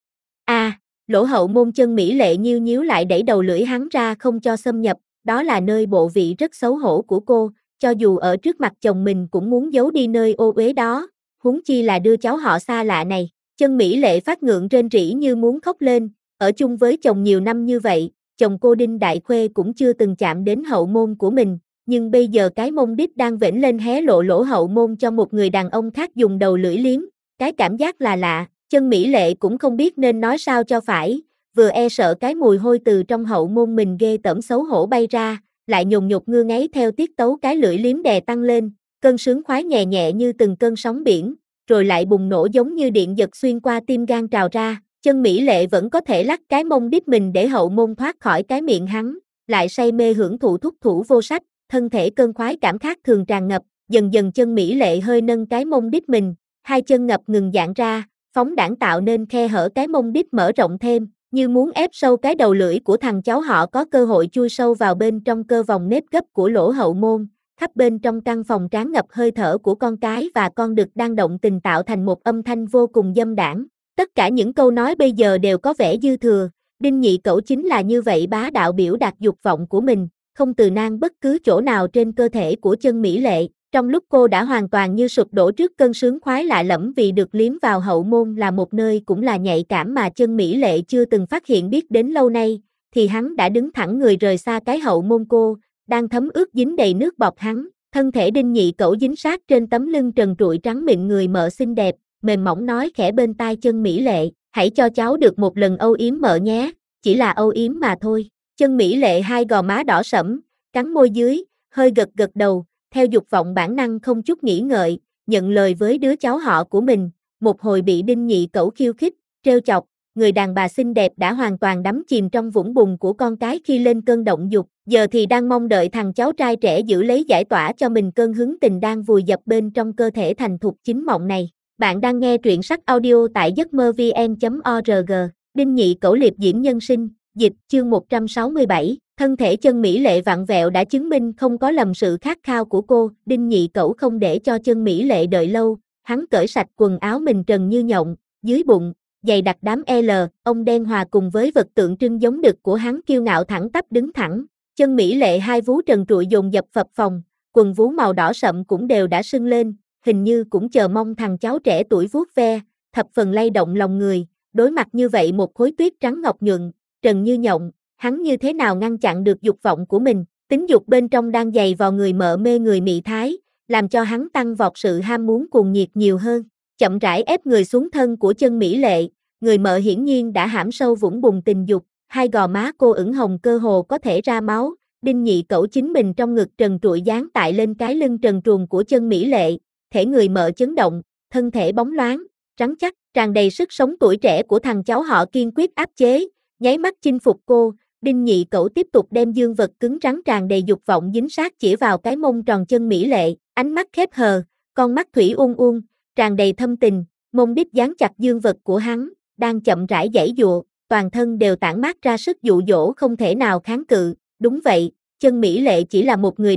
Lỗ hậu môn, chân mỹ lệ nhíu nhíu lại đẩy đầu lưỡi hắn ra không cho xâm nhập, đó là nơi bộ vị rất xấu hổ của cô, cho dù ở trước mặt chồng mình cũng muốn giấu đi nơi ô uế đó, huống chi là đưa cháu họ xa lạ này. Chân mỹ lệ phát ngượng rên rỉ như muốn khóc lên, ở chung với chồng nhiều năm như vậy, chồng cô Đinh Đại Khuê cũng chưa từng chạm đến hậu môn của mình, nhưng bây giờ cái mông đít đang vểnh lên hé lộ lỗ hậu môn cho một người đàn ông khác dùng đầu lưỡi liếm, cái cảm giác là lạ. Chân mỹ lệ cũng không biết nên nói sao cho phải, vừa e sợ cái mùi hôi từ trong hậu môn mình ghê tởm xấu hổ bay ra, lại nhồn nhột ngưa ngáy theo tiết tấu cái lưỡi liếm đè tăng lên, cơn sướng khoái nhẹ nhẹ như từng cơn sóng biển, rồi lại bùng nổ giống như điện giật xuyên qua tim gan trào ra. Chân mỹ lệ vẫn có thể lắc cái mông đít mình để hậu môn thoát khỏi cái miệng hắn, lại say mê hưởng thụ thúc thủ vô sách, thân thể cơn khoái cảm khác thường tràn ngập, dần dần chân mỹ lệ hơi nâng cái mông đít mình, hai chân ngập ngừng giãn ra, phóng đãng tạo nên khe hở cái mông đít mở rộng thêm, như muốn ép sâu cái đầu lưỡi của thằng cháu họ có cơ hội chui sâu vào bên trong cơ vòng nếp gấp của lỗ hậu môn. Khắp bên trong căn phòng tràn ngập hơi thở của con cái và con đực đang động tình tạo thành một âm thanh vô cùng dâm đãng. Tất cả những câu nói bây giờ đều có vẻ dư thừa, Đinh Nhị Cẩu chính là như vậy bá đạo biểu đạt dục vọng của mình, không từ nan bất cứ chỗ nào trên cơ thể của chân mỹ lệ. Trong lúc cô đã hoàn toàn như sụp đổ trước cơn sướng khoái lạ lẫm vì được liếm vào hậu môn là một nơi cũng là nhạy cảm mà chân mỹ lệ chưa từng phát hiện biết đến lâu nay, thì hắn đã đứng thẳng người rời xa cái hậu môn cô, đang thấm ướt dính đầy nước bọt hắn, thân thể Đinh Nhị Cẩu dính sát trên tấm lưng trần trụi trắng mịn người mợ xinh đẹp, mềm mỏng nói khẽ bên tai chân mỹ lệ, hãy cho cháu được một lần âu yếm mợ nhé, chỉ là âu yếm mà thôi. Chân mỹ lệ hai gò má đỏ sẫm, cắn môi dưới, hơi gật gật đầu, theo dục vọng bản năng không chút nghĩ ngợi, nhận lời với đứa cháu họ của mình, một hồi bị Đinh Nhị Cẩu khiêu khích, trêu chọc, người đàn bà xinh đẹp đã hoàn toàn đắm chìm trong vũng bùn của con cái khi lên cơn động dục, giờ thì đang mong đợi thằng cháu trai trẻ giữ lấy giải tỏa cho mình cơn hứng tình đang vùi dập bên trong cơ thể thành thục chính mộng này. Bạn đang nghe truyện sách audio tại giấc mơ vn.org, Đinh Nhị Cẩu liệp diễm nhân sinh, dịch, chương 167. Thân thể chân mỹ lệ vặn vẹo đã chứng minh không có lầm sự khát khao của cô. Đinh Nhị Cẩu không để cho chân mỹ lệ đợi lâu, hắn cởi sạch quần áo mình trần như nhộng, dưới bụng, giày đặc đám L, ông đen hòa cùng với vật tượng trưng giống đực của hắn kiêu ngạo thẳng tắp đứng thẳng. Chân mỹ lệ hai vú trần trụi dồn dập phập phồng, quần vú màu đỏ sậm cũng đều đã sưng lên, hình như cũng chờ mong thằng cháu trẻ tuổi vuốt ve, thập phần lay động lòng người. Đối mặt như vậy một khối tuyết trắng ngọc nhuận, trần như nhộng, hắn như thế nào ngăn chặn được dục vọng của mình, tính dục bên trong đang dày vào người mợ mê người mị thái, làm cho hắn tăng vọt sự ham muốn cuồng nhiệt nhiều hơn, chậm rãi ép người xuống thân của chân mỹ lệ, người mợ hiển nhiên đã hãm sâu vũng bùn tình dục, hai gò má cô ửng hồng cơ hồ có thể ra máu. Đinh Nhị Cẩu chính mình trong ngực trần trụi dán tại lên cái lưng trần truồng của chân mỹ lệ, thể người mợ chấn động, thân thể bóng loáng, rắn chắc, tràn đầy sức sống tuổi trẻ của thằng cháu họ kiên quyết áp chế, nháy mắt chinh phục cô. Đinh Nhị Cẩu tiếp tục đem dương vật cứng rắn tràn đầy dục vọng dính sát chỉ vào cái mông tròn chân mỹ lệ, ánh mắt khép hờ, con mắt thủy uôn uôn, tràn đầy thâm tình, mông đít dán chặt dương vật của hắn, đang chậm rãi giãy giụa, toàn thân đều tản mát ra sức dụ dỗ không thể nào kháng cự. Đúng vậy, chân mỹ lệ chỉ là một người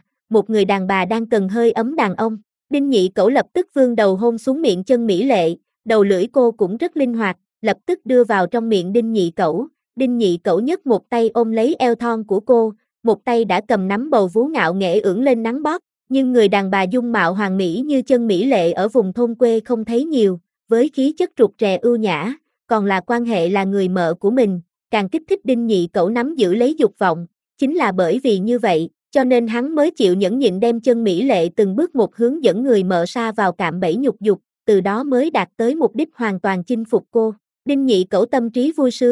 đàn bà đang cần hơi ấm đàn ông. Đinh Nhị Cẩu lập tức vươn đầu hôn xuống miệng chân mỹ lệ, đầu lưỡi cô cũng rất linh hoạt, lập tức đưa vào trong miệng Đinh Nhị Cẩu. Đinh Nhị Cẩu nhấc một tay ôm lấy eo thon của cô, một tay đã cầm nắm bầu vú ngạo nghễ ưỡn lên nắng bóp, nhưng người đàn bà dung mạo hoàn mỹ như chân mỹ lệ ở vùng thôn quê không thấy nhiều, với khí chất rụt rè ưu nhã, còn là quan hệ là người mợ của mình, càng kích thích Đinh Nhị Cẩu nắm giữ lấy dục vọng, chính là bởi vì như vậy, cho nên hắn mới chịu nhẫn nhịn đem chân mỹ lệ từng bước một hướng dẫn người mợ sa vào cạm bẫy nhục dục, từ đó mới đạt tới mục đích hoàn toàn chinh phục cô. Đinh Nhị Cẩu tâm trí vui sướng,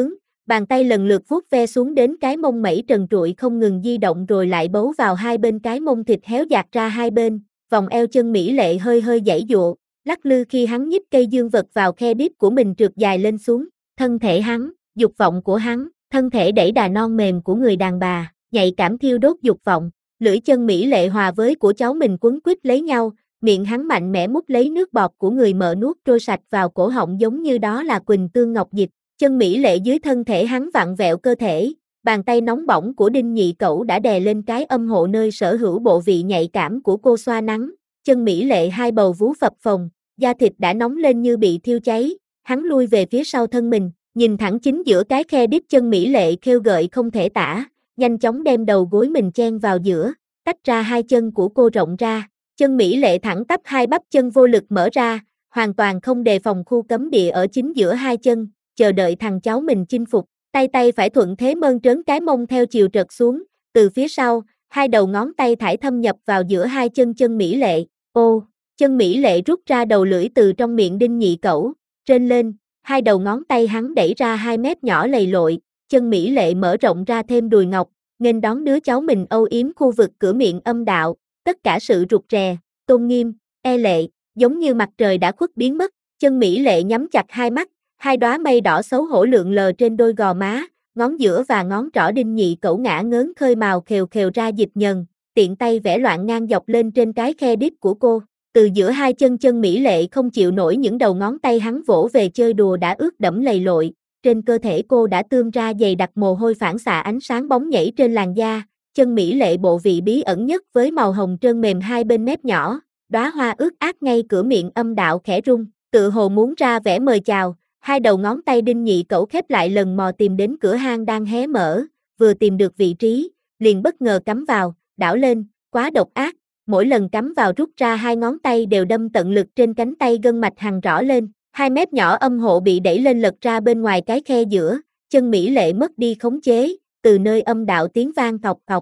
Bàn tay lần lượt vuốt ve xuống đến cái mông mẩy trần trụi không ngừng di động rồi lại bấu vào hai bên cái mông thịt héo dạt ra hai bên, vòng eo chân mỹ lệ hơi hơi giãy giụa, lắc lư khi hắn nhích cây dương vật vào khe đít của mình trượt dài lên xuống, thân thể hắn, dục vọng của hắn, thân thể đẩy đà non mềm của người đàn bà, nhạy cảm thiêu đốt dục vọng, lưỡi chân mỹ lệ hòa với của cháu mình quấn quýt lấy nhau, miệng hắn mạnh mẽ mút lấy nước bọt của người mợ nuốt trôi sạch vào cổ họng giống như đó là quỳnh tương ngọc dịch. Chân mỹ lệ dưới thân thể hắn vặn vẹo cơ thể, bàn tay nóng bỏng của Đinh Nhị Cẩu đã đè lên cái âm hộ nơi sở hữu bộ vị nhạy cảm của cô xoa nắng, chân mỹ lệ hai bầu vú phập phồng, da thịt đã nóng lên như bị thiêu cháy, hắn lui về phía sau thân mình, nhìn thẳng chính giữa cái khe đít chân mỹ lệ khêu gợi không thể tả, nhanh chóng đem đầu gối mình chen vào giữa, tách ra hai chân của cô rộng ra, chân mỹ lệ thẳng tắp hai bắp chân vô lực mở ra, hoàn toàn không đề phòng khu cấm địa ở chính giữa hai chân, chờ đợi thằng cháu mình chinh phục, tay phải thuận thế mơn trớn cái mông theo chiều trật xuống, từ phía sau, hai đầu ngón tay thải thâm nhập vào giữa hai chân chân mỹ lệ, ô, chân mỹ lệ rút ra đầu lưỡi từ trong miệng Đinh Nhị Cẩu, trên lên, hai đầu ngón tay hắn đẩy ra hai mép nhỏ lầy lội, chân mỹ lệ mở rộng ra thêm đùi ngọc, nghênh đón đứa cháu mình âu yếm khu vực cửa miệng âm đạo, tất cả sự rụt rè, tôn nghiêm, e lệ, giống như mặt trời đã khuất biến mất, chân mỹ lệ nhắm chặt hai mắt, hai đóa mây đỏ xấu hổ lượn lờ trên đôi gò má, ngón giữa và ngón trỏ Đinh Nhị Cẩu ngã ngớn khơi màu khều khều ra dịch nhần, tiện tay vẽ loạn ngang dọc lên trên cái khe đít của cô. Từ giữa hai chân chân mỹ lệ không chịu nổi những đầu ngón tay hắn vỗ về chơi đùa đã ướt đẫm lầy lội, trên cơ thể cô đã tươm ra dày đặc mồ hôi phản xạ ánh sáng bóng nhảy trên làn da, chân mỹ lệ bộ vị bí ẩn nhất với màu hồng trơn mềm hai bên mép nhỏ, đóa hoa ướt át ngay cửa miệng âm đạo khẽ rung, tự hồ muốn ra vẻ mời chào. Hai đầu ngón tay Đinh Nhị Cẩu khép lại lần mò tìm đến cửa hang đang hé mở, vừa tìm được vị trí, liền bất ngờ cắm vào, đảo lên, quá độc ác, mỗi lần cắm vào rút ra hai ngón tay đều đâm tận lực trên cánh tay gân mạch hằn rõ lên, hai mép nhỏ âm hộ bị đẩy lên lật ra bên ngoài cái khe giữa, chân mỹ lệ mất đi khống chế, từ nơi âm đạo tiếng vang cọc cọc.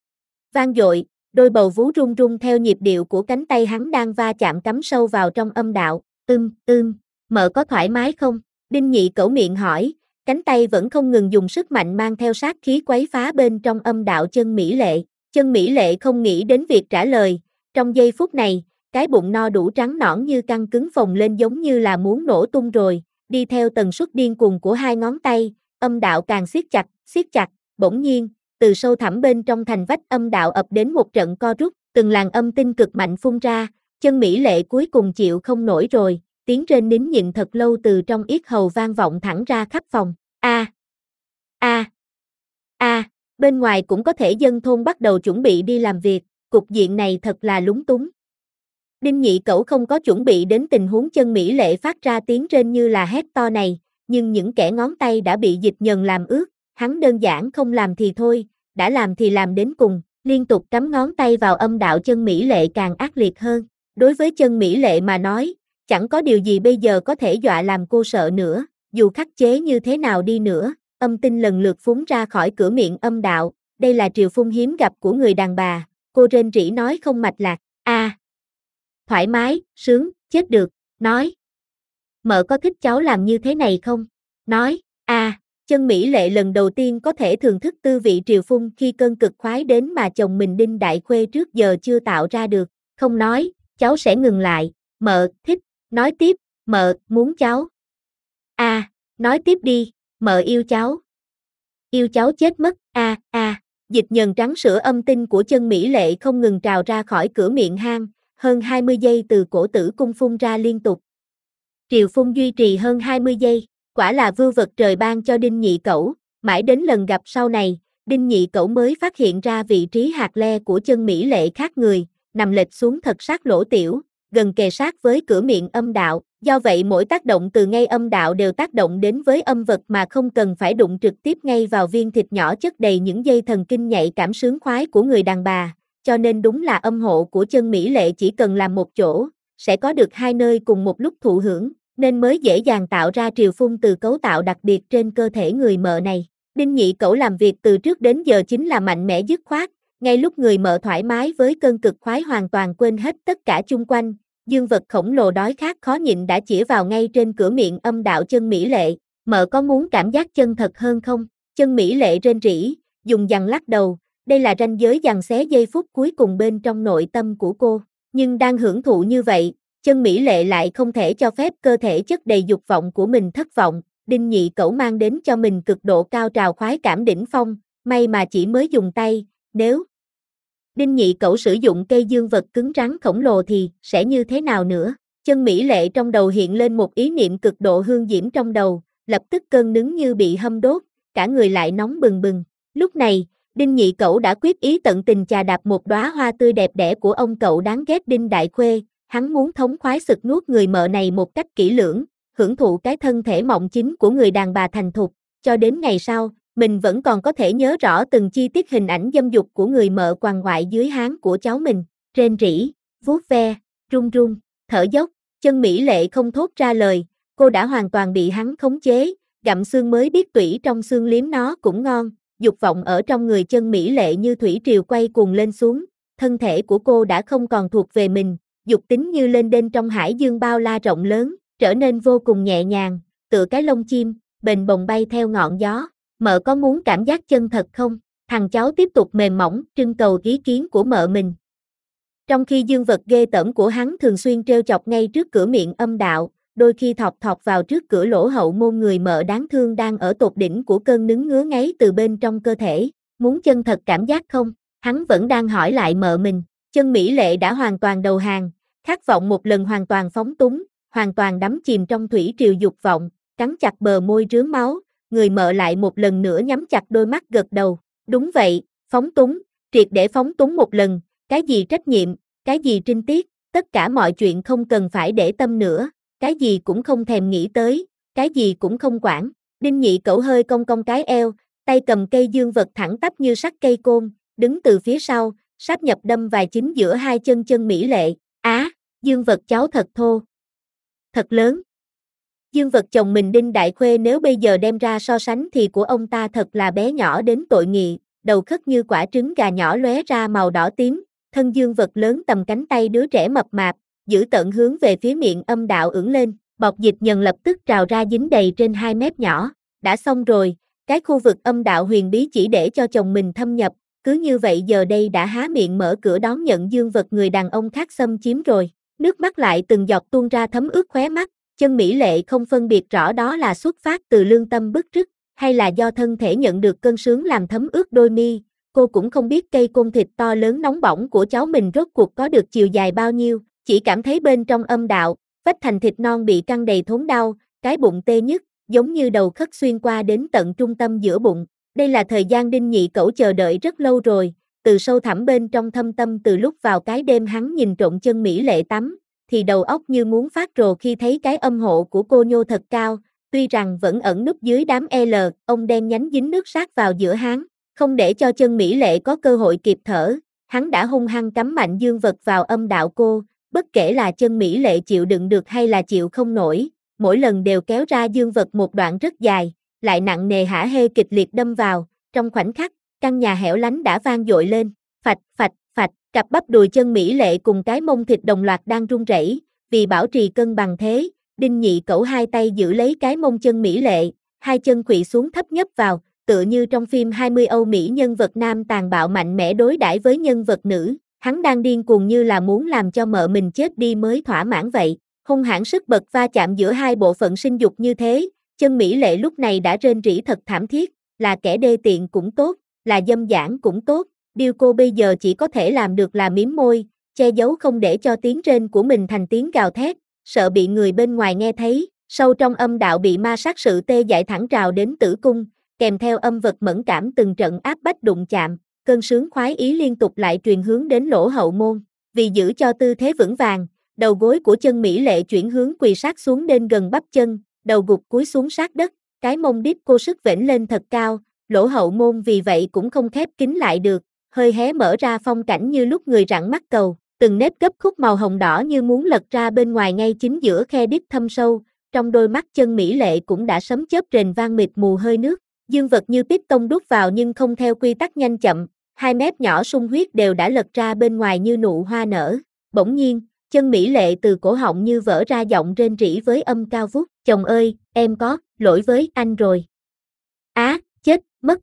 Vang dội, đôi bầu vú rung rung theo nhịp điệu của cánh tay hắn đang va chạm cắm sâu vào trong âm đạo, mợ có thoải mái không? Đinh Nhị Cẩu miệng hỏi, cánh tay vẫn không ngừng dùng sức mạnh mang theo sát khí quấy phá bên trong âm đạo chân mỹ lệ. Chân mỹ lệ không nghĩ đến việc trả lời, trong giây phút này, cái bụng no đủ trắng nõn như căng cứng phồng lên giống như là muốn nổ tung rồi, đi theo tần suất điên cuồng của hai ngón tay, âm đạo càng siết chặt, bỗng nhiên, từ sâu thẳm bên trong thành vách âm đạo ập đến một trận co rút, từng làn âm tinh cực mạnh phun ra, chân mỹ lệ cuối cùng chịu không nổi rồi. Tiếng rên nín nhịn thật lâu từ trong yết hầu vang vọng thẳng ra khắp phòng. Bên ngoài cũng có thể dân thôn bắt đầu chuẩn bị đi làm việc, cục diện này thật là lúng túng. Đinh Nhị Cẩu không có chuẩn bị đến tình huống chân mỹ lệ phát ra tiếng rên như là hét to này, nhưng những kẻ ngón tay đã bị dịch nhần làm ướt, hắn đơn giản không làm thì thôi, đã làm thì làm đến cùng, liên tục cắm ngón tay vào âm đạo chân mỹ lệ càng ác liệt hơn. Đối với chân mỹ lệ mà nói, chẳng có điều gì bây giờ có thể dọa làm cô sợ nữa, dù khắc chế như thế nào đi nữa, âm tinh lần lượt phúng ra khỏi cửa miệng âm đạo, đây là triều phun hiếm gặp của người đàn bà, cô rên rỉ nói không mạch lạc, thoải mái, sướng, chết được, nói. Mợ có thích cháu làm như thế này không? Nói, chân mỹ lệ lần đầu tiên có thể thưởng thức tư vị triều phun khi cơn cực khoái đến mà chồng mình Đinh Đại Khuê trước giờ chưa tạo ra được, không nói, cháu sẽ ngừng lại, mợ, thích. Nói tiếp, mợ, muốn cháu. Nói tiếp đi, mợ yêu cháu. Yêu cháu chết mất, Dịch nhờn trắng sữa âm tinh của chân mỹ lệ không ngừng trào ra khỏi cửa miệng hang, hơn 20 giây từ cổ tử cung phun ra liên tục. Triều phun duy trì hơn 20 giây, quả là vưu vật trời ban cho Đinh Nhị Cẩu, mãi đến lần gặp sau này, Đinh Nhị Cẩu mới phát hiện ra vị trí hạt le của chân mỹ lệ khác người, nằm lệch xuống thật sát lỗ tiểu, gần kề sát với cửa miệng âm đạo, do vậy mỗi tác động từ ngay âm đạo đều tác động đến với âm vật mà không cần phải đụng trực tiếp ngay vào viên thịt nhỏ chất đầy những dây thần kinh nhạy cảm sướng khoái của người đàn bà, cho nên đúng là âm hộ của chân mỹ lệ chỉ cần làm một chỗ, sẽ có được hai nơi cùng một lúc thụ hưởng, nên mới dễ dàng tạo ra triều phun từ cấu tạo đặc biệt trên cơ thể người mợ này. Đinh Nhị Cẩu làm việc từ trước đến giờ chính là mạnh mẽ dứt khoát, ngay lúc người mợ thoải mái với cơn cực khoái hoàn toàn quên hết tất cả chung quanh, dương vật khổng lồ đói khát khó nhịn đã chĩa vào ngay trên cửa miệng âm đạo chân mỹ lệ, Mợ có muốn cảm giác chân thật hơn không? Chân Mỹ Lệ rên rỉ, dùng dằng lắc đầu, đây là ranh giới giằng xé giây phút cuối cùng bên trong nội tâm của cô. Nhưng đang hưởng thụ như vậy, Chân Mỹ Lệ lại không thể cho phép cơ thể chất đầy dục vọng của mình thất vọng. Đinh Nhị Cẩu mang đến cho mình cực độ cao trào khoái cảm đỉnh phong, may mà chỉ mới dùng tay, nếu Đinh Nhị Cẩu sử dụng cây dương vật cứng rắn khổng lồ thì sẽ như thế nào nữa? Chân Mỹ Lệ trong đầu hiện lên một ý niệm cực độ hương diễm trong đầu, lập tức cơn nứng như bị hâm đốt, cả người lại nóng bừng bừng. Lúc này, Đinh Nhị Cẩu đã quyết ý tận tình chà đạp một đóa hoa tươi đẹp đẽ của ông cậu đáng ghét Đinh Đại Khuê, hắn muốn thống khoái sực nuốt người mợ này một cách kỹ lưỡng, hưởng thụ cái thân thể mộng chính của người đàn bà thành thục, cho đến ngày sau, mình vẫn còn có thể nhớ rõ từng chi tiết hình ảnh dâm dục của người mợ quằn quại dưới háng của cháu mình, rên rỉ, vuốt ve, run run, thở dốc, Chân Mỹ Lệ không thốt ra lời, cô đã hoàn toàn bị hắn khống chế, gặm xương mới biết tủy trong xương liếm nó cũng ngon, dục vọng ở trong người Chân Mỹ Lệ như thủy triều quay cuồng lên xuống, thân thể của cô đã không còn thuộc về mình, dục tính như lên đên trong hải dương bao la rộng lớn, trở nên vô cùng nhẹ nhàng, tựa cái lông chim, bềnh bồng bay theo ngọn gió. Mợ có muốn cảm giác chân thật không? Thằng cháu tiếp tục mềm mỏng, trưng cầu ý kiến của mợ mình. Trong khi dương vật ghê tởm của hắn thường xuyên trêu chọc ngay trước cửa miệng âm đạo, đôi khi thọc thọc vào trước cửa lỗ hậu môn người mợ đáng thương đang ở tột đỉnh của cơn nứng ngứa ngáy từ bên trong cơ thể. Muốn chân thật cảm giác không? Hắn vẫn đang hỏi lại mợ mình. Chân Mỹ Lệ đã hoàn toàn đầu hàng, khát vọng một lần hoàn toàn phóng túng, hoàn toàn đắm chìm trong thủy triều dục vọng, cắn chặt bờ môi rướm máu. Người mợ lại một lần nữa nhắm chặt đôi mắt gật đầu. Đúng vậy, phóng túng, triệt để phóng túng một lần, cái gì trách nhiệm, cái gì trinh tiết, tất cả mọi chuyện không cần phải để tâm nữa, cái gì cũng không thèm nghĩ tới, cái gì cũng không quản. Đinh Nhị Cẩu hơi cong cong cái eo, tay cầm cây dương vật thẳng tắp như sắt cây côn, đứng từ phía sau, sáp nhập đâm vài chính giữa hai chân Chân Mỹ Lệ. Dương vật cháu thật thô, thật lớn. Dương vật chồng mình Đinh Đại Khuê nếu bây giờ đem ra so sánh thì của ông ta thật là bé nhỏ đến tội nghiệp, đầu khất như quả trứng gà nhỏ lóe ra màu đỏ tím, thân dương vật lớn tầm cánh tay đứa trẻ mập mạp, giữ tợn hướng về phía miệng âm đạo ưỡn lên, bọt dịch nhần lập tức trào ra dính đầy trên hai mép nhỏ. Đã xong rồi, cái khu vực âm đạo huyền bí chỉ để cho chồng mình thâm nhập, cứ như vậy giờ đây đã há miệng mở cửa đón nhận dương vật người đàn ông khác xâm chiếm rồi. Nước mắt lại từng giọt tuôn ra thấm ướt khóe mắt. Chân Mỹ Lệ không phân biệt rõ đó là xuất phát từ lương tâm bức rứt, hay là do thân thể nhận được cơn sướng làm thấm ướt đôi mi. Cô cũng không biết cây côn thịt to lớn nóng bỏng của cháu mình rốt cuộc có được chiều dài bao nhiêu, chỉ cảm thấy bên trong âm đạo, vách thành thịt non bị căng đầy thốn đau, cái bụng tê nhức, giống như đầu khất xuyên qua đến tận trung tâm giữa bụng. Đây là thời gian Đinh Nhị Cẩu chờ đợi rất lâu rồi, từ sâu thẳm bên trong thâm tâm từ lúc vào cái đêm hắn nhìn trộm Chân Mỹ Lệ tắm, thì đầu óc như muốn phát rồ khi thấy cái âm hộ của cô nhô thật cao, tuy rằng vẫn ẩn núp dưới đám L, ông đen nhánh dính nước sát vào giữa háng, không để cho Chân Mỹ Lệ có cơ hội kịp thở, hắn đã hung hăng cắm mạnh dương vật vào âm đạo cô, bất kể là Chân Mỹ Lệ chịu đựng được hay là chịu không nổi, mỗi lần đều kéo ra dương vật một đoạn rất dài, lại nặng nề hả hê kịch liệt đâm vào, trong khoảnh khắc, căn nhà hẻo lánh đã vang dội lên, phạch phạch phạch, cặp bắp đùi Chân Mỹ Lệ cùng cái mông thịt đồng loạt đang run rẩy, vì bảo trì cân bằng thế, Đinh Nhị Cẩu hai tay giữ lấy cái mông Chân Mỹ Lệ, hai chân khuỵu xuống thấp nhấp vào, tựa như trong phim 20 Âu Mỹ nhân vật nam tàn bạo mạnh mẽ đối đãi với nhân vật nữ, hắn đang điên cuồng như là muốn làm cho mợ mình chết đi mới thỏa mãn vậy. Hung hãn sức bật va chạm giữa hai bộ phận sinh dục như thế, Chân Mỹ Lệ lúc này đã rên rỉ thật thảm thiết, là kẻ đê tiện cũng tốt, là dâm đãng cũng tốt, điều cô bây giờ chỉ có thể làm được là mím môi, che giấu không để cho tiếng rên của mình thành tiếng gào thét, sợ bị người bên ngoài nghe thấy, sâu trong âm đạo bị ma sát sự tê dại thẳng trào đến tử cung, kèm theo âm vật mẫn cảm từng trận áp bách đụng chạm, cơn sướng khoái ý liên tục lại truyền hướng đến lỗ hậu môn, vì giữ cho tư thế vững vàng, đầu gối của Chân Mỹ Lệ chuyển hướng quỳ sát xuống đến gần bắp chân, đầu gục cúi xuống sát đất, cái mông đít cô sức vểnh lên thật cao, lỗ hậu môn vì vậy cũng không khép kín lại được, hơi hé mở ra phong cảnh như lúc người rặn mắt cầu, từng nếp gấp khúc màu hồng đỏ như muốn lật ra bên ngoài ngay chính giữa khe đít thâm sâu, trong đôi mắt Chân Mỹ Lệ cũng đã sấm chớp rền vang mịt mù hơi nước, dương vật như piston đút vào nhưng không theo quy tắc nhanh chậm, hai mép nhỏ sung huyết đều đã lật ra bên ngoài như nụ hoa nở, bỗng nhiên, Chân Mỹ Lệ từ cổ họng như vỡ ra giọng rên rỉ với âm cao vút, Chồng ơi, em có lỗi với anh rồi. Á, chết, mất,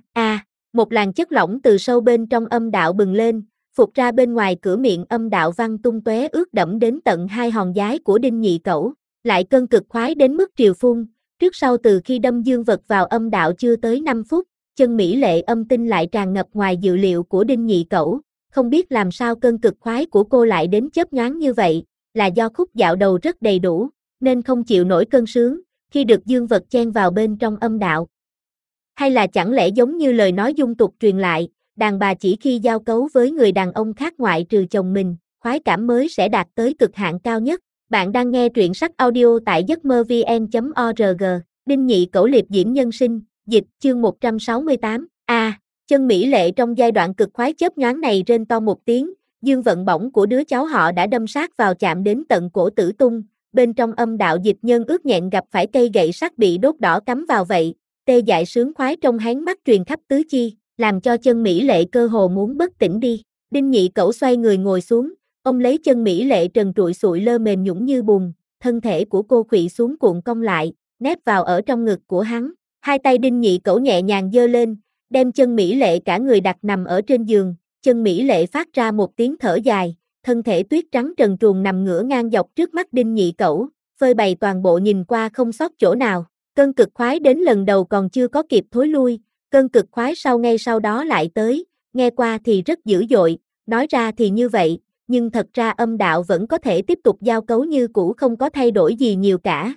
một làn chất lỏng từ sâu bên trong âm đạo bừng lên, phụt ra bên ngoài cửa miệng âm đạo văng tung tóe ướt đẫm đến tận hai hòn giái của Đinh Nhị Cẩu, lại cơn cực khoái đến mức triều phun, trước sau từ khi đâm dương vật vào âm đạo chưa tới 5 phút, chân mỹ lệ âm tinh lại tràn ngập ngoài dự liệu của Đinh Nhị Cẩu, không biết làm sao cơn cực khoái của cô lại đến chớp nhoáng như vậy, là do khúc dạo đầu rất đầy đủ, nên không chịu nổi cơn sướng, khi được dương vật chen vào bên trong âm đạo. Hay là chẳng lẽ giống như lời nói dung tục truyền lại, đàn bà chỉ khi giao cấu với người đàn ông khác ngoại trừ chồng mình, khoái cảm mới sẽ đạt tới cực hạn cao nhất. Bạn đang nghe truyện sách audio tại giấc mơ vn.org, Đinh Nhị Cẩu liệp diễm nhân sinh, dịch, chương 168, chân mỹ lệ trong giai đoạn cực khoái chớp nhoáng này rên to một tiếng, dương vận bổng của đứa cháu họ đã đâm sát vào chạm đến tận cổ tử tung, bên trong âm đạo dịch nhân ướt nhẹn gặp phải cây gậy sắt bị đốt đỏ cắm vào vậy, tê dại sướng khoái trong háng mắt truyền khắp tứ chi, làm cho chân mỹ lệ cơ hồ muốn bất tỉnh đi. Đinh Nhị Cẩu xoay người ngồi xuống, ông lấy chân mỹ lệ trần trụi sụi lơ mềm nhũn như bùn, thân thể của cô khuỵu xuống cuộn cong lại, nép vào ở trong ngực của hắn. Hai tay Đinh Nhị Cẩu nhẹ nhàng giơ lên, đem chân mỹ lệ cả người đặt nằm ở trên giường, chân mỹ lệ phát ra một tiếng thở dài, thân thể tuyết trắng trần truồng nằm ngửa ngang dọc trước mắt Đinh Nhị Cẩu, phơi bày toàn bộ nhìn qua không sót chỗ nào. Cơn cực khoái đến lần đầu còn chưa có kịp thối lui, cơn cực khoái ngay sau đó lại tới, nghe qua thì rất dữ dội, nói ra thì như vậy, nhưng thật ra âm đạo vẫn có thể tiếp tục giao cấu như cũ không có thay đổi gì nhiều cả,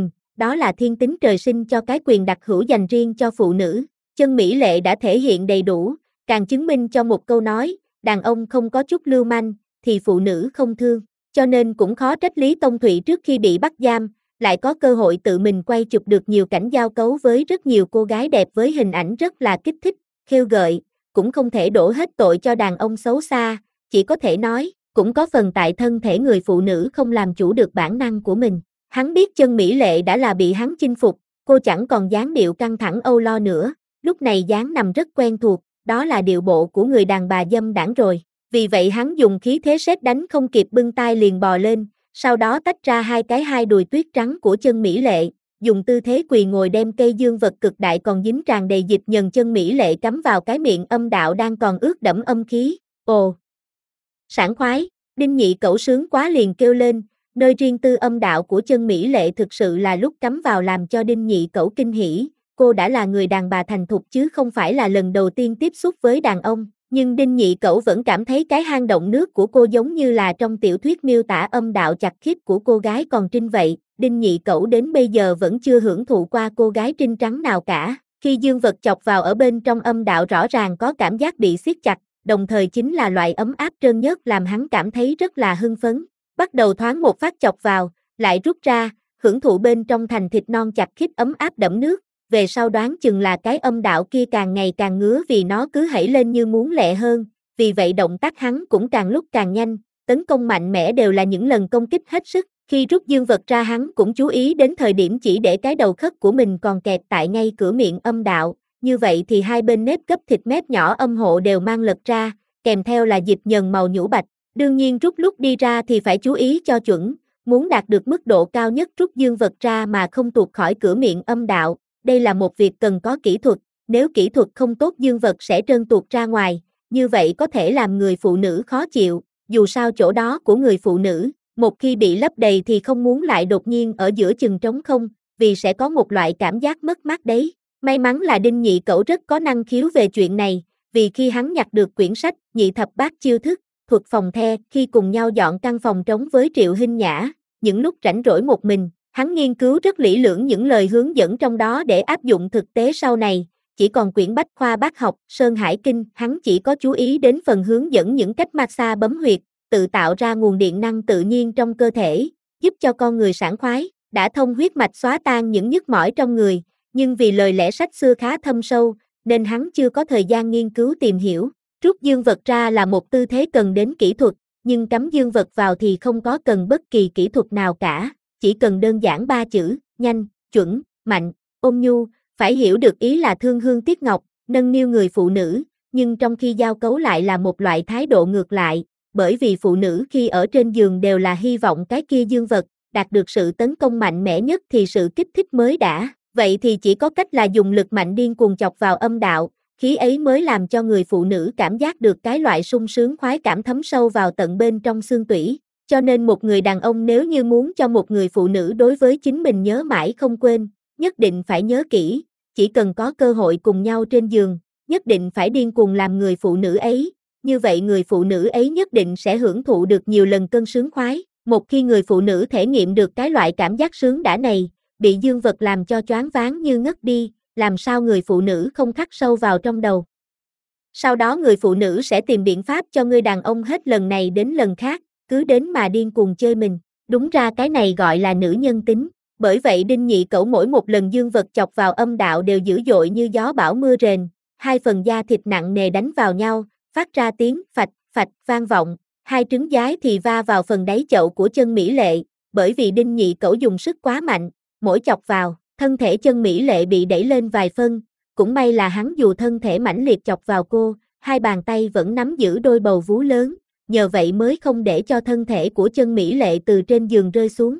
đó là thiên tính trời sinh cho cái quyền đặc hữu dành riêng cho phụ nữ. Chân mỹ lệ đã thể hiện đầy đủ, càng chứng minh cho một câu nói, đàn ông không có chút lưu manh, thì phụ nữ không thương, cho nên cũng khó trách Lý Tông Thụy trước khi bị bắt giam, lại có cơ hội tự mình quay chụp được nhiều cảnh giao cấu với rất nhiều cô gái đẹp với hình ảnh rất là kích thích, khêu gợi, cũng không thể đổ hết tội cho đàn ông xấu xa, chỉ có thể nói, cũng có phần tại thân thể người phụ nữ không làm chủ được bản năng của mình. Hắn biết chân mỹ lệ đã là bị hắn chinh phục, cô chẳng còn dáng điệu căng thẳng âu lo nữa, lúc này dáng nằm rất quen thuộc, đó là điệu bộ của người đàn bà dâm đãng rồi. Vì vậy hắn dùng khí thế sét đánh không kịp bưng tay liền bò lên, sau đó tách ra hai đùi tuyết trắng của chân mỹ lệ, dùng tư thế quỳ ngồi đem cây dương vật cực đại còn dính tràn đầy dịch nhờn chân mỹ lệ cắm vào cái miệng âm đạo đang còn ướt đẫm âm khí. Ồ! Sảng khoái! Đinh Nhị Cẩu sướng quá liền kêu lên, nơi riêng tư âm đạo của chân mỹ lệ thực sự là lúc cắm vào làm cho Đinh Nhị Cẩu kinh hỉ, cô đã là người đàn bà thành thục chứ không phải là lần đầu tiên tiếp xúc với đàn ông. Nhưng Đinh Nhị Cẩu vẫn cảm thấy cái hang động nước của cô giống như là trong tiểu thuyết miêu tả âm đạo chặt khít của cô gái còn trinh vậy. Đinh Nhị Cẩu đến bây giờ vẫn chưa hưởng thụ qua cô gái trinh trắng nào cả. Khi dương vật chọc vào ở bên trong âm đạo rõ ràng có cảm giác bị siết chặt, đồng thời chính là loại ấm áp trơn nhớt làm hắn cảm thấy rất là hưng phấn. Bắt đầu thoáng một phát chọc vào, lại rút ra, hưởng thụ bên trong thành thịt non chặt khít ấm áp đẫm nước. Về sau đoán chừng là cái âm đạo kia càng ngày càng ngứa vì nó cứ hẩy lên như muốn lẹ hơn, vì vậy động tác hắn cũng càng lúc càng nhanh, tấn công mạnh mẽ đều là những lần công kích hết sức. Khi rút dương vật ra hắn cũng chú ý đến thời điểm chỉ để cái đầu khất của mình còn kẹt tại ngay cửa miệng âm đạo, như vậy thì hai bên nếp gấp thịt mép nhỏ âm hộ đều mang lật ra, kèm theo là dịch nhờn màu nhũ bạch. Đương nhiên rút lúc đi ra thì phải chú ý cho chuẩn, muốn đạt được mức độ cao nhất rút dương vật ra mà không tuột khỏi cửa miệng âm đạo. Đây là một việc cần có kỹ thuật, nếu kỹ thuật không tốt dương vật sẽ trơn tuột ra ngoài, như vậy có thể làm người phụ nữ khó chịu, dù sao chỗ đó của người phụ nữ, một khi bị lấp đầy thì không muốn lại đột nhiên ở giữa chừng trống không, vì sẽ có một loại cảm giác mất mát đấy. May mắn là Đinh Nhị Cẩu rất có năng khiếu về chuyện này, vì khi hắn nhặt được quyển sách Nhị Thập Bát Chiêu Thức, thuật phòng the, khi cùng nhau dọn căn phòng trống với Triệu Hinh Nhã, những lúc rảnh rỗi một mình, hắn nghiên cứu rất kỹ lưỡng những lời hướng dẫn trong đó để áp dụng thực tế sau này, chỉ còn quyển Bách Khoa Bác Học, Sơn Hải Kinh, hắn chỉ có chú ý đến phần hướng dẫn những cách massage bấm huyệt, tự tạo ra nguồn điện năng tự nhiên trong cơ thể, giúp cho con người sảng khoái, đã thông huyết mạch xóa tan những nhức mỏi trong người, nhưng vì lời lẽ sách xưa khá thâm sâu, nên hắn chưa có thời gian nghiên cứu tìm hiểu. Rút dương vật ra là một tư thế cần đến kỹ thuật, nhưng cắm dương vật vào thì không có cần bất kỳ kỹ thuật nào cả. Chỉ cần đơn giản 3 chữ, nhanh, chuẩn, mạnh, ôn nhu, phải hiểu được ý là thương hương tiếc ngọc, nâng niu người phụ nữ, nhưng trong khi giao cấu lại là một loại thái độ ngược lại, bởi vì phụ nữ khi ở trên giường đều là hy vọng cái kia dương vật, đạt được sự tấn công mạnh mẽ nhất thì sự kích thích mới đã. Vậy thì chỉ có cách là dùng lực mạnh điên cuồng chọc vào âm đạo, khí ấy mới làm cho người phụ nữ cảm giác được cái loại sung sướng khoái cảm thấm sâu vào tận bên trong xương tủy. Cho nên một người đàn ông nếu như muốn cho một người phụ nữ đối với chính mình nhớ mãi không quên, nhất định phải nhớ kỹ, chỉ cần có cơ hội cùng nhau trên giường, nhất định phải điên cuồng làm người phụ nữ ấy, như vậy người phụ nữ ấy nhất định sẽ hưởng thụ được nhiều lần cơn sướng khoái. Một khi người phụ nữ thể nghiệm được cái loại cảm giác sướng đã này, bị dương vật làm cho choáng váng như ngất đi, làm sao người phụ nữ không khắc sâu vào trong đầu. Sau đó người phụ nữ sẽ tìm biện pháp cho người đàn ông hết lần này đến lần khác, cứ đến mà điên cuồng chơi mình. Đúng ra cái này gọi là nữ nhân tính. Bởi vậy Đinh Nhị Cẩu mỗi một lần dương vật chọc vào âm đạo đều dữ dội như gió bão mưa rền, hai phần da thịt nặng nề đánh vào nhau, phát ra tiếng phạch, phạch vang vọng, hai trứng giái thì va vào phần đáy chậu của chân mỹ lệ, bởi vì Đinh Nhị Cẩu dùng sức quá mạnh, mỗi chọc vào, thân thể chân mỹ lệ bị đẩy lên vài phân, cũng may là hắn dù thân thể mãnh liệt chọc vào cô, hai bàn tay vẫn nắm giữ đôi bầu vú lớn, nhờ vậy mới không để cho thân thể của chân mỹ lệ từ trên giường rơi xuống.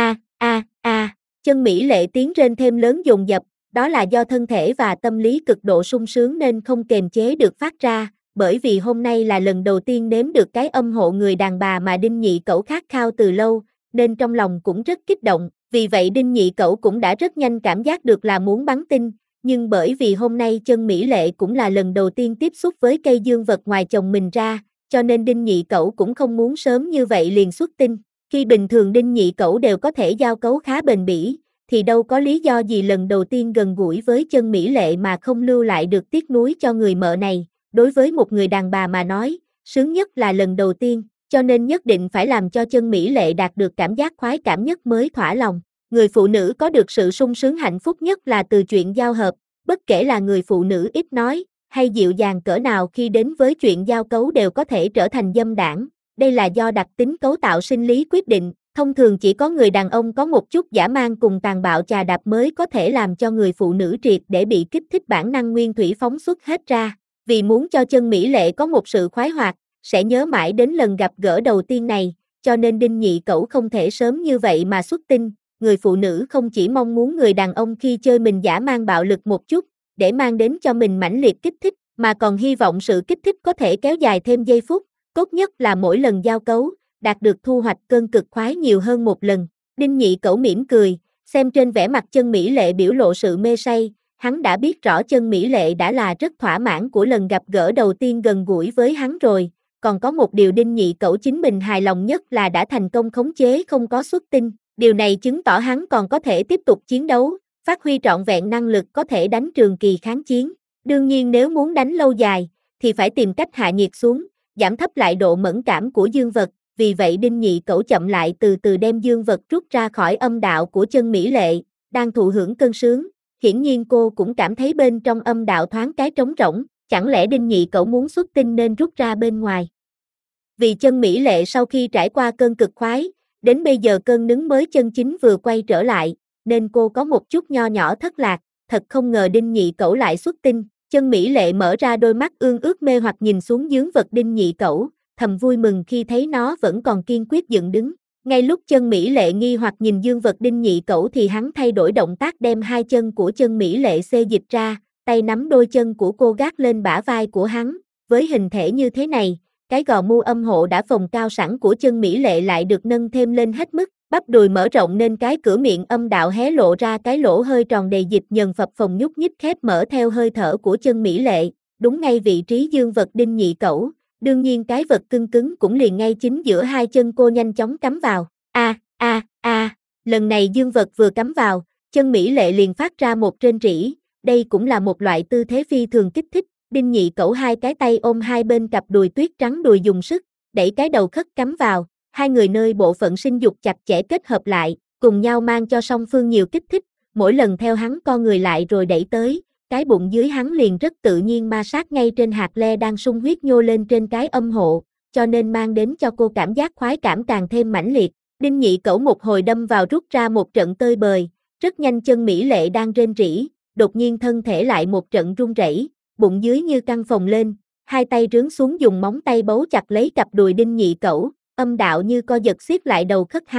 Chân mỹ lệ tiếng rên thêm lớn dồn dập, đó là do thân thể và tâm lý cực độ sung sướng nên không kềm chế được phát ra, bởi vì hôm nay là lần đầu tiên nếm được cái âm hộ người đàn bà mà Đinh Nhị Cẩu khát khao từ lâu, nên trong lòng cũng rất kích động, vì vậy Đinh Nhị Cẩu cũng đã rất nhanh cảm giác được là muốn bắn tinh, nhưng bởi vì hôm nay chân mỹ lệ cũng là lần đầu tiên tiếp xúc với cây dương vật ngoài chồng mình ra, cho nên Đinh Nhị Cẩu cũng không muốn sớm như vậy liền xuất tinh. Khi bình thường Đinh Nhị Cẩu đều có thể giao cấu khá bền bỉ, thì đâu có lý do gì lần đầu tiên gần gũi với chân mỹ lệ mà không lưu lại được tiếc nuối cho người mợ này. Đối với một người đàn bà mà nói, sướng nhất là lần đầu tiên, cho nên nhất định phải làm cho chân mỹ lệ đạt được cảm giác khoái cảm nhất mới thỏa lòng. Người phụ nữ có được sự sung sướng hạnh phúc nhất là từ chuyện giao hợp, bất kể là người phụ nữ ít nói, hay dịu dàng cỡ nào khi đến với chuyện giao cấu đều có thể trở thành dâm đảng. Đây là do đặc tính cấu tạo sinh lý quyết định, thông thường chỉ có người đàn ông có một chút dã man cùng tàn bạo chà đạp mới có thể làm cho người phụ nữ triệt để bị kích thích bản năng nguyên thủy phóng xuất hết ra. Vì muốn cho chân mỹ lệ có một sự khoái hoạt, sẽ nhớ mãi đến lần gặp gỡ đầu tiên này, cho nên Đinh Nhị Cẩu không thể sớm như vậy mà xuất tinh. Người phụ nữ không chỉ mong muốn người đàn ông khi chơi mình dã man bạo lực một chút, để mang đến cho mình mãnh liệt kích thích, mà còn hy vọng sự kích thích có thể kéo dài thêm giây phút, tốt nhất là mỗi lần giao cấu, đạt được thu hoạch cơn cực khoái nhiều hơn một lần. Đinh Nhị Cẩu mỉm cười, xem trên vẻ mặt chân mỹ lệ biểu lộ sự mê say, hắn đã biết rõ chân mỹ lệ đã là rất thỏa mãn của lần gặp gỡ đầu tiên gần gũi với hắn rồi, còn có một điều Đinh Nhị Cẩu chính mình hài lòng nhất là đã thành công khống chế không có xuất tinh, điều này chứng tỏ hắn còn có thể tiếp tục chiến đấu, phát huy trọn vẹn năng lực có thể đánh trường kỳ kháng chiến. Đương nhiên nếu muốn đánh lâu dài, thì phải tìm cách hạ nhiệt xuống, giảm thấp lại độ mẫn cảm của dương vật, vì vậy Đinh Nhị Cẩu chậm lại từ từ đem dương vật rút ra khỏi âm đạo của chân mỹ lệ, đang thụ hưởng cơn sướng, hiển nhiên cô cũng cảm thấy bên trong âm đạo thoáng cái trống rỗng, chẳng lẽ Đinh Nhị Cẩu muốn xuất tinh nên rút ra bên ngoài. Vì chân mỹ lệ sau khi trải qua cơn cực khoái, đến bây giờ cơn nứng mới chân chính vừa quay trở lại, nên cô có một chút nho nhỏ thất lạc, thật không ngờ Đinh Nhị Cẩu lại xuất tinh. Chân mỹ lệ mở ra đôi mắt ương ước mê hoặc nhìn xuống dương vật Đinh Nhị Cẩu, thầm vui mừng khi thấy nó vẫn còn kiên quyết dựng đứng. Ngay lúc chân mỹ lệ nghi hoặc nhìn dương vật Đinh Nhị Cẩu thì hắn thay đổi động tác đem hai chân của chân mỹ lệ xê dịch ra, tay nắm đôi chân của cô gác lên bả vai của hắn. Với hình thể như thế này, cái gò mu âm hộ đã phồng cao sẵn của chân mỹ lệ lại được nâng thêm lên hết mức, bắp đùi mở rộng nên cái cửa miệng âm đạo hé lộ ra cái lỗ hơi tròn đầy dịch nhờn phập phồng nhúc nhích khép mở theo hơi thở của chân mỹ lệ, đúng ngay vị trí dương vật Đinh Nhị Cẩu. Đương nhiên cái vật cưng cứng cũng liền ngay chính giữa hai chân cô nhanh chóng cắm vào. Lần này dương vật vừa cắm vào, chân mỹ lệ liền phát ra một rên rỉ, đây cũng là một loại tư thế phi thường kích thích. Đinh Nhị Cẩu hai cái tay ôm hai bên cặp đùi tuyết trắng đùi dùng sức, đẩy cái đầu khất cắm vào, hai người nơi bộ phận sinh dục chặt chẽ kết hợp lại, cùng nhau mang cho song phương nhiều kích thích, mỗi lần theo hắn co người lại rồi đẩy tới, cái bụng dưới hắn liền rất tự nhiên ma sát ngay trên hạt le đang sung huyết nhô lên trên cái âm hộ, cho nên mang đến cho cô cảm giác khoái cảm càng thêm mãnh liệt. Đinh Nhị Cẩu một hồi đâm vào rút ra một trận tơi bời, rất nhanh chân mỹ lệ đang rên rỉ, đột nhiên thân thể lại một trận run rẩy, bụng dưới như căng phồng lên, hai tay rướn xuống dùng móng tay bấu chặt lấy cặp đùi Đinh Nhị Cẩu, âm đạo như co giật siết lại đầu khất hắn,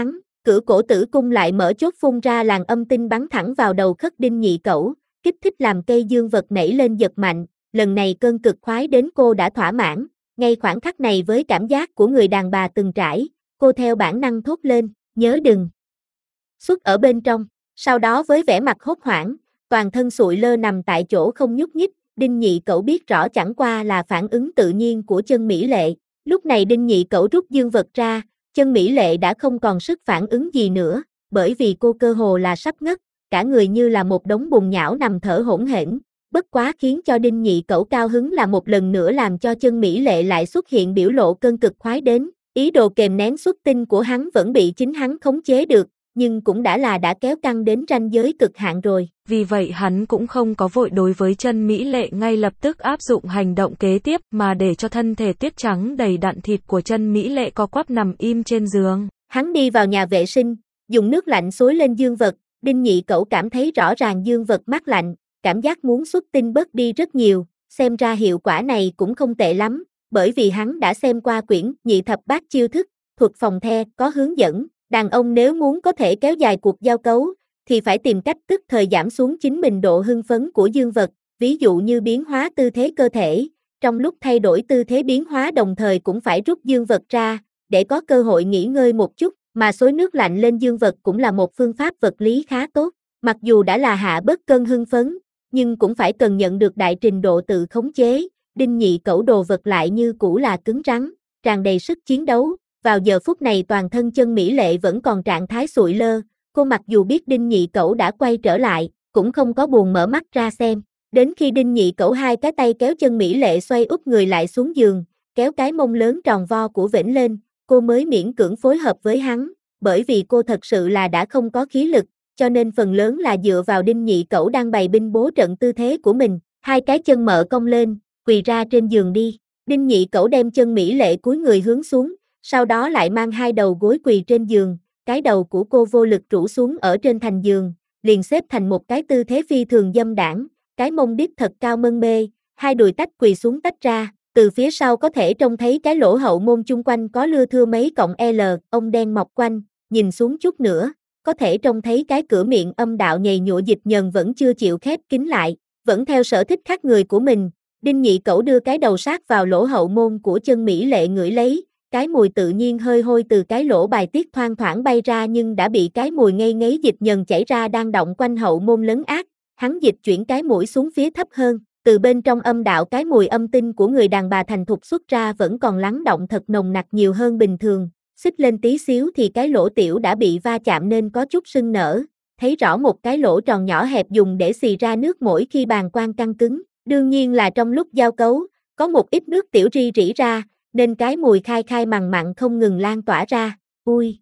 Cửu Cổ Tử Cung lại mở chốt phun ra làn âm tinh bắn thẳng vào đầu Khất Đinh Nhị Cẩu, kích thích làm cây dương vật nảy lên giật mạnh, lần này cơn cực khoái đến cô đã thỏa mãn, ngay khoảnh khắc này với cảm giác của người đàn bà từng trải, cô theo bản năng thốt lên, nhớ đừng xuất ở bên trong, sau đó với vẻ mặt hốt hoảng, toàn thân sụi lơ nằm tại chỗ không nhúc nhích, Đinh Nhị Cẩu biết rõ chẳng qua là phản ứng tự nhiên của chân mỹ lệ, lúc này Đinh Nhị Cẩu rút dương vật ra, chân mỹ lệ đã không còn sức phản ứng gì nữa, bởi vì cô cơ hồ là sắp ngất, cả người như là một đống bùn nhão nằm thở hổn hển. Bất quá khiến cho Đinh Nhị Cẩu cao hứng là một lần nữa làm cho chân mỹ lệ lại xuất hiện biểu lộ cơn cực khoái đến, ý đồ kềm nén xuất tinh của hắn vẫn bị chính hắn khống chế được, nhưng cũng đã kéo căng đến ranh giới cực hạn rồi. Vì vậy hắn cũng không có vội đối với chân mỹ lệ ngay lập tức áp dụng hành động kế tiếp mà để cho thân thể tuyết trắng đầy đặn thịt của chân mỹ lệ co quắp nằm im trên giường. Hắn đi vào nhà vệ sinh, dùng nước lạnh xối lên dương vật, Đinh Nhị Cẩu cảm thấy rõ ràng dương vật mát lạnh, cảm giác muốn xuất tinh bớt đi rất nhiều, xem ra hiệu quả này cũng không tệ lắm, bởi vì hắn đã xem qua quyển Nhị Thập Bát Chiêu Thức, thuật phòng the có hướng dẫn, đàn ông nếu muốn có thể kéo dài cuộc giao cấu, thì phải tìm cách tức thời giảm xuống chính mình độ hưng phấn của dương vật, ví dụ như biến hóa tư thế cơ thể, trong lúc thay đổi tư thế biến hóa đồng thời cũng phải rút dương vật ra, để có cơ hội nghỉ ngơi một chút, mà xối nước lạnh lên dương vật cũng là một phương pháp vật lý khá tốt, mặc dù đã là hạ bớt cơn hưng phấn, nhưng cũng phải cần nhận được đại trình độ tự khống chế, Đinh Nhị Cẩu đồ vật lại như cũ là cứng rắn, tràn đầy sức chiến đấu, vào giờ phút này toàn thân chân mỹ lệ vẫn còn trạng thái sụi lơ, cô mặc dù biết Đinh Nhị Cẩu đã quay trở lại, cũng không có buồn mở mắt ra xem, đến khi Đinh Nhị Cẩu hai cái tay kéo chân mỹ lệ xoay úp người lại xuống giường, kéo cái mông lớn tròn vo của Vĩnh lên, cô mới miễn cưỡng phối hợp với hắn, bởi vì cô thật sự là đã không có khí lực, cho nên phần lớn là dựa vào Đinh Nhị Cẩu đang bày binh bố trận tư thế của mình, hai cái chân mỡ cong lên, quỳ ra trên giường đi. Đinh Nhị Cẩu đem chân mỹ lệ cúi người hướng xuống, sau đó lại mang hai đầu gối quỳ trên giường, cái đầu của cô vô lực rũ xuống ở trên thành giường, liền xếp thành một cái tư thế phi thường dâm đãng, cái mông đít thật cao mân mê, hai đùi tách quỳ xuống tách ra, từ phía sau có thể trông thấy cái lỗ hậu môn chung quanh có lưa thưa mấy cọng L, ông đen mọc quanh, nhìn xuống chút nữa, có thể trông thấy cái cửa miệng âm đạo nhầy nhụa dịch nhờn vẫn chưa chịu khép kín lại, vẫn theo sở thích khác người của mình, Đinh Nhị Cẩu đưa cái đầu sát vào lỗ hậu môn của chân mỹ lệ ngửi lấy, cái mùi tự nhiên hơi hôi từ cái lỗ bài tiết thoang thoảng bay ra nhưng đã bị cái mùi ngây ngấy dịch nhờn chảy ra đang động quanh hậu môn lấn át, hắn dịch chuyển cái mũi xuống phía thấp hơn, từ bên trong âm đạo cái mùi âm tinh của người đàn bà thành thục xuất ra vẫn còn lắng động thật nồng nặc nhiều hơn bình thường, xích lên tí xíu thì cái lỗ tiểu đã bị va chạm nên có chút sưng nở, thấy rõ một cái lỗ tròn nhỏ hẹp dùng để xì ra nước mỗi khi bàng quang căng cứng, đương nhiên là trong lúc giao cấu, có một ít nước tiểu ri rỉ ra, nên cái mùi khai khai mằn mặn không ngừng lan tỏa ra, ui.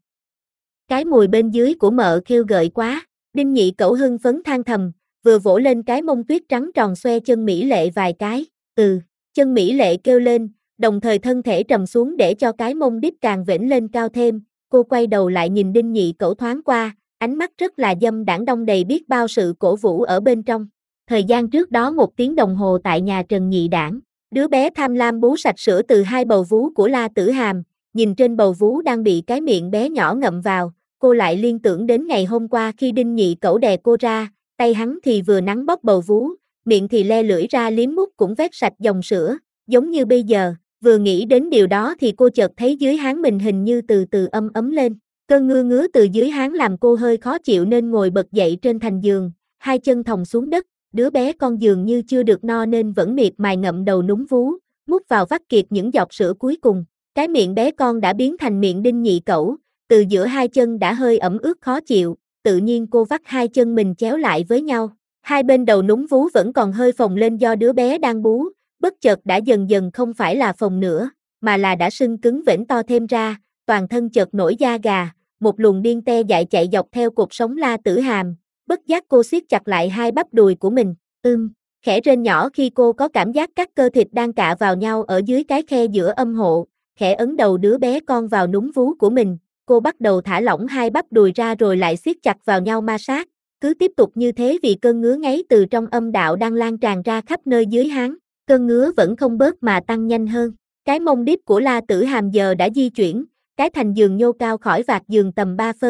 Cái mùi bên dưới của mợ kêu gợi quá, Đinh Nhị Cẩu hưng phấn than thầm, vừa vỗ lên cái mông tuyết trắng tròn xoe chân mỹ lệ vài cái, chân mỹ lệ kêu lên, đồng thời thân thể trầm xuống để cho cái mông đít càng vểnh lên cao thêm, cô quay đầu lại nhìn Đinh Nhị Cẩu thoáng qua, ánh mắt rất là dâm đãng đong đầy biết bao sự cổ vũ ở bên trong. Thời gian trước đó 1 tiếng đồng hồ tại nhà Trần Nhị Đảng, đứa bé tham lam bú sạch sữa từ hai bầu vú của La Tử Hàm, nhìn trên bầu vú đang bị cái miệng bé nhỏ ngậm vào, cô lại liên tưởng đến ngày hôm qua khi Đinh Nhị Cẩu đè cô ra, tay hắn thì vừa nắn bóp bầu vú, miệng thì le lưỡi ra liếm mút cũng vét sạch dòng sữa, giống như bây giờ, vừa nghĩ đến điều đó thì cô chợt thấy dưới háng mình hình như từ từ ấm lên, cơn ngứa ngứa từ dưới háng làm cô hơi khó chịu nên ngồi bật dậy trên thành giường, hai chân thòng xuống đất, đứa bé con dường như chưa được no nên vẫn miệt mài ngậm đầu núm vú, mút vào vắt kiệt những giọt sữa cuối cùng, cái miệng bé con đã biến thành miệng Đinh Nhị Cẩu, từ giữa hai chân đã hơi ẩm ướt khó chịu, tự nhiên cô vắt hai chân mình chéo lại với nhau, hai bên đầu núm vú vẫn còn hơi phồng lên do đứa bé đang bú, bất chợt đã dần dần không phải là phồng nữa, mà là đã sưng cứng vểnh to thêm ra, toàn thân chợt nổi da gà, một luồng điên te dại chạy dọc theo cột sống La Tử Hàm, bất giác cô siết chặt lại hai bắp đùi của mình, khẽ rên nhỏ khi cô có cảm giác các cơ thịt đang cạ vào nhau ở dưới cái khe giữa âm hộ, khẽ ấn đầu đứa bé con vào núm vú của mình, cô bắt đầu thả lỏng hai bắp đùi ra rồi lại siết chặt vào nhau ma sát, cứ tiếp tục như thế vì cơn ngứa ngáy từ trong âm đạo đang lan tràn ra khắp nơi dưới háng, cơn ngứa vẫn không bớt mà tăng nhanh hơn, cái mông đít của La Tử Hàm giờ đã di chuyển, cái thành giường nhô cao khỏi vạt giường tầm 3 phân,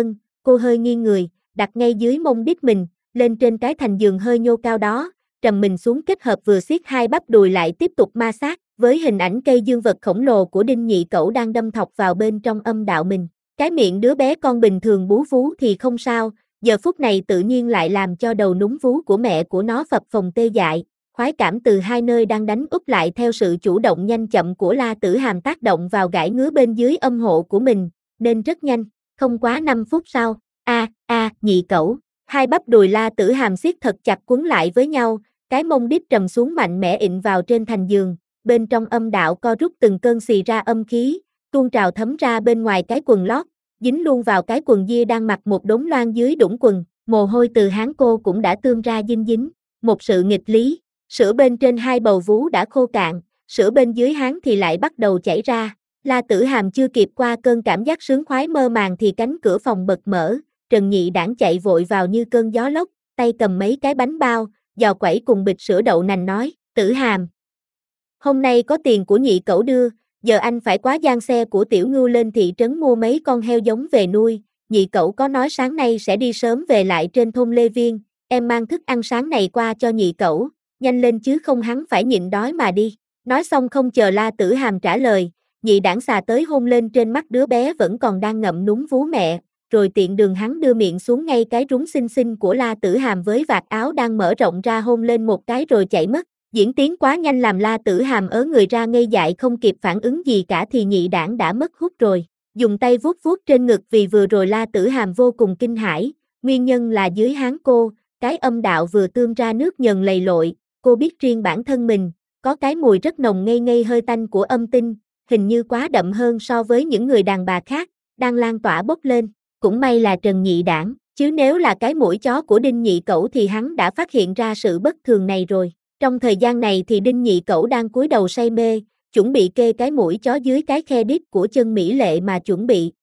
cô hơi nghiêng người, đặt ngay dưới mông đít mình, lên trên cái thành giường hơi nhô cao đó, trầm mình xuống kết hợp vừa siết hai bắp đùi lại tiếp tục ma sát, với hình ảnh cây dương vật khổng lồ của Đinh Nhị Cẩu đang đâm thọc vào bên trong âm đạo mình. Cái miệng đứa bé con bình thường bú vú thì không sao, giờ phút này tự nhiên lại làm cho đầu núm vú của mẹ của nó phập phồng tê dại. Khoái cảm từ hai nơi đang đánh úp lại theo sự chủ động nhanh chậm của La Tử Hàm tác động vào gãi ngứa bên dưới âm hộ của mình, nên rất nhanh, không quá 5 phút sau. Nhị Cẩu. Hai bắp đùi La Tử Hàm siết thật chặt quấn lại với nhau, cái mông đít trầm xuống mạnh mẽ ịn vào trên thành giường, bên trong âm đạo co rút từng cơn xì ra âm khí, tuôn trào thấm ra bên ngoài cái quần lót, dính luôn vào cái quần jean đang mặc một đống loang dưới đũng quần, mồ hôi từ háng cô cũng đã tươm ra dinh dính, một sự nghịch lý, sữa bên trên hai bầu vú đã khô cạn, sữa bên dưới háng thì lại bắt đầu chảy ra. La Tử Hàm chưa kịp qua cơn cảm giác sướng khoái mơ màng thì cánh cửa phòng bật mở, Trần Nhị Đản chạy vội vào như cơn gió lốc, tay cầm mấy cái bánh bao, giò quẩy cùng bịch sữa đậu nành nói, Tử Hàm, hôm nay có tiền của Nhị Cẩu đưa, giờ anh phải quá giang xe của Tiểu Ngưu lên thị trấn mua mấy con heo giống về nuôi, Nhị Cẩu có nói sáng nay sẽ đi sớm về lại trên thôn Lê Viên, em mang thức ăn sáng này qua cho Nhị Cẩu, nhanh lên chứ không hắn phải nhịn đói mà đi. Nói xong không chờ La Tử Hàm trả lời, Nhị Đản xà tới hôn lên trên mắt đứa bé vẫn còn đang ngậm núm vú mẹ, rồi tiện đường hắn đưa miệng xuống ngay cái rúng xinh xinh của La Tử Hàm với vạt áo đang mở rộng ra hôn lên một cái rồi chạy mất. Diễn tiến quá nhanh làm La Tử Hàm ớ người ra ngây dại không kịp phản ứng gì cả thì Nhị Đản đã mất hút rồi. Dùng tay vuốt vuốt trên ngực vì vừa rồi La Tử Hàm vô cùng kinh hãi, nguyên nhân là dưới háng cô, cái âm đạo vừa tươm ra nước nhờn lầy lội, cô biết riêng bản thân mình, có cái mùi rất nồng ngây ngây hơi tanh của âm tinh, hình như quá đậm hơn so với những người đàn bà khác, đang lan tỏa bốc lên, cũng may là Trần Nhị Đản, chứ nếu là cái mũi chó của Đinh Nhị Cẩu thì hắn đã phát hiện ra sự bất thường này rồi. Trong thời gian này thì Đinh Nhị Cẩu đang cúi đầu say mê, chuẩn bị kê cái mũi chó dưới cái khe đít của chân mỹ lệ mà chuẩn bị.